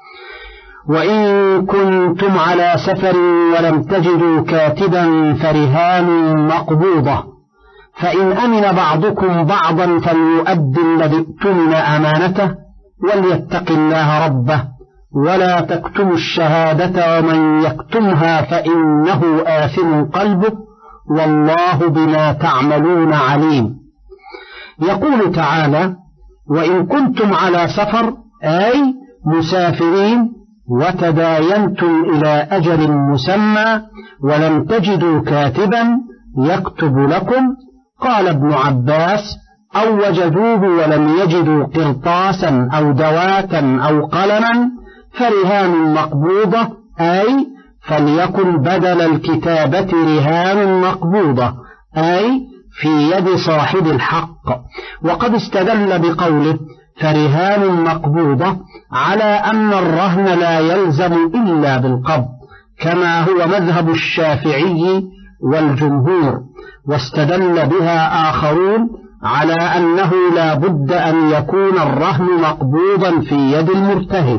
وإن كنتم على سفر ولم تجدوا كاتبا فرهان مقبوضة، فإن أمن بعضكم بعضا فليؤدي الذي اؤتمن أمانته وليتق الله ربه ولا تكتموا الشهادة ومن يكتمها فإنه آثم قلبه والله بما تعملون عليم. يقول تعالى وإن كنتم على سفر، أي مسافرين وتداينتم إلى أجل مسمى ولم تجدوا كاتبا يكتب لكم. قال ابن عباس أو وجدوه ولم يجدوا قرطاسا أو دواتا أو قلما فرهان مقبوضة، أي فليكن بدل الكتابة رهان مقبوضة، أي في يد صاحب الحق. وقد استدل بقوله فرهان مقبوضة على أن الرهن لا يلزم إلا بالقبض، كما هو مذهب الشافعي والجمهور. واستدل بها آخرون على أنه لا بد أن يكون الرهن مقبوضا في يد المرتهن،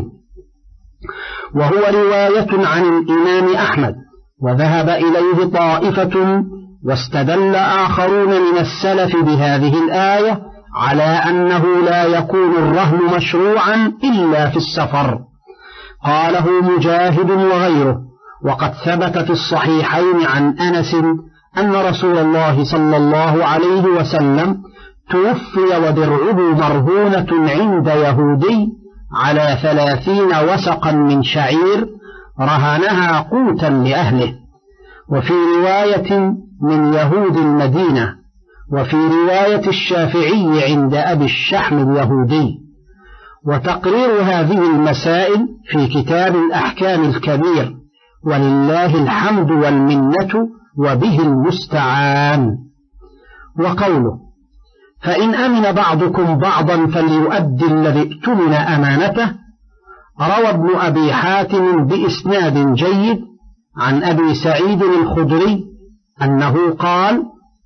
وهو رواية عن الإمام أحمد وذهب إليه طائفة. واستدل آخرون من السلف بهذه الآية على أنه لا يكون الرهن مشروعا إلا في السفر، قاله مجاهد وغيره. وقد ثبت في الصحيحين عن أنس أن رسول الله صلى الله عليه وسلم توفي ودرعه مرهونة عند يهودي على ثلاثين وسقا من شعير رهنها قوتا لأهله، وفي رواية من يهود المدينة، وفي رواية الشافعي عند أبي الشحم اليهودي. وتقرير هذه المسائل في كتاب الأحكام الكبير ولله الحمد والمنة وبه المستعان. وقوله: فإن أمن بعضكم بعضا فليؤدي الذي اؤتمن أمانته، روى ابن أبي حاتم بإسناد جيد عن أبي سعيد الخدري أنه قال: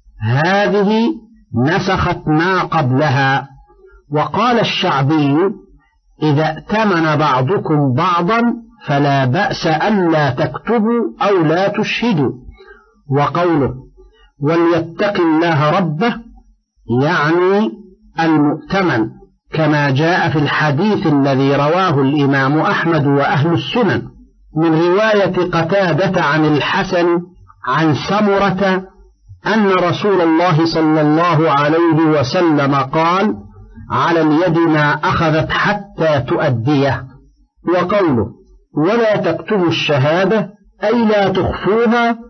هذه نسخت ما قبلها. وقال الشعبي: إذا ائتمن بعضكم بعضا فلا بأس ألا تكتبوا أو لا تشهدوا. وقوله: وليتق الله ربه، يعني المؤتمن، كما جاء في الحديث الذي رواه الإمام أحمد وأهل السنن من رواية قتادة عن الحسن عن سمرة أن رسول الله صلى الله عليه وسلم قال: على اليد ما أخذت حتى تؤديه. وقوله: ولا تكتموا الشهادة، أي لا تخفوها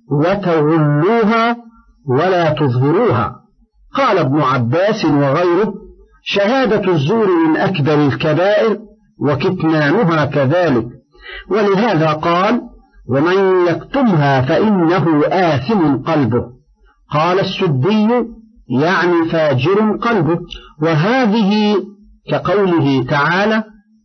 وتغلوها ولا تظهروها. قال ابن عباس وغيره: شهادة الزور من أكبر الكبائر وكتمانها كذلك، ولهذا قال: ومن يكتمها فإنه آثم قلبه. قال السدي: يعني فاجر قلبه. وهذه كقوله تعالى: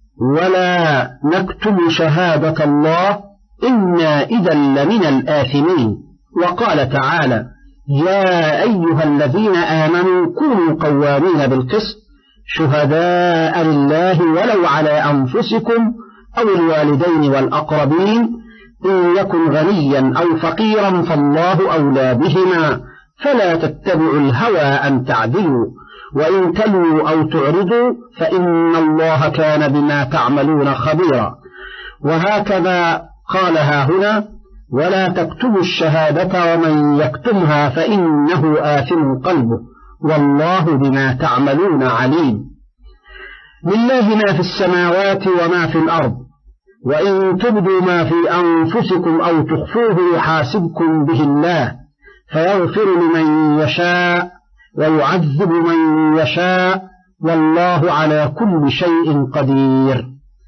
ولا نكتم شهادة الله إنا إذا لمن الآثمين. وقال تعالى: يا أيها الذين آمنوا كونوا قوامين بالقسط شهداء لله ولو على أنفسكم أو الوالدين والأقربين إن يكن غنيا أو فقيرا فالله أولى بهما فلا تتبعوا الهوى أن تعدلوا وإن تلووا أو تعرضوا فإن الله كان بما تعملون خبيرا. وهكذا قالها هنا: ولا تكتموا الشهادة ومن يكتمها فإنه آثم قلبه والله بما تعملون عليم. لله ما في السماوات وما في الأرض، وإن تبدوا ما في أنفسكم أو تخفوه يحاسبكم به الله فيغفر لمن يشاء ويعذب من يشاء والله على كل شيء قدير.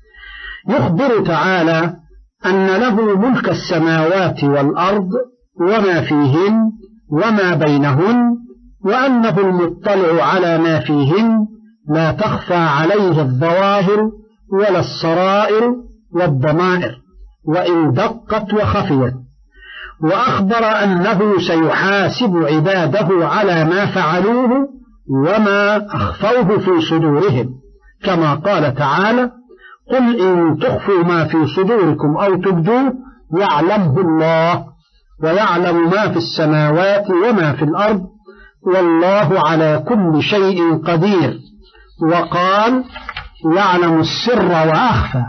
يخبر تعالى أن له ملك السماوات والأرض وما فيهن وما بينهن، وأنه المطلع على ما فيهن لا تخفى عليه الظواهر ولا السرائر والضمائر وإن دقت وخفيت. وأخبر أنه سيحاسب عباده على ما فعلوه وما أخفوه في صدورهم، كما قال تعالى: قل إن تخفوا ما في صدوركم أو تبدوه يعلمه الله ويعلم ما في السماوات وما في الأرض والله على كل شيء قدير. وقال: يعلم السر وأخفى.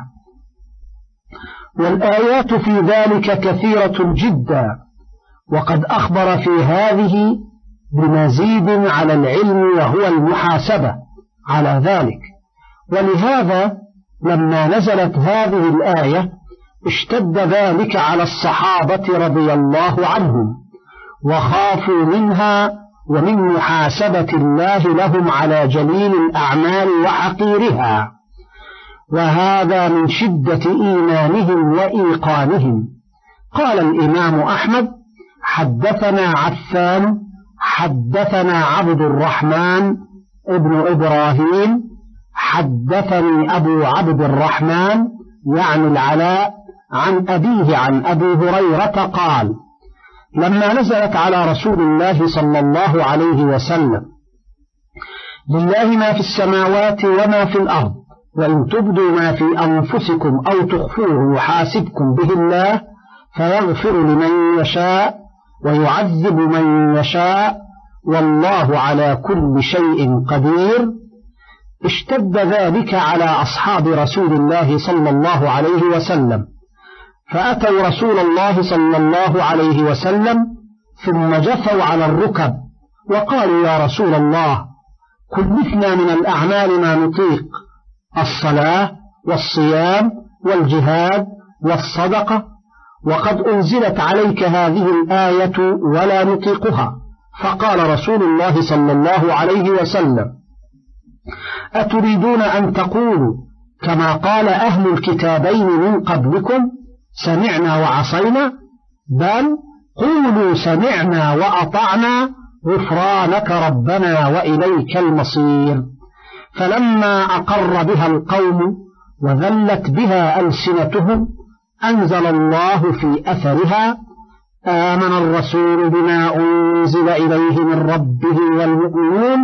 والآيات في ذلك كثيرة جدا، وقد أخبر في هذه بمزيد على العلم وهو المحاسبة على ذلك. ولهذا لما نزلت هذه الآية اشتد ذلك على الصحابة رضي الله عنهم وخافوا منها ومن محاسبة الله لهم على جليل الأعمال وحقيرها، وهذا من شدة إيمانهم وإيقانهم. قال الإمام أحمد: حدثنا عفان حدثنا عبد الرحمن ابن إبراهيم حدثني أبو عبد الرحمن يعني العلاء عن أبيه عن أبي هريرة قال: لما نزلت على رسول الله صلى الله عليه وسلم: لله ما في السماوات وما في الأرض، وإن تبدوا ما في أنفسكم أو تخفوه يحاسبكم به الله فيغفر لمن يشاء ويعذب من يشاء والله على كل شيء قدير، اشتد ذلك على أصحاب رسول الله صلى الله عليه وسلم، فأتوا رسول الله صلى الله عليه وسلم ثم جثوا على الركب وقالوا: يا رسول الله، كلفنا من الأعمال ما نطيق، الصلاة والصيام والجهاد والصدقة، وقد أنزلت عليك هذه الآية ولا نطيقها. فقال رسول الله صلى الله عليه وسلم: أتريدون أن تقولوا كما قال أهل الكتابين من قبلكم سمعنا وعصينا، بل قولوا سمعنا وأطعنا غفرانك ربنا وإليك المصير. فلما أقر بها القوم وذلت بها ألسنتهم أنزل الله في أثرها: آمن الرسول بما أنزل إليه من ربه والمؤمنون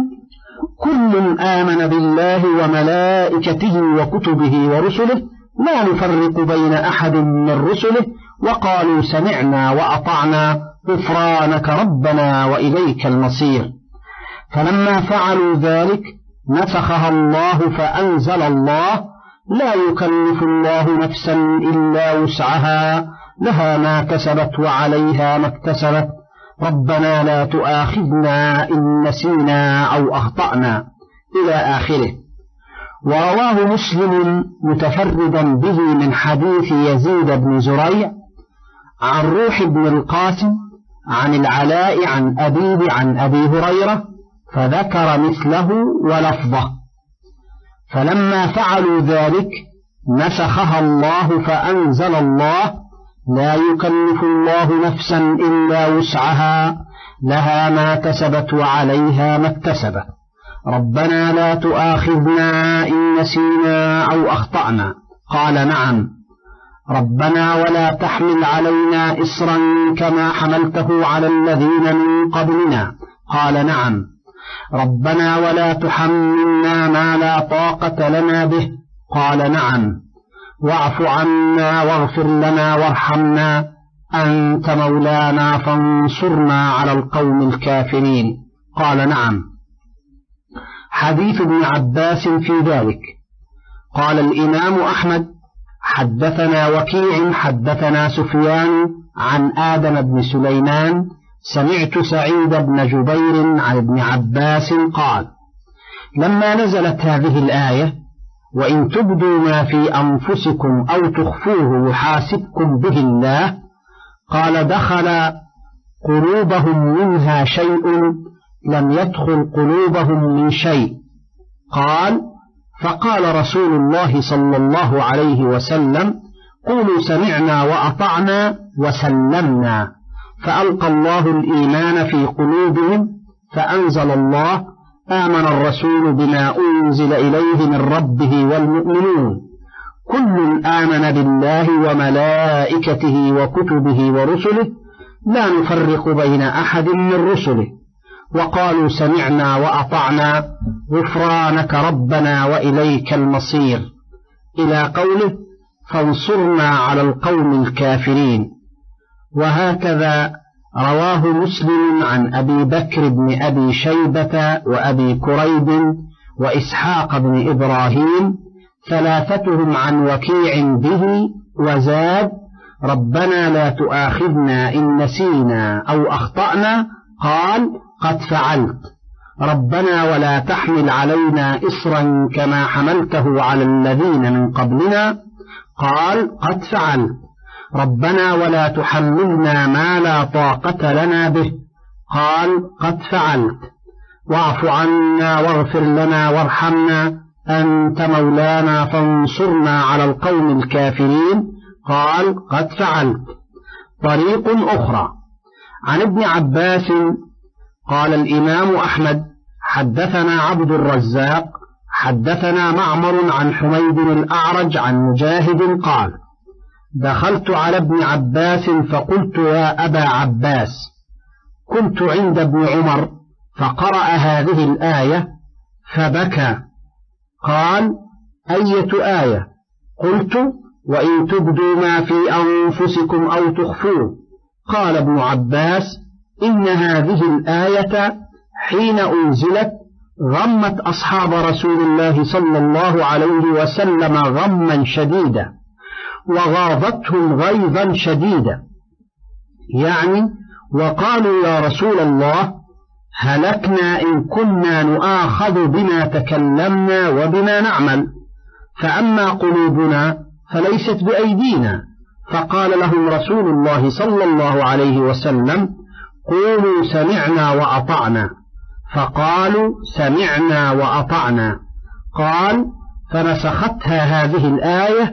كل آمن بالله وملائكته وكتبه ورسله لا نفرق بين أحد من رسله وقالوا سمعنا وأطعنا غفرانك ربنا وإليك المصير. فلما فعلوا ذلك نسخها الله فأنزل الله: لا يكلف الله نفسا إلا وسعها لها ما كسبت وعليها ما اكتسبت ربنا لا تؤاخذنا إن نسينا أو أخطأنا إلى آخره. ورواه مسلم متفردا به من حديث يزيد بن زريع عن روح بن القاسم عن العلاء عن أبيه عن أبي هريرة فذكر مثله ولفظه. فلما فعلوا ذلك نسخها الله فأنزل الله: لا يكلف الله نفسا إلا وسعها لها ما كسبت وعليها ما اكتسبت ربنا لا تؤاخذنا إن نسينا أو أخطأنا. قال: نعم. ربنا ولا تحمل علينا إصرا كما حملته على الذين من قبلنا. قال: نعم. ربنا ولا تحملنا ما لا طاقة لنا به. قال: نعم. واعف عنا واغفر لنا وارحمنا أنت مولانا فانصرنا على القوم الكافرين. قال: نعم. حديث ابن عباس في ذلك. قال الإمام أحمد: حدثنا وكيع حدثنا سفيان عن آدم بن سليمان سمعت سعيد بن جبير عن ابن عباس قال: لما نزلت هذه الآية: وإن تبدوا ما في أنفسكم أو تخفوه يحاسبكم به الله، قال: دخل قلوبهم منها شيء لم يدخل قلوبهم من شيء. قال: فقال رسول الله صلى الله عليه وسلم: قولوا سمعنا وأطعنا وسلمنا. فألقى الله الإيمان في قلوبهم فأنزل الله: آمن الرسول بما أنزل إليه من ربه والمؤمنون كل آمن بالله وملائكته وكتبه ورسله لا نفرق بين أحد من رسله وقالوا سمعنا وأطعنا غفرانك ربنا وإليك المصير، إلى قوله: فانصرنا على القوم الكافرين. وهكذا رواه مسلم عن أبي بكر بن أبي شيبة وأبي كريب وإسحاق بن إبراهيم ثلاثتهم عن وكيع به، وزاد: ربنا لا تؤاخذنا إن نسينا أو أخطأنا. قال: قد فعلت. ربنا ولا تحمل علينا إصرا كما حملته على الذين من قبلنا. قال: قد فعلت. ربنا ولا تحملنا ما لا طاقة لنا به. قال: قد فعلت. واعف عنا واغفر لنا وارحمنا أنت مولانا فانصرنا على القوم الكافرين. قال: قد فعلت. طريق أخرى عن ابن عباس قال الإمام أحمد: حدثنا عبد الرزاق حدثنا معمر عن حميد الأعرج عن مجاهد قال: دخلت على ابن عباس فقلت: يا أبا عباس، كنت عند ابن عمر فقرأ هذه الآية فبكى. قال: أية آية؟ قلت: وإن تبدوا ما في أنفسكم أو تخفوه. قال ابن عباس: إن هذه الآية حين أنزلت غمت أصحاب رسول الله صلى الله عليه وسلم غما شديدا وغاضتهم غيظا شديدا، يعني وقالوا: يا رسول الله، هلكنا إن كنا نؤاخذ بما تكلمنا وبما نعمل، فأما قلوبنا فليست بأيدينا. فقال لهم رسول الله صلى الله عليه وسلم: قولوا سمعنا وأطعنا. فقالوا: سمعنا وأطعنا. قال: فنسختها هذه الآية: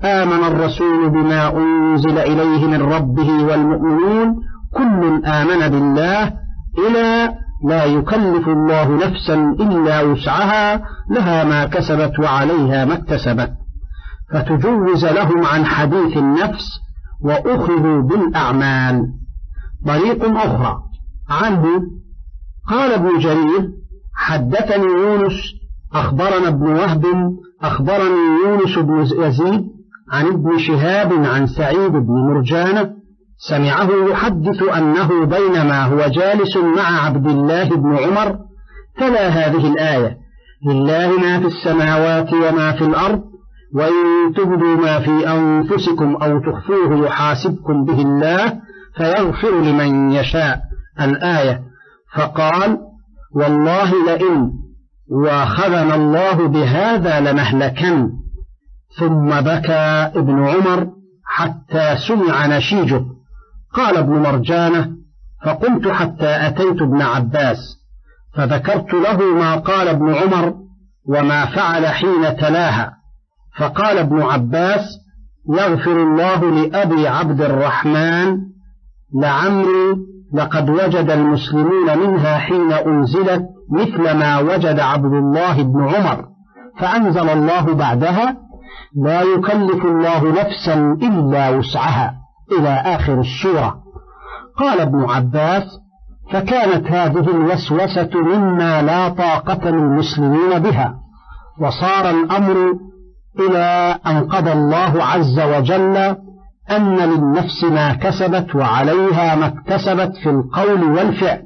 آمن الرسول بما أنزل إليه من ربه والمؤمنون كل آمن بالله إلى لا يكلف الله نفسا إلا وسعها لها ما كسبت وعليها ما اكتسبت، فتجوز لهم عن حديث النفس وأخذوا بالأعمال. طريق أخرى عنه قال ابن جرير حدثني يونس أخبرنا ابن وهب أخبرني يونس بن يزيد عن ابن شهاب عن سعيد بن مرجانة سمعه يحدث أنه بينما هو جالس مع عبد الله بن عمر تلا هذه الآية: لله ما في السماوات وما في الأرض وإن تبدوا ما في أنفسكم أو تخفوه يحاسبكم به الله فيغفر لمن يشاء الآية. فقال: والله لئن واخذنا الله بهذا لنهلكن. ثم بكى ابن عمر حتى سمع نشيجه. قال ابن مرجانة: فقمت حتى أتيت ابن عباس فذكرت له ما قال ابن عمر وما فعل حين تلاها، فقال ابن عباس: يغفر الله لأبي عبد الرحمن لعمري لقد وجد المسلمون منها حين أنزلت مثل ما وجد عبد الله بن عمر، فأنزل الله بعدها: لا يكلف الله نفسا إلا وسعها إلى آخر السورة. قال ابن عباس: فكانت هذه الوسوسة مما لا طاقة للمسلمين بها، وصار الأمر إلى أن قضى الله عز وجل أن للنفس ما كسبت وعليها ما اكتسبت في القول والفعل.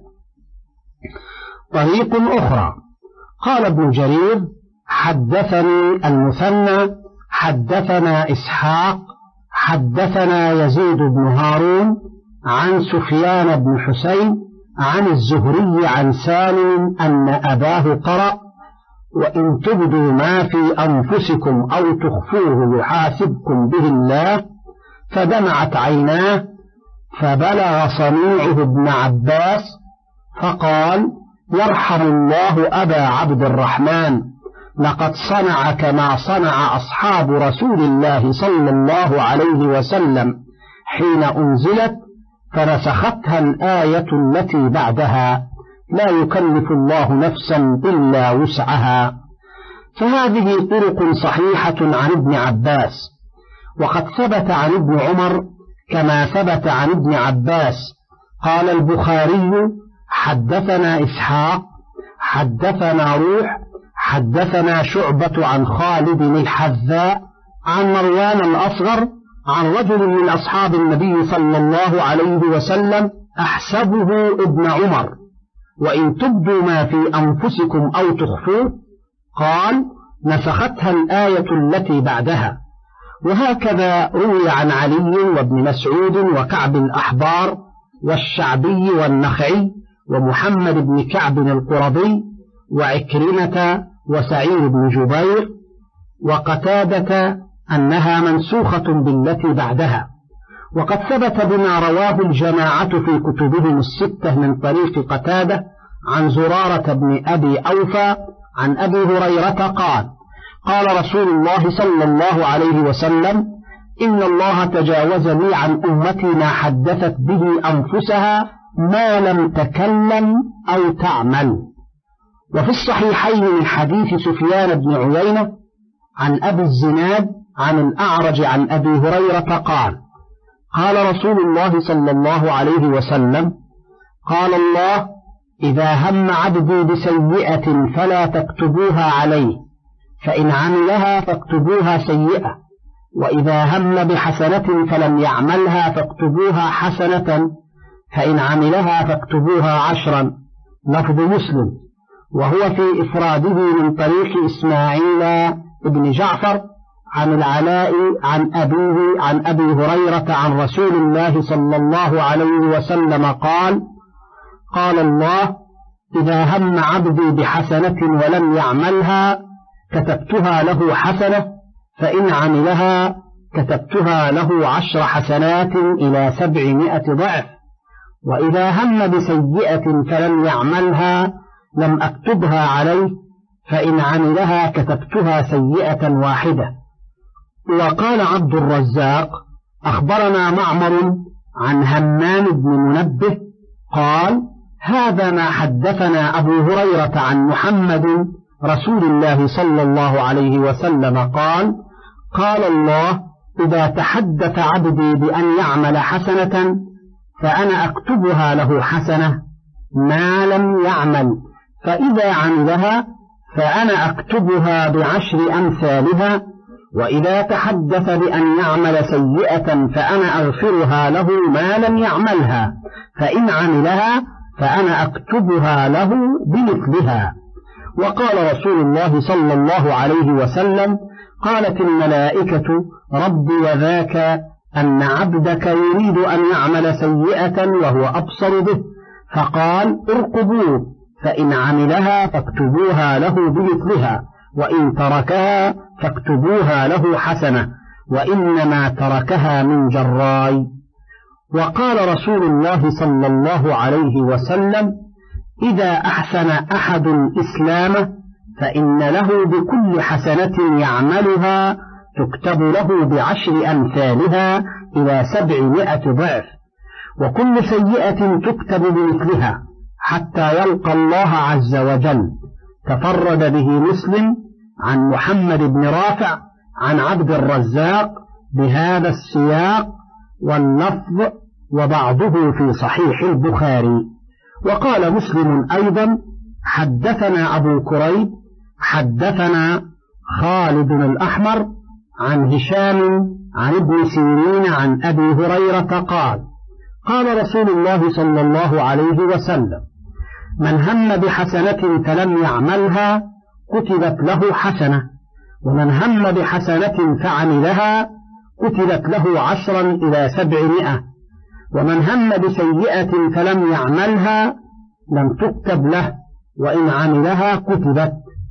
طريق أخرى قال ابن جرير حدثني المثنى حدثنا إسحاق حدثنا يزيد بن هارون عن سفيان بن حسين عن الزهري عن سالم أن أباه قرأ: وإن تبدوا ما في أنفسكم أو تخفوه يحاسبكم به الله، فدمعت عيناه فبلغ صنيعه ابن عباس فقال: يرحم الله أبا عبد الرحمن، لقد صنع كما صنع أصحاب رسول الله صلى الله عليه وسلم حين أنزلت فنسختها الآية التي بعدها: لا يكلف الله نفسا إلا وسعها. فهذه طرق صحيحة عن ابن عباس، وقد ثبت عن ابن عمر كما ثبت عن ابن عباس. قال البخاري: حدثنا إسحاق حدثنا روح حدثنا شعبة عن خالد الحذاء عن مروان الأصغر عن رجل من أصحاب النبي صلى الله عليه وسلم أحسبه ابن عمر: وإن تبدوا ما في أنفسكم أو تخفوه، قال: نسختها الآية التي بعدها. وهكذا روي عن علي وابن مسعود وكعب الأحبار والشعبي والنخعي ومحمد بن كعب القرظي وعكرمة وسعيد بن جبير وقتادة أنها منسوخة بالتي بعدها. وقد ثبت بما رواه الجماعة في كتبهم الستة من طريق قتادة عن زرارة بن أبي أوفى عن أبي هريرة قال: قال رسول الله صلى الله عليه وسلم: إن الله تجاوز لي عن أمتي ما حدثت به أنفسها ما لم تكلم أو تعمل. وفي الصحيحين من حديث سفيان بن عيينة عن أبي الزناد عن الأعرج عن أبي هريرة قال: قال رسول الله صلى الله عليه وسلم: قال الله: إذا هم عبدي بسيئة فلا تكتبوها عليه، فإن عملها فاكتبوها سيئة، وإذا هم بحسنة فلم يعملها فاكتبوها حسنة، فإن عملها فاكتبوها عشرا. لفظ مسلم. وهو في إفراده من طريق إسماعيل بن جعفر عن العلاء عن أبيه عن أبي هريرة عن رسول الله صلى الله عليه وسلم قال: قال الله: إذا هم عبدي بحسنة ولم يعملها كتبتها له حسنة، فإن عملها كتبتها له عشر حسنات إلى سبعمائة ضعف، وإذا هم بسيئة فلم يعملها لم أكتبها عليه، فإن عملها كتبتها سيئة واحدة. وقال عبد الرزاق أخبرنا معمر عن همام بن منبه قال هذا ما حدثنا أبو هريرة عن محمد رسول الله صلى الله عليه وسلم قال قال الله إذا تحدث عبدي بأن يعمل حسنة فأنا أكتبها له حسنة ما لم يعمل، فإذا عملها فأنا أكتبها بعشر أمثالها، وإذا تحدث بأن يعمل سيئة فأنا أغفرها له ما لم يعملها، فإن عملها فأنا أكتبها له بمثلها. وقال رسول الله صلى الله عليه وسلم قالت الملائكة رب وذاك أن عبدك يريد أن يعمل سيئة وهو أبصر به، فقال ارقبوه فإن عملها فاكتبوها له بمثلها، وإن تركها فاكتبوها له حسنة، وإنما تركها من جراي. وقال رسول الله صلى الله عليه وسلم إذا أحسن أحد الإسلام فإن له بكل حسنة يعملها تكتب له بعشر أمثالها إلى سبعمائة ضعف، وكل سيئة تكتب بمثلها حتى يلقى الله عز وجل. تفرد به مسلم عن محمد بن رافع عن عبد الرزاق بهذا السياق واللفظ، وبعضه في صحيح البخاري. وقال مسلم أيضا حدثنا أبو كريب حدثنا خالد الأحمر عن هشام عن ابن سيرين عن أبي هريرة قال قال رسول الله صلى الله عليه وسلم من هم بحسنة فلم يعملها كتبت له حسنة، ومن هم بحسنة فعملها كتبت له عشرا إلى سبعمائة، ومن هم بسيئة فلم يعملها لم تكتب له، وإن عملها كتبت.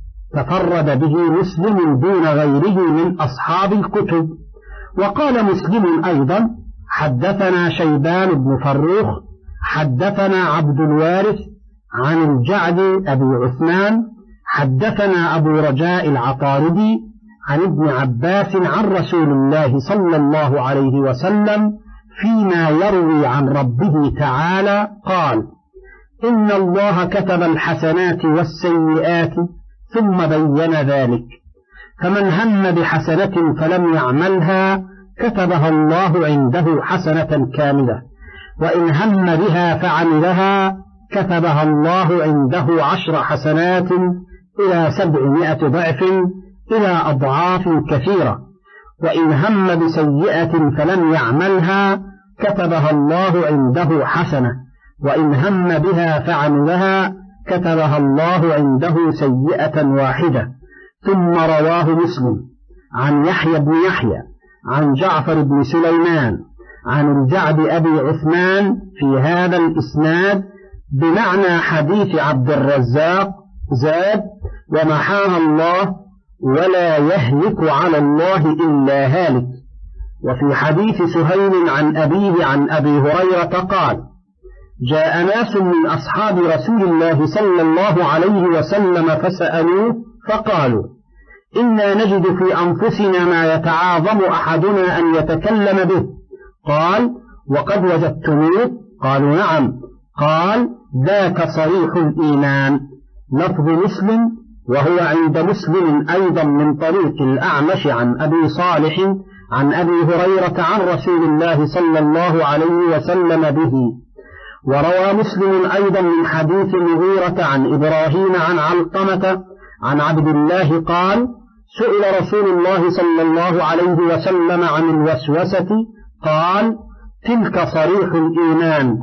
تفرد به مسلم دون غيره من أصحاب الكتب. وقال مسلم أيضا حدثنا شيبان بن فروخ حدثنا عبد الوارث عن الجعد أبي عثمان حدثنا أبو رجاء العطاردي عن ابن عباس عن رسول الله صلى الله عليه وسلم فيما يروي عن ربه تعالى قال إن الله كتب الحسنات والسيئات ثم بين ذلك، فمن هم بحسنة فلم يعملها كتبها الله عنده حسنة كاملة، وإن هم بها فعملها كتبها الله عنده عشر حسنات إلى سبعمائة ضعف إلى أضعاف كثيرة، وإن هم بسيئة فلم يعملها كتبها الله عنده حسنة، وإن هم بها فعملها كتبها الله عنده سيئة واحدة. ثم رواه مسلم عن يحيى بن يحيى عن جعفر بن سليمان عن الجعد أبي عثمان في هذا الإسناد بمعنى حديث عبد الرزاق زاد ومحاها الله ولا يهلك على الله إلا هالك. وفي حديث سهيل عن أبيه عن أبي هريرة قال جاء ناس من أصحاب رسول الله صلى الله عليه وسلم فسألوه فقالوا إنا نجد في أنفسنا ما يتعاظم أحدنا أن يتكلم به. قال وقد وجدتموه؟ قالوا نعم. قال ذاك صريح الإيمان. لفظ مسلم وهو عند مسلم أيضا من طريق الأعمش عن أبي صالح عن أبي هريرة عن رسول الله صلى الله عليه وسلم به. وروى مسلم أيضا من حديث المغيرة عن إبراهيم عن علقمة عن عبد الله قال سئل رسول الله صلى الله عليه وسلم عن الوسوسة قال تلك صريح الإيمان.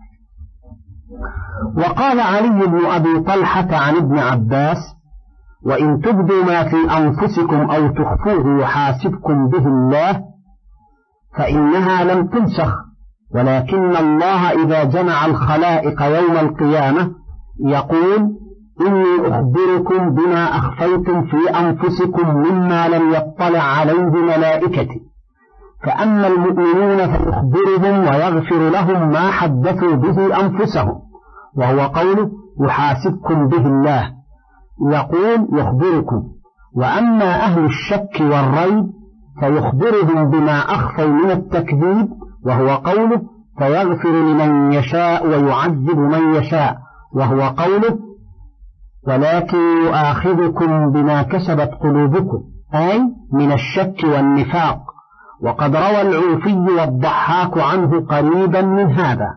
وقال علي بن أبي طلحة عن ابن عباس وإن تبدوا ما في أنفسكم أو تخفوه يحاسبكم به الله فإنها لم تنسخ، ولكن الله إذا جمع الخلائق يوم القيامة يقول إني أخبركم بما أخفيتم في أنفسكم مما لم يطلع عليه ملائكتي، فأما المؤمنون فيخبرهم ويغفر لهم ما حدثوا به أنفسهم، وهو قوله يحاسبكم به الله، يقول يخبركم. وأما أهل الشك والريب فيخبرهم بما أخفوا من التكذيب، وهو قوله فيغفر لمن يشاء ويعذب من يشاء، وهو قوله ولكن يؤاخذكم بما كسبت قلوبكم، أي من الشك والنفاق. وقد روى العوفي والضحاك عنه قريبا من هذا.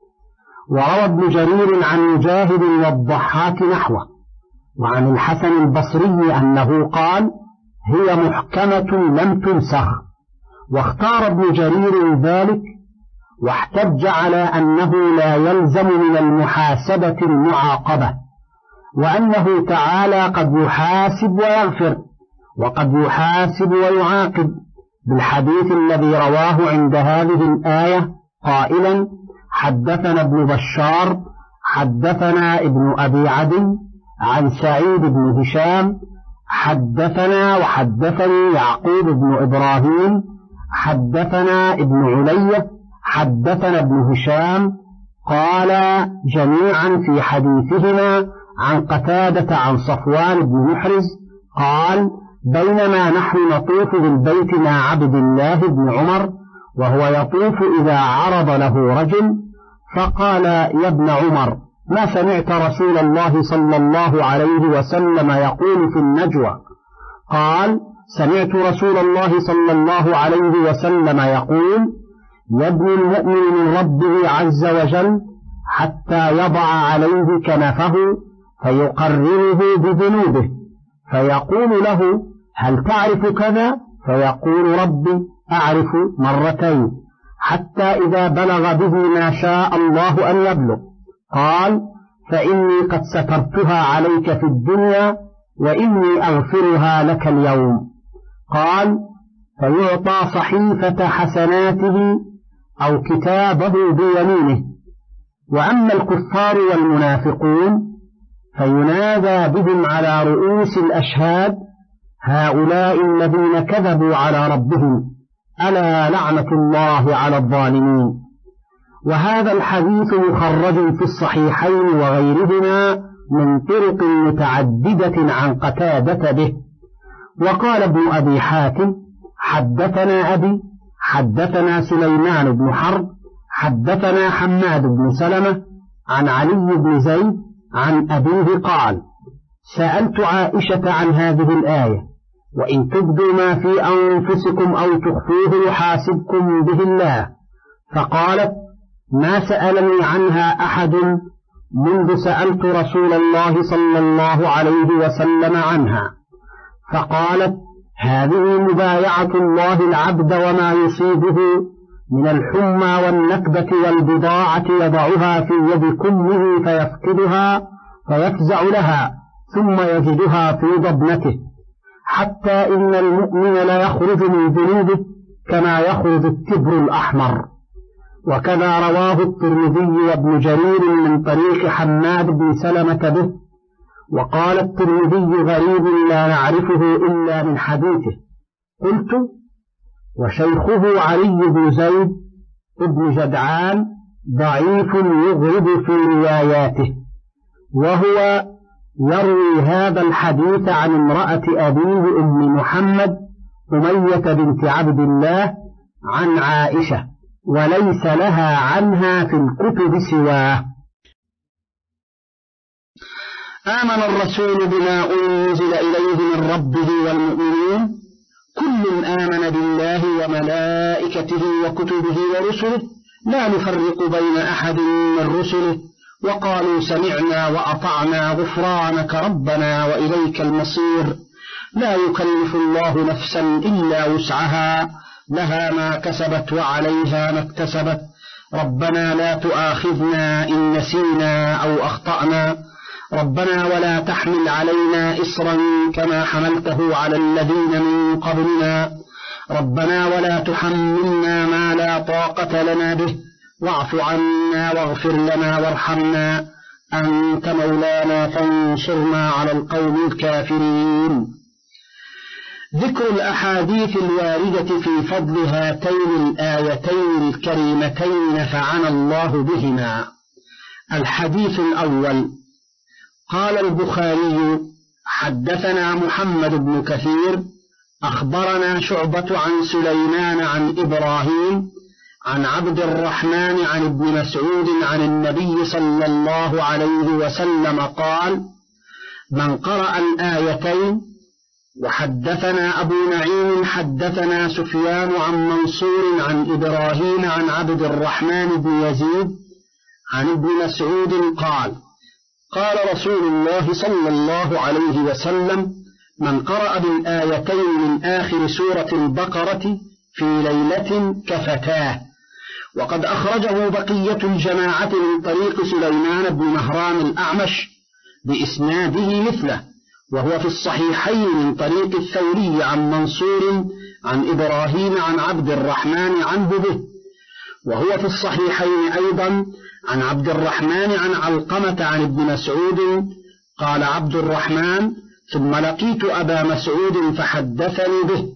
وروى ابن جرير عن مجاهد والضحاك نحوه. وعن الحسن البصري أنه قال هي محكمة لم تنسخ. واختار ابن جرير ذلك، واحتج على أنه لا يلزم من المحاسبة المعاقبة، وأنه تعالى قد يحاسب ويغفر، وقد يحاسب ويعاقب، بالحديث الذي رواه عند هذه الآية قائلا حدثنا ابن بشار حدثنا ابن أبي عدي عن سعيد بن هشام حدثنا وحدثني يعقوب بن إبراهيم حدثنا ابن علية حدثنا ابن هشام، قال جميعا في حديثهما عن قتادة عن صفوان بن محرز قال بينما نحن نطوف بالبيت مع عبد الله بن عمر وهو يطوف إذا عرض له رجل فقال يا ابن عمر ما سمعت رسول الله صلى الله عليه وسلم يقول في النجوى؟ قال سمعت رسول الله صلى الله عليه وسلم يقول يبني المؤمن من ربه عز وجل حتى يضع عليه كنفه فيقرره بذنوبه فيقول له هل تعرف كذا؟ فيقول ربي أعرف مرتين، حتى إذا بلغ به ما شاء الله أن يبلغ قال فإني قد سترتها عليك في الدنيا وإني أغفرها لك اليوم. قال فيعطى صحيفة حسناته أو كتابه بيمينه. وأما الكفار والمنافقون فينادى بهم على رؤوس الأشهاد هؤلاء الذين كذبوا على ربهم ألا لعنة الله على الظالمين. وهذا الحديث مخرج في الصحيحين وغيرهما من طرق متعددة عن قتادة به. وقال ابن أبي حاتم حدثنا أبي حدثنا سليمان بن حرب حدثنا حماد بن سلمة عن علي بن زيد عن أبيه قال سألت عائشة عن هذه الآية وإن تبدوا ما في أنفسكم أو تخفوه يحاسبكم به الله، فقالت ما سألني عنها أحد منذ سألت رسول الله صلى الله عليه وسلم عنها. فقالت هذه مبايعة الله العبد وما يصيبه من الحمى والنكبة والبضاعة يضعها في يد كمه فيفقدها فيفزع لها ثم يجدها في ضبنته، حتى إن المؤمن لا يخرج من ذنوبه كما يخرج التبر الأحمر. وكذا رواه الترمذي وابن جرير من طريق حماد بن سلمة به. وقال الترمذي غريب لا نعرفه إلا من حديثه. قلت وشيخه علي بن زيد ابن جدعان ضعيف يغرب في رواياته، وهو يروي هذا الحديث عن امرأة أبيه أم محمد أمية بنت عبد الله عن عائشة، وليس لها عنها في الكتب سواه. آمن الرسول بما أنزل إليه من ربه والمؤمنون كل آمن بالله وملائكته وكتبه ورسله لا نفرق بين أحد من رسله وقالوا سمعنا وأطعنا غفرانك ربنا وإليك المصير. لا يكلف الله نفسا إلا وسعها لها ما كسبت وعليها ما اكتسبت ربنا لا تؤاخذنا إن نسينا أو أخطأنا ربنا ولا تحمل علينا إصرا كما حملته على الذين من قبلنا ربنا ولا تحملنا ما لا طاقة لنا به واعف عنا واغفر لنا وارحمنا أنت مولانا فانصرنا على القوم الكافرين. ذكر الأحاديث الواردة في فضل هاتين الآيتين الكريمتين نفعنا الله بهما. الحديث الأول قال البخاري حدثنا محمد بن كثير أخبرنا شعبة عن سليمان عن إبراهيم عن عبد الرحمن عن ابن مسعود عن النبي صلى الله عليه وسلم قال: من قرأ الآيتين. وحدثنا أبو نعيم حدثنا سفيان عن منصور عن إبراهيم عن عبد الرحمن بن يزيد عن ابن مسعود قال: قال رسول الله صلى الله عليه وسلم: من قرأ بالآيتين من آخر سورة البقرة في ليلة كفتاه. وقد أخرجه بقية الجماعة من طريق سليمان بن مهران الأعمش بإسناده مثله، وهو في الصحيحين من طريق الثوري عن منصور عن إبراهيم عن عبد الرحمن عنه به، وهو في الصحيحين أيضا عن عبد الرحمن عن علقمة عن ابن مسعود قال عبد الرحمن: ثم لقيت أبا مسعود فحدثني به.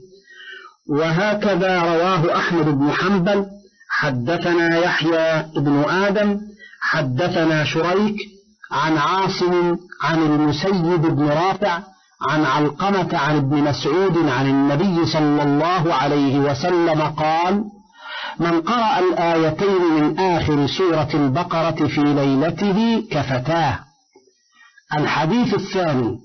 وهكذا رواه أحمد بن حنبل: حدثنا يحيى بن آدم حدثنا شريك عن عاصم عن المسيب بن رافع عن علقمة عن ابن مسعود عن النبي صلى الله عليه وسلم قال: من قرأ الآيتين من آخر سورة البقرة في ليلته كفتاه. الحديث الثاني: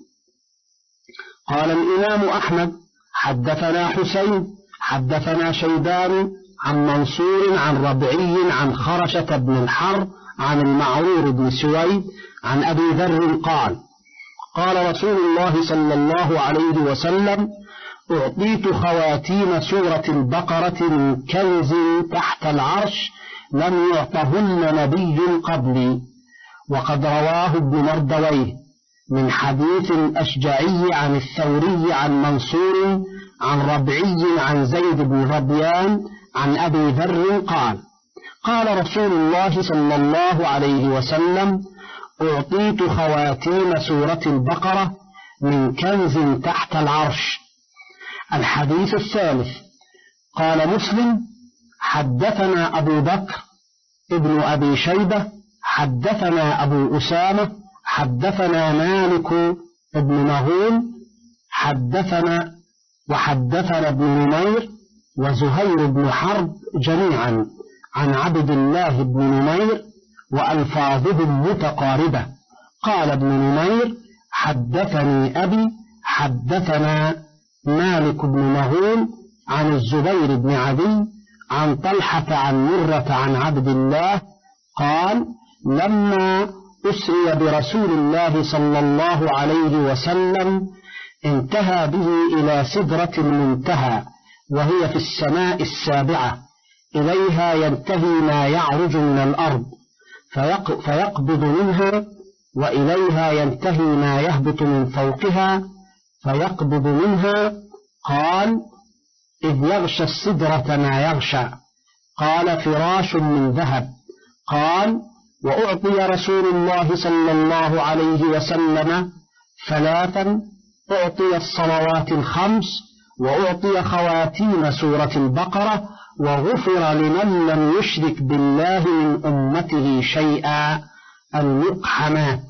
قال الإمام أحمد: حدثنا حسين حدثنا شيبان عن منصور عن ربعي عن خرشة بن الحر عن المعرور بن سويد عن أبي ذر قال: قال رسول الله صلى الله عليه وسلم: أعطيت خواتيم سورة البقرة من كنز تحت العرش لم يعطهن نبي قبلي. وقد رواه ابن مردويه من حديث الأشجعي عن الثوري عن منصور عن ربعي عن زيد بن ربيان عن أبي ذر قال: قال رسول الله صلى الله عليه وسلم: أعطيت خواتيم سورة البقرة من كنز تحت العرش. الحديث الثالث: قال مسلم: حدثنا أبو بكر ابن أبي شيبة حدثنا أبو أسامة حدثنا مالك ابن نغول حدثنا وحدثنا ابن نمير وزهير بن حرب جميعا عن عبد الله بن نمير وألفاظهم متقاربة. قال ابن نمير: حدثني أبي حدثنا مالك بن نغول عن الزبير بن عدي عن طلحة عن مرة عن عبد الله قال: لما أسري برسول الله صلى الله عليه وسلم انتهى به إلى سدرة المنتهى وهي في السماء السابعة، إليها ينتهي ما يعرج من الأرض فيقبض منها، وإليها ينتهي ما يهبط من فوقها فيقبض منها. قال: إذ يغشى السدرة ما يغشى. قال: فراش من ذهب. قال: وأعطي رسول الله صلى الله عليه وسلم ثلاثا: أعطي الصلوات الخمس، وأعطي خواتيم سورة البقرة، وغفر لمن لم يشرك بالله من أمته شيئا، المقحمات.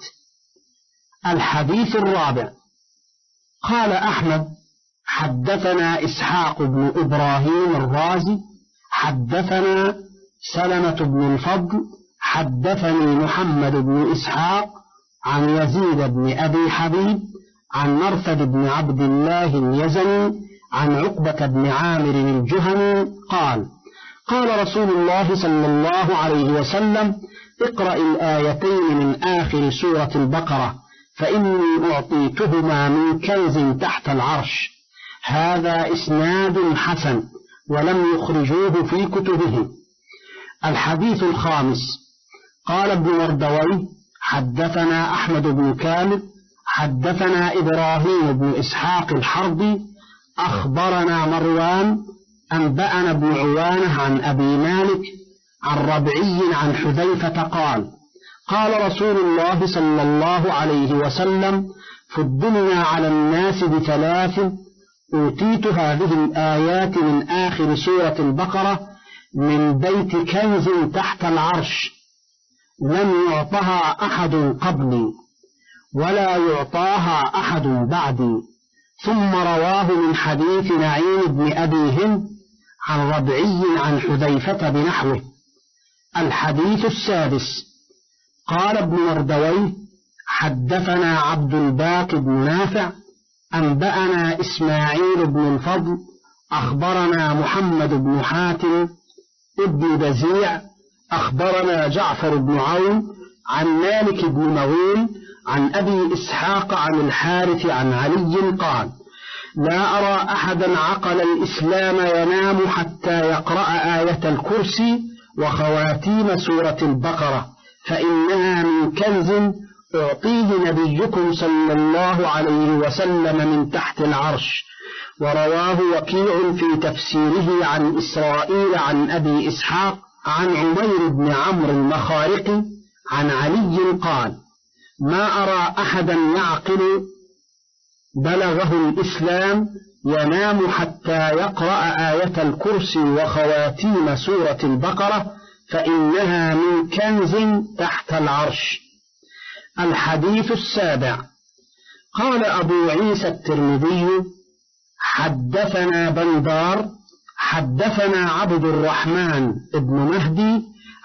الحديث الرابع: قال أحمد: حدثنا إسحاق بن إبراهيم الرازي حدثنا سلمة بن الفضل حدثني محمد بن إسحاق عن يزيد بن أبي حبيب عن مرثد بن عبد الله اليزني عن عقبة بن عامر الجهني قال: قال رسول الله صلى الله عليه وسلم: اقرأ الآيتين من آخر سورة البقرة فإني أعطيتهما من كنز تحت العرش. هذا إسناد حسن ولم يخرجوه في كتبهم. الحديث الخامس: قال ابن مردويه: حدثنا أحمد بن كامل حدثنا إبراهيم بن إسحاق الحربي أخبرنا مروان أنبأنا ابن عوانة عن أبي مالك عن ربعي عن حذيفة قال: قال رسول الله صلى الله عليه وسلم: فضلنا على الناس بثلاث: أوتيت هذه الآيات من آخر سورة البقرة من بيت كنز تحت العرش لم يعطها أحد قبلي ولا يعطاها أحد بعدي، ثم رواه من حديث نعيم بن أبي هند عن ربعي عن حذيفة بنحوه. الحديث السادس. قال ابن مردويه: حدثنا عبد الباقي بن نافع أنبأنا إسماعيل بن الفضل أخبرنا محمد بن حاتم ابن بزيع أخبرنا جعفر بن عون عن مالك بن مغول عن أبي إسحاق عن الحارث عن علي قال: لا أرى أحدا عقل الإسلام ينام حتى يقرأ آية الكرسي وخواتيم سورة البقرة، فإنها من كنز أعطيه نبيكم صلى الله عليه وسلم من تحت العرش. ورواه وكيع في تفسيره عن إسرائيل عن أبي إسحاق عن عمير بن عمرو المخارقي عن علي قال: ما أرى أحدا يعقل بلغه الإسلام ينام حتى يقرأ آية الكرسي وخواتيم سورة البقرة، فإنها من كنز تحت العرش. الحديث السابع. قال أبو عيسى الترمذي: حدثنا بندار حدثنا عبد الرحمن بن مهدي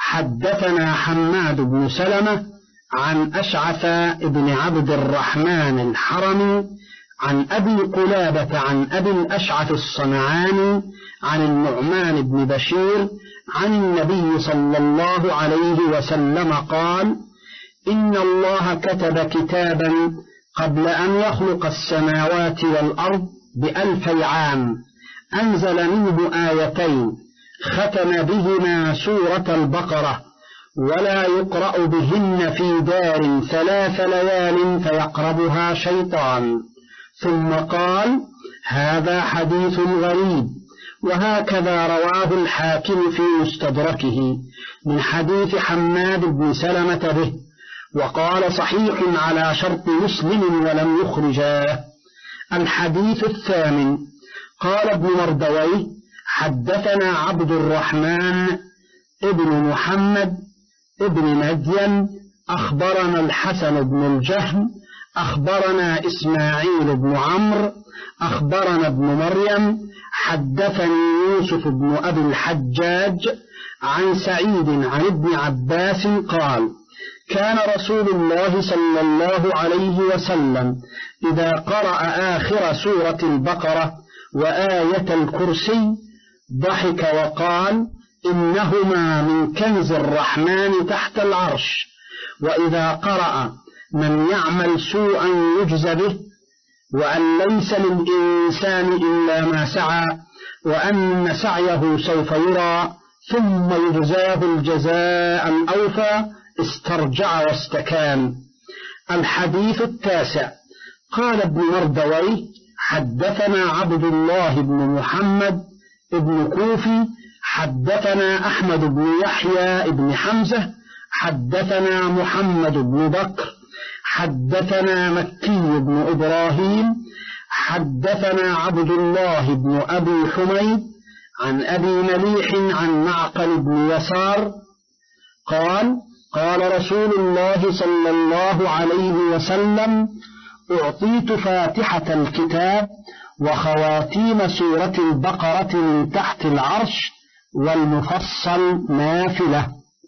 حدثنا حماد بن سلمة عن أشعث بن عبد الرحمن الحرمي عن أبي قلابة عن أبي الأشعث الصنعاني عن النعمان بن بشير عن النبي صلى الله عليه وسلم قال: إن الله كتب كتابا قبل أن يخلق السماوات والأرض بألفي عام، أنزل منه آيتين ختم بهما سورة البقرة، ولا يقرأ بهن في دار ثلاث ليال فيقربها شيطان. ثم قال: هذا حديث غريب. وهكذا رواه الحاكم في مستدركه من حديث حماد بن سلمة به، وقال: صحيح على شرط مسلم ولم يخرجاه. الحديث الثامن. قال ابن مردويه: حدثنا عبد الرحمن ابن محمد ابن مدين أخبرنا الحسن بن الجهم أخبرنا إسماعيل بن عمرو أخبرنا ابن مريم حدثني يوسف بن أبي الحجاج عن سعيد عن ابن عباس قال: كان رسول الله صلى الله عليه وسلم إذا قرأ آخر سورة البقرة وآية الكرسي ضحك وقال: إنهما من كنز الرحمن تحت العرش. وإذا قرأ: من يعمل سوءا يجز به، وأن ليس للإنسان إلا ما سعى، وأن سعيه سوف يرى ثم يجزاه الجزاء الأوفى، استرجع واستكان. الحديث التاسع. قال ابن مردويه: حدثنا عبد الله بن محمد ابن كوفي حدثنا أحمد بن يحيى بن حمزة حدثنا محمد بن بكر حدثنا مكي بن إبراهيم حدثنا عبد الله بن أبي حميد عن أبي مليح عن معقل بن يسار قال: قال رسول الله صلى الله عليه وسلم: أعطيت فاتحة الكتاب وخواتيم سورة البقرة من تحت العرش، والمفصل نافلة.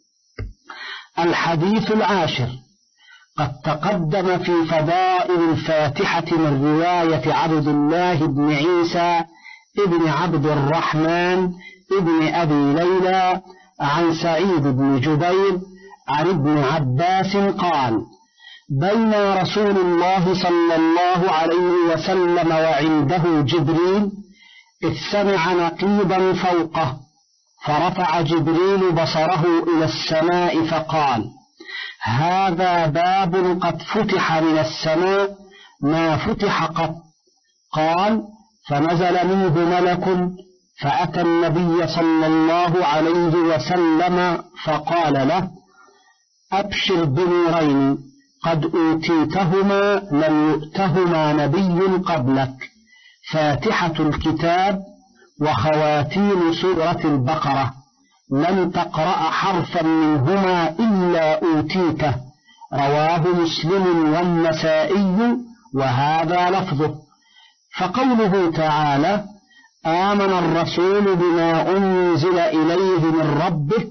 الحديث العاشر. قد تقدم في فضائل الفاتحة من رواية عبد الله بن عيسى ابن عبد الرحمن ابن أبي ليلى عن سعيد بن جبير عن ابن عباس قال: بين رسول الله صلى الله عليه وسلم وعنده جبريل إذ سمع نقيبا فوقه، فرفع جبريل بصره إلى السماء فقال: هذا باب قد فتح من السماء ما فتح قط. قال: فنزل منه ملك فأتى النبي صلى الله عليه وسلم فقال له: أبشر بنورين قد أوتيتهما لم يؤتهما نبي قبلك، فاتحة الكتاب وخواتيم سورة البقرة، لن تقرأ حرفا منهما إلا أوتيته. رواه مسلم والنسائي وهذا لفظه. فقوله تعالى آمن الرسول بما أنزل إليه من ربه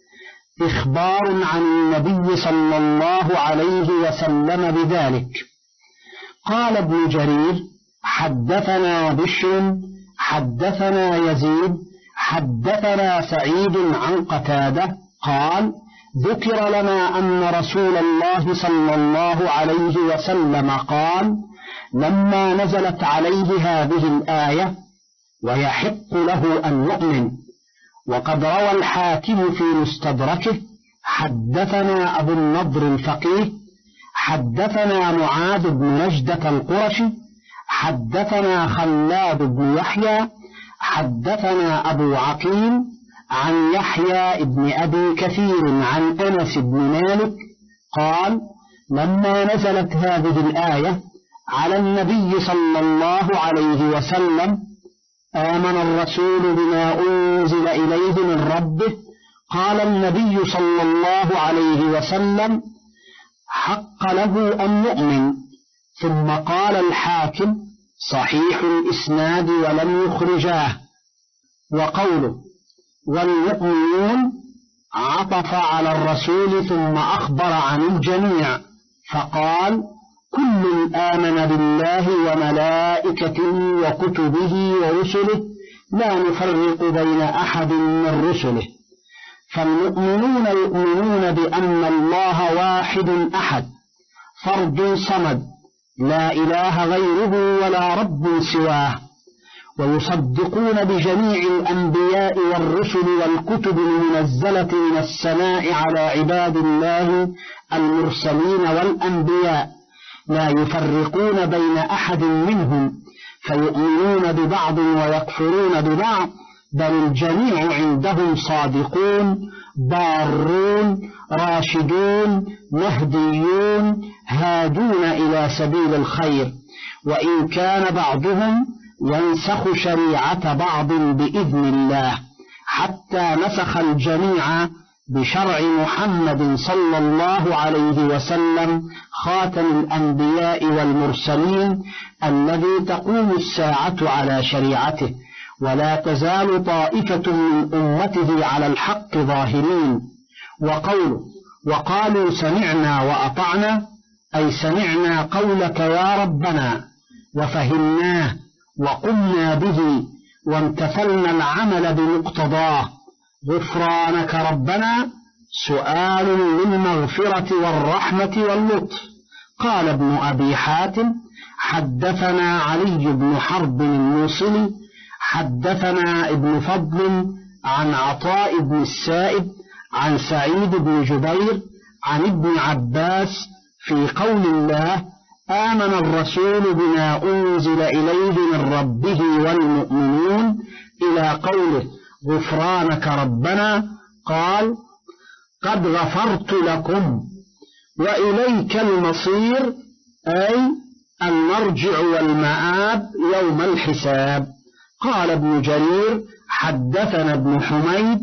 إخبار عن النبي صلى الله عليه وسلم بذلك. قال ابن جرير حدثنا بشر حدثنا يزيد حدثنا سعيد عن قتادة قال ذكر لنا أن رسول الله صلى الله عليه وسلم قال لما نزلت عليه هذه الآية ويحق له أن يؤمن. وقد روى الحاكم في مستدركه حدثنا أبو النضر الفقيه حدثنا معاذ بن نجدة القرشي حدثنا خلاد بن يحيى حدثنا أبو عقيل عن يحيى بن أبي كثير عن أنس بن مالك قال لما نزلت هذه الآية على النبي صلى الله عليه وسلم آمن الرسول بما أنزل إليه من ربه قال النبي صلى الله عليه وسلم حق له أن يؤمن. ثم قال الحاكم صحيح الإسناد ولم يخرجاه. وقوله والمؤمنون عطف على الرسول ثم أخبر عن الجميع فقال كل آمن بالله وملائكته وكتبه ورسله لا نفرق بين أحد من رسله. فالمؤمنون يؤمنون بأن الله واحد أحد فرد صمد لا إله غيره ولا رب سواه، ويصدقون بجميع الأنبياء والرسل والكتب المنزلة من السماء على عباد الله المرسلين والأنبياء لا يفرقون بين أحد منهم فيؤمنون ببعض ويكفرون ببعض، بل الجميع عندهم صادقون بارون راشدون مهديون هادون إلى سبيل الخير، وإن كان بعضهم ينسخ شريعة بعض بإذن الله حتى نسخ الجميع بشرع محمد صلى الله عليه وسلم خاتم الأنبياء والمرسلين الذي تقوم الساعة على شريعته، ولا تزال طائفة من أمته على الحق ظاهرين. وقوله وقالوا سمعنا وأطعنا أي سمعنا قولك يا ربنا وفهمناه وقمنا به وامتثلنا العمل بمقتضاه. غفرانك ربنا سؤال للمغفرة والرحمة واللطف. قال ابن أبي حاتم حدثنا علي بن حرب الموصلي حدثنا ابن فضل عن عطاء بن السائب عن سعيد بن جبير عن ابن عباس في قول الله آمن الرسول بما أنزل إليه من ربه والمؤمنون إلى قوله غفرانك ربنا قال قد غفرت لكم وإليك المصير أي المرجع والمآب يوم الحساب. قال ابن جرير حدثنا ابن حميد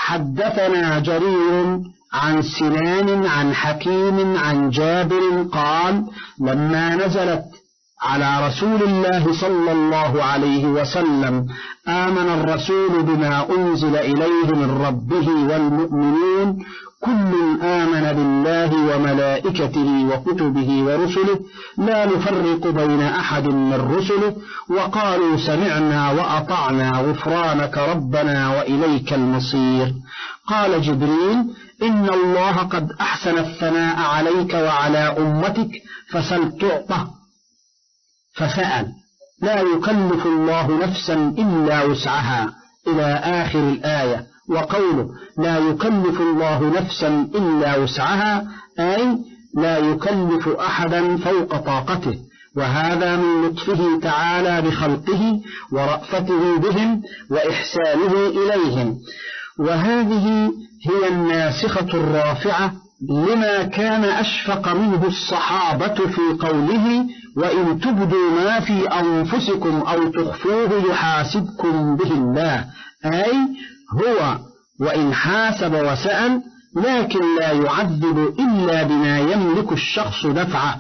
حدثنا جرير عن سنان عن حكيم عن جابر قال لما نزلت على رسول الله صلى الله عليه وسلم آمن الرسول بما أنزل إليه من ربه والمؤمنون كل آمن بالله وملائكته وكتبه ورسله لا نفرق بين أحد من رسله وقالوا سمعنا وأطعنا غفرانك ربنا وإليك المصير. قال جبريل إن الله قد أحسن الثناء عليك وعلى أمتك فسل تعطى فسأل لا يكلف الله نفسا إلا وسعها إلى آخر الآية. وقوله لا يكلف الله نفسا إلا وسعها أي لا يكلف أحدا فوق طاقته، وهذا من لطفه تعالى بخلقه ورأفته بهم وإحسانه إليهم. وهذه هي الناسخة الرافعة لما كان أشفق منه الصحابة في قوله وإن تبدوا ما في أنفسكم أو تخفوه يحاسبكم به الله، أي هو وإن حاسب وسأل لكن لا يعذب إلا بما يملك الشخص دفعه،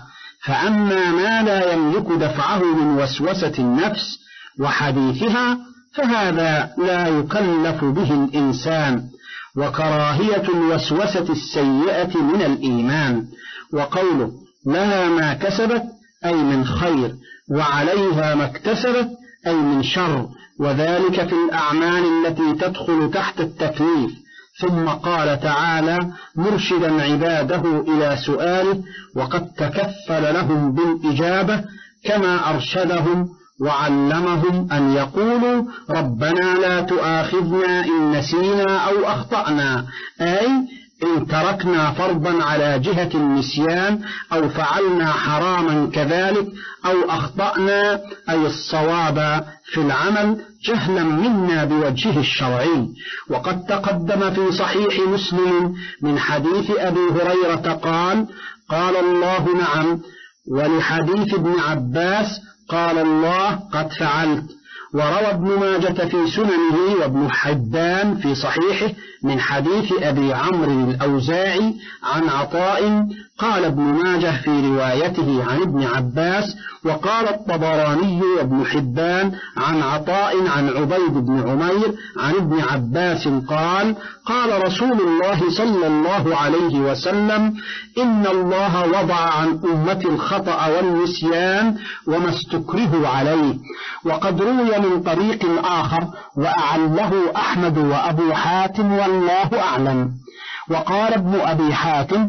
فأما ما لا يملك دفعه من وسوسة النفس وحديثها فهذا لا يكلف به الإنسان. وكراهية الوسوسة السيئة من الإيمان. وقوله لها ما كسبت أي من خير، وعليها ما اكتسبت أي من شر، وذلك في الأعمال التي تدخل تحت التكليف. ثم قال تعالى مرشدا عباده إلى سؤاله وقد تكفل لهم بالإجابة كما أرشدهم وعلمهم أن يقولوا ربنا لا تؤاخذنا إن نسينا أو أخطأنا، أي إن تركنا فرضا على جهة النسيان أو فعلنا حراما كذلك أو أخطأنا أي الصواب في العمل جهلا منا بوجهه الشرعي. وقد تقدم في صحيح مسلم من حديث أبي هريرة قال قال الله نعم، ولحديث ابن عباس قال الله قد فعلت. وروى ابن ماجة في سننه وابن حبان في صحيحه من حديث أبي عمرو الأوزاعي عن عطاء قال ابن ماجه في روايته عن ابن عباس. وقال الطبراني وابن حبان عن عطاء عن عبيد بن عمير عن ابن عباس قال قال رسول الله صلى الله عليه وسلم إن الله وضع عن أمة الخطأ والنسيان وما استكرهوا عليه. وقد روي من طريق آخر وأعله أحمد وأبو حاتم والله أعلم. وقال ابن أبي حاتم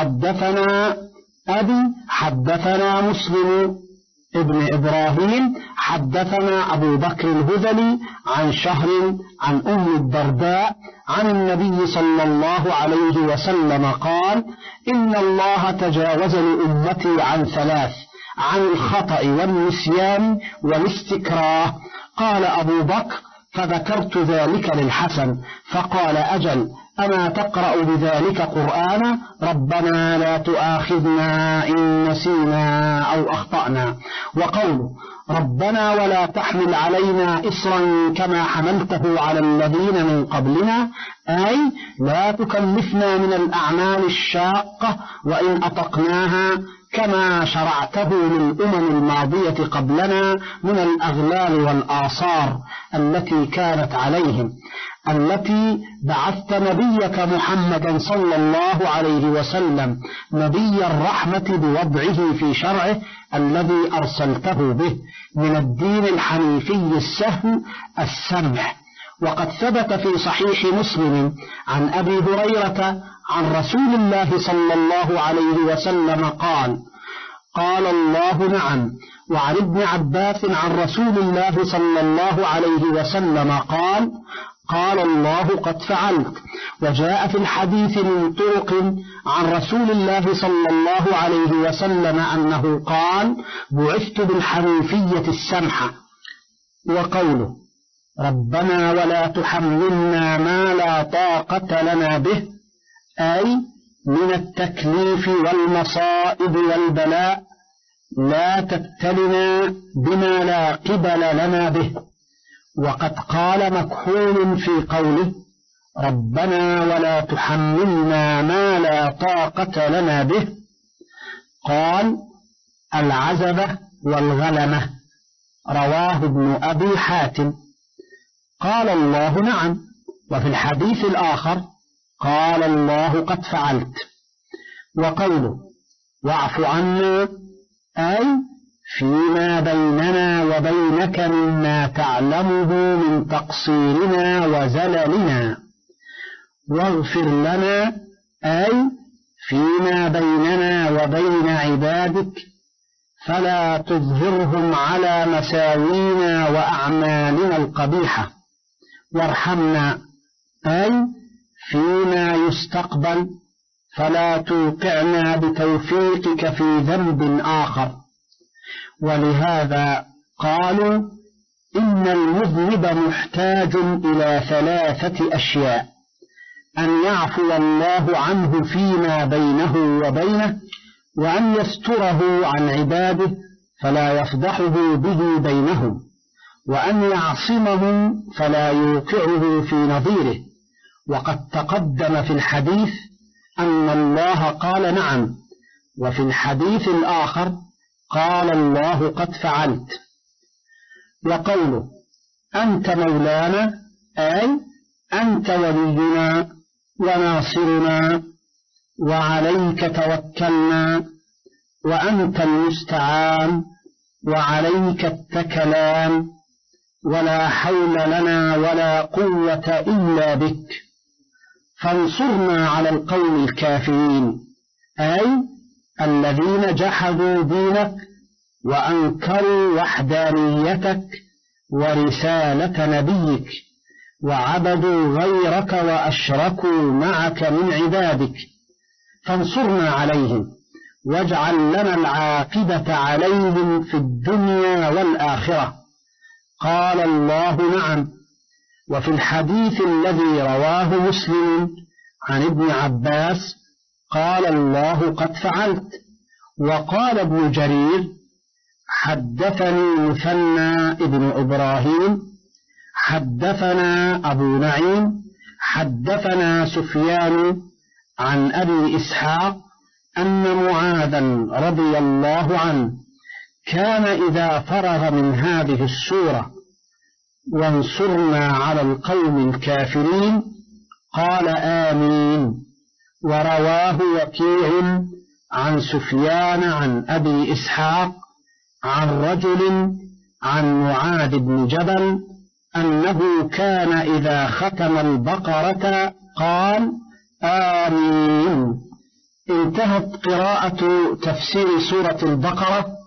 حدثنا أبي حدثنا مسلم ابن إبراهيم حدثنا أبو بكر الهذلي عن شهر عن أم الدرداء عن النبي صلى الله عليه وسلم قال إن الله تجاوز لأمتي عن ثلاث: عن الخطأ والنسيان والاستكراه. قال أبو بكر فذكرت ذلك للحسن فقال أجل، أما تقرأ بذلك قرآنا ربنا لا تؤاخذنا إن نسينا أو أخطأنا. وقوله ربنا ولا تحمل علينا إصرا كما حملته على الذين من قبلنا، أي لا تكلفنا من الأعمال الشاقة وإن أطقناها كما شرعته للأمم الماضية قبلنا من الأغلال والآثار التي كانت عليهم، التي بعثت نبيك محمدا صلى الله عليه وسلم نبي الرحمة بوضعه في شرعه الذي أرسلته به من الدين الحنيفي السهل السمح. وقد ثبت في صحيح مسلم عن أبي هريرة عن رسول الله صلى الله عليه وسلم قال قال الله نعم. وعن ابن عباس عن رسول الله صلى الله عليه وسلم قال قال الله قد فعلت. وجاء في الحديث من طرق عن رسول الله صلى الله عليه وسلم أنه قال بعثت بالحنيفية السمحة. وقوله ربنا ولا تحملنا ما لا طاقة لنا به، أي من التكليف والمصائب والبلاء لا تبتلنا بما لا قبل لنا به. وقد قال مكحول في قوله ربنا ولا تحملنا ما لا طاقة لنا به قال العزبة والغلمة. رواه ابن أبي حاتم. قال الله نعم. وفي الحديث الآخر قال الله قد فعلت. وقوله واعف عنا، أي فيما بيننا وبينك مما تعلمه من تقصيرنا وزللنا. واغفر لنا، أي فيما بيننا وبين عبادك فلا تظهرهم على مساوينا وأعمالنا القبيحة. وارحمنا، أي فيما يستقبل فلا توقعنا بتوفيقك في ذنب آخر. ولهذا قالوا إن المذنب محتاج إلى ثلاثة أشياء: أن يعفو الله عنه فيما بينه وبينه، وأن يستره عن عباده فلا يفضحه به بينهم، وأن يعصمه فلا يوقعه في نظيره. وقد تقدم في الحديث أن الله قال نعم وفي الحديث الآخر قال الله قد فعلت. وقوله أنت مولانا أي أنت ولينا وناصرنا وعليك توكلنا وأنت المستعان وعليك التكلان ولا حول لنا ولا قوة إلا بك فانصرنا على القوم الكافرين أي الذين جحدوا دينك وأنكروا وحدانيتك ورسالة نبيك وعبدوا غيرك وأشركوا معك من عبادك فانصرنا عليهم واجعل لنا العاقبة عليهم في الدنيا والآخرة. قال الله نعم. وفي الحديث الذي رواه مسلم عن ابن عباس قال الله قد فعلت. وقال ابن جرير حدثني مثنى ابن إبراهيم حدثنا أبو نعيم حدثنا سفيان عن أبي إسحاق أن معاذا رضي الله عنه كان إذا فرغ من هذه السورة وانصرنا على القوم الكافرين قال آمين. ورواه وكيع عن سفيان عن أبي إسحاق عن رجل عن معاذ بن جبل أنه كان إذا ختم البقرة قال آمين. انتهت قراءة تفسير سورة البقرة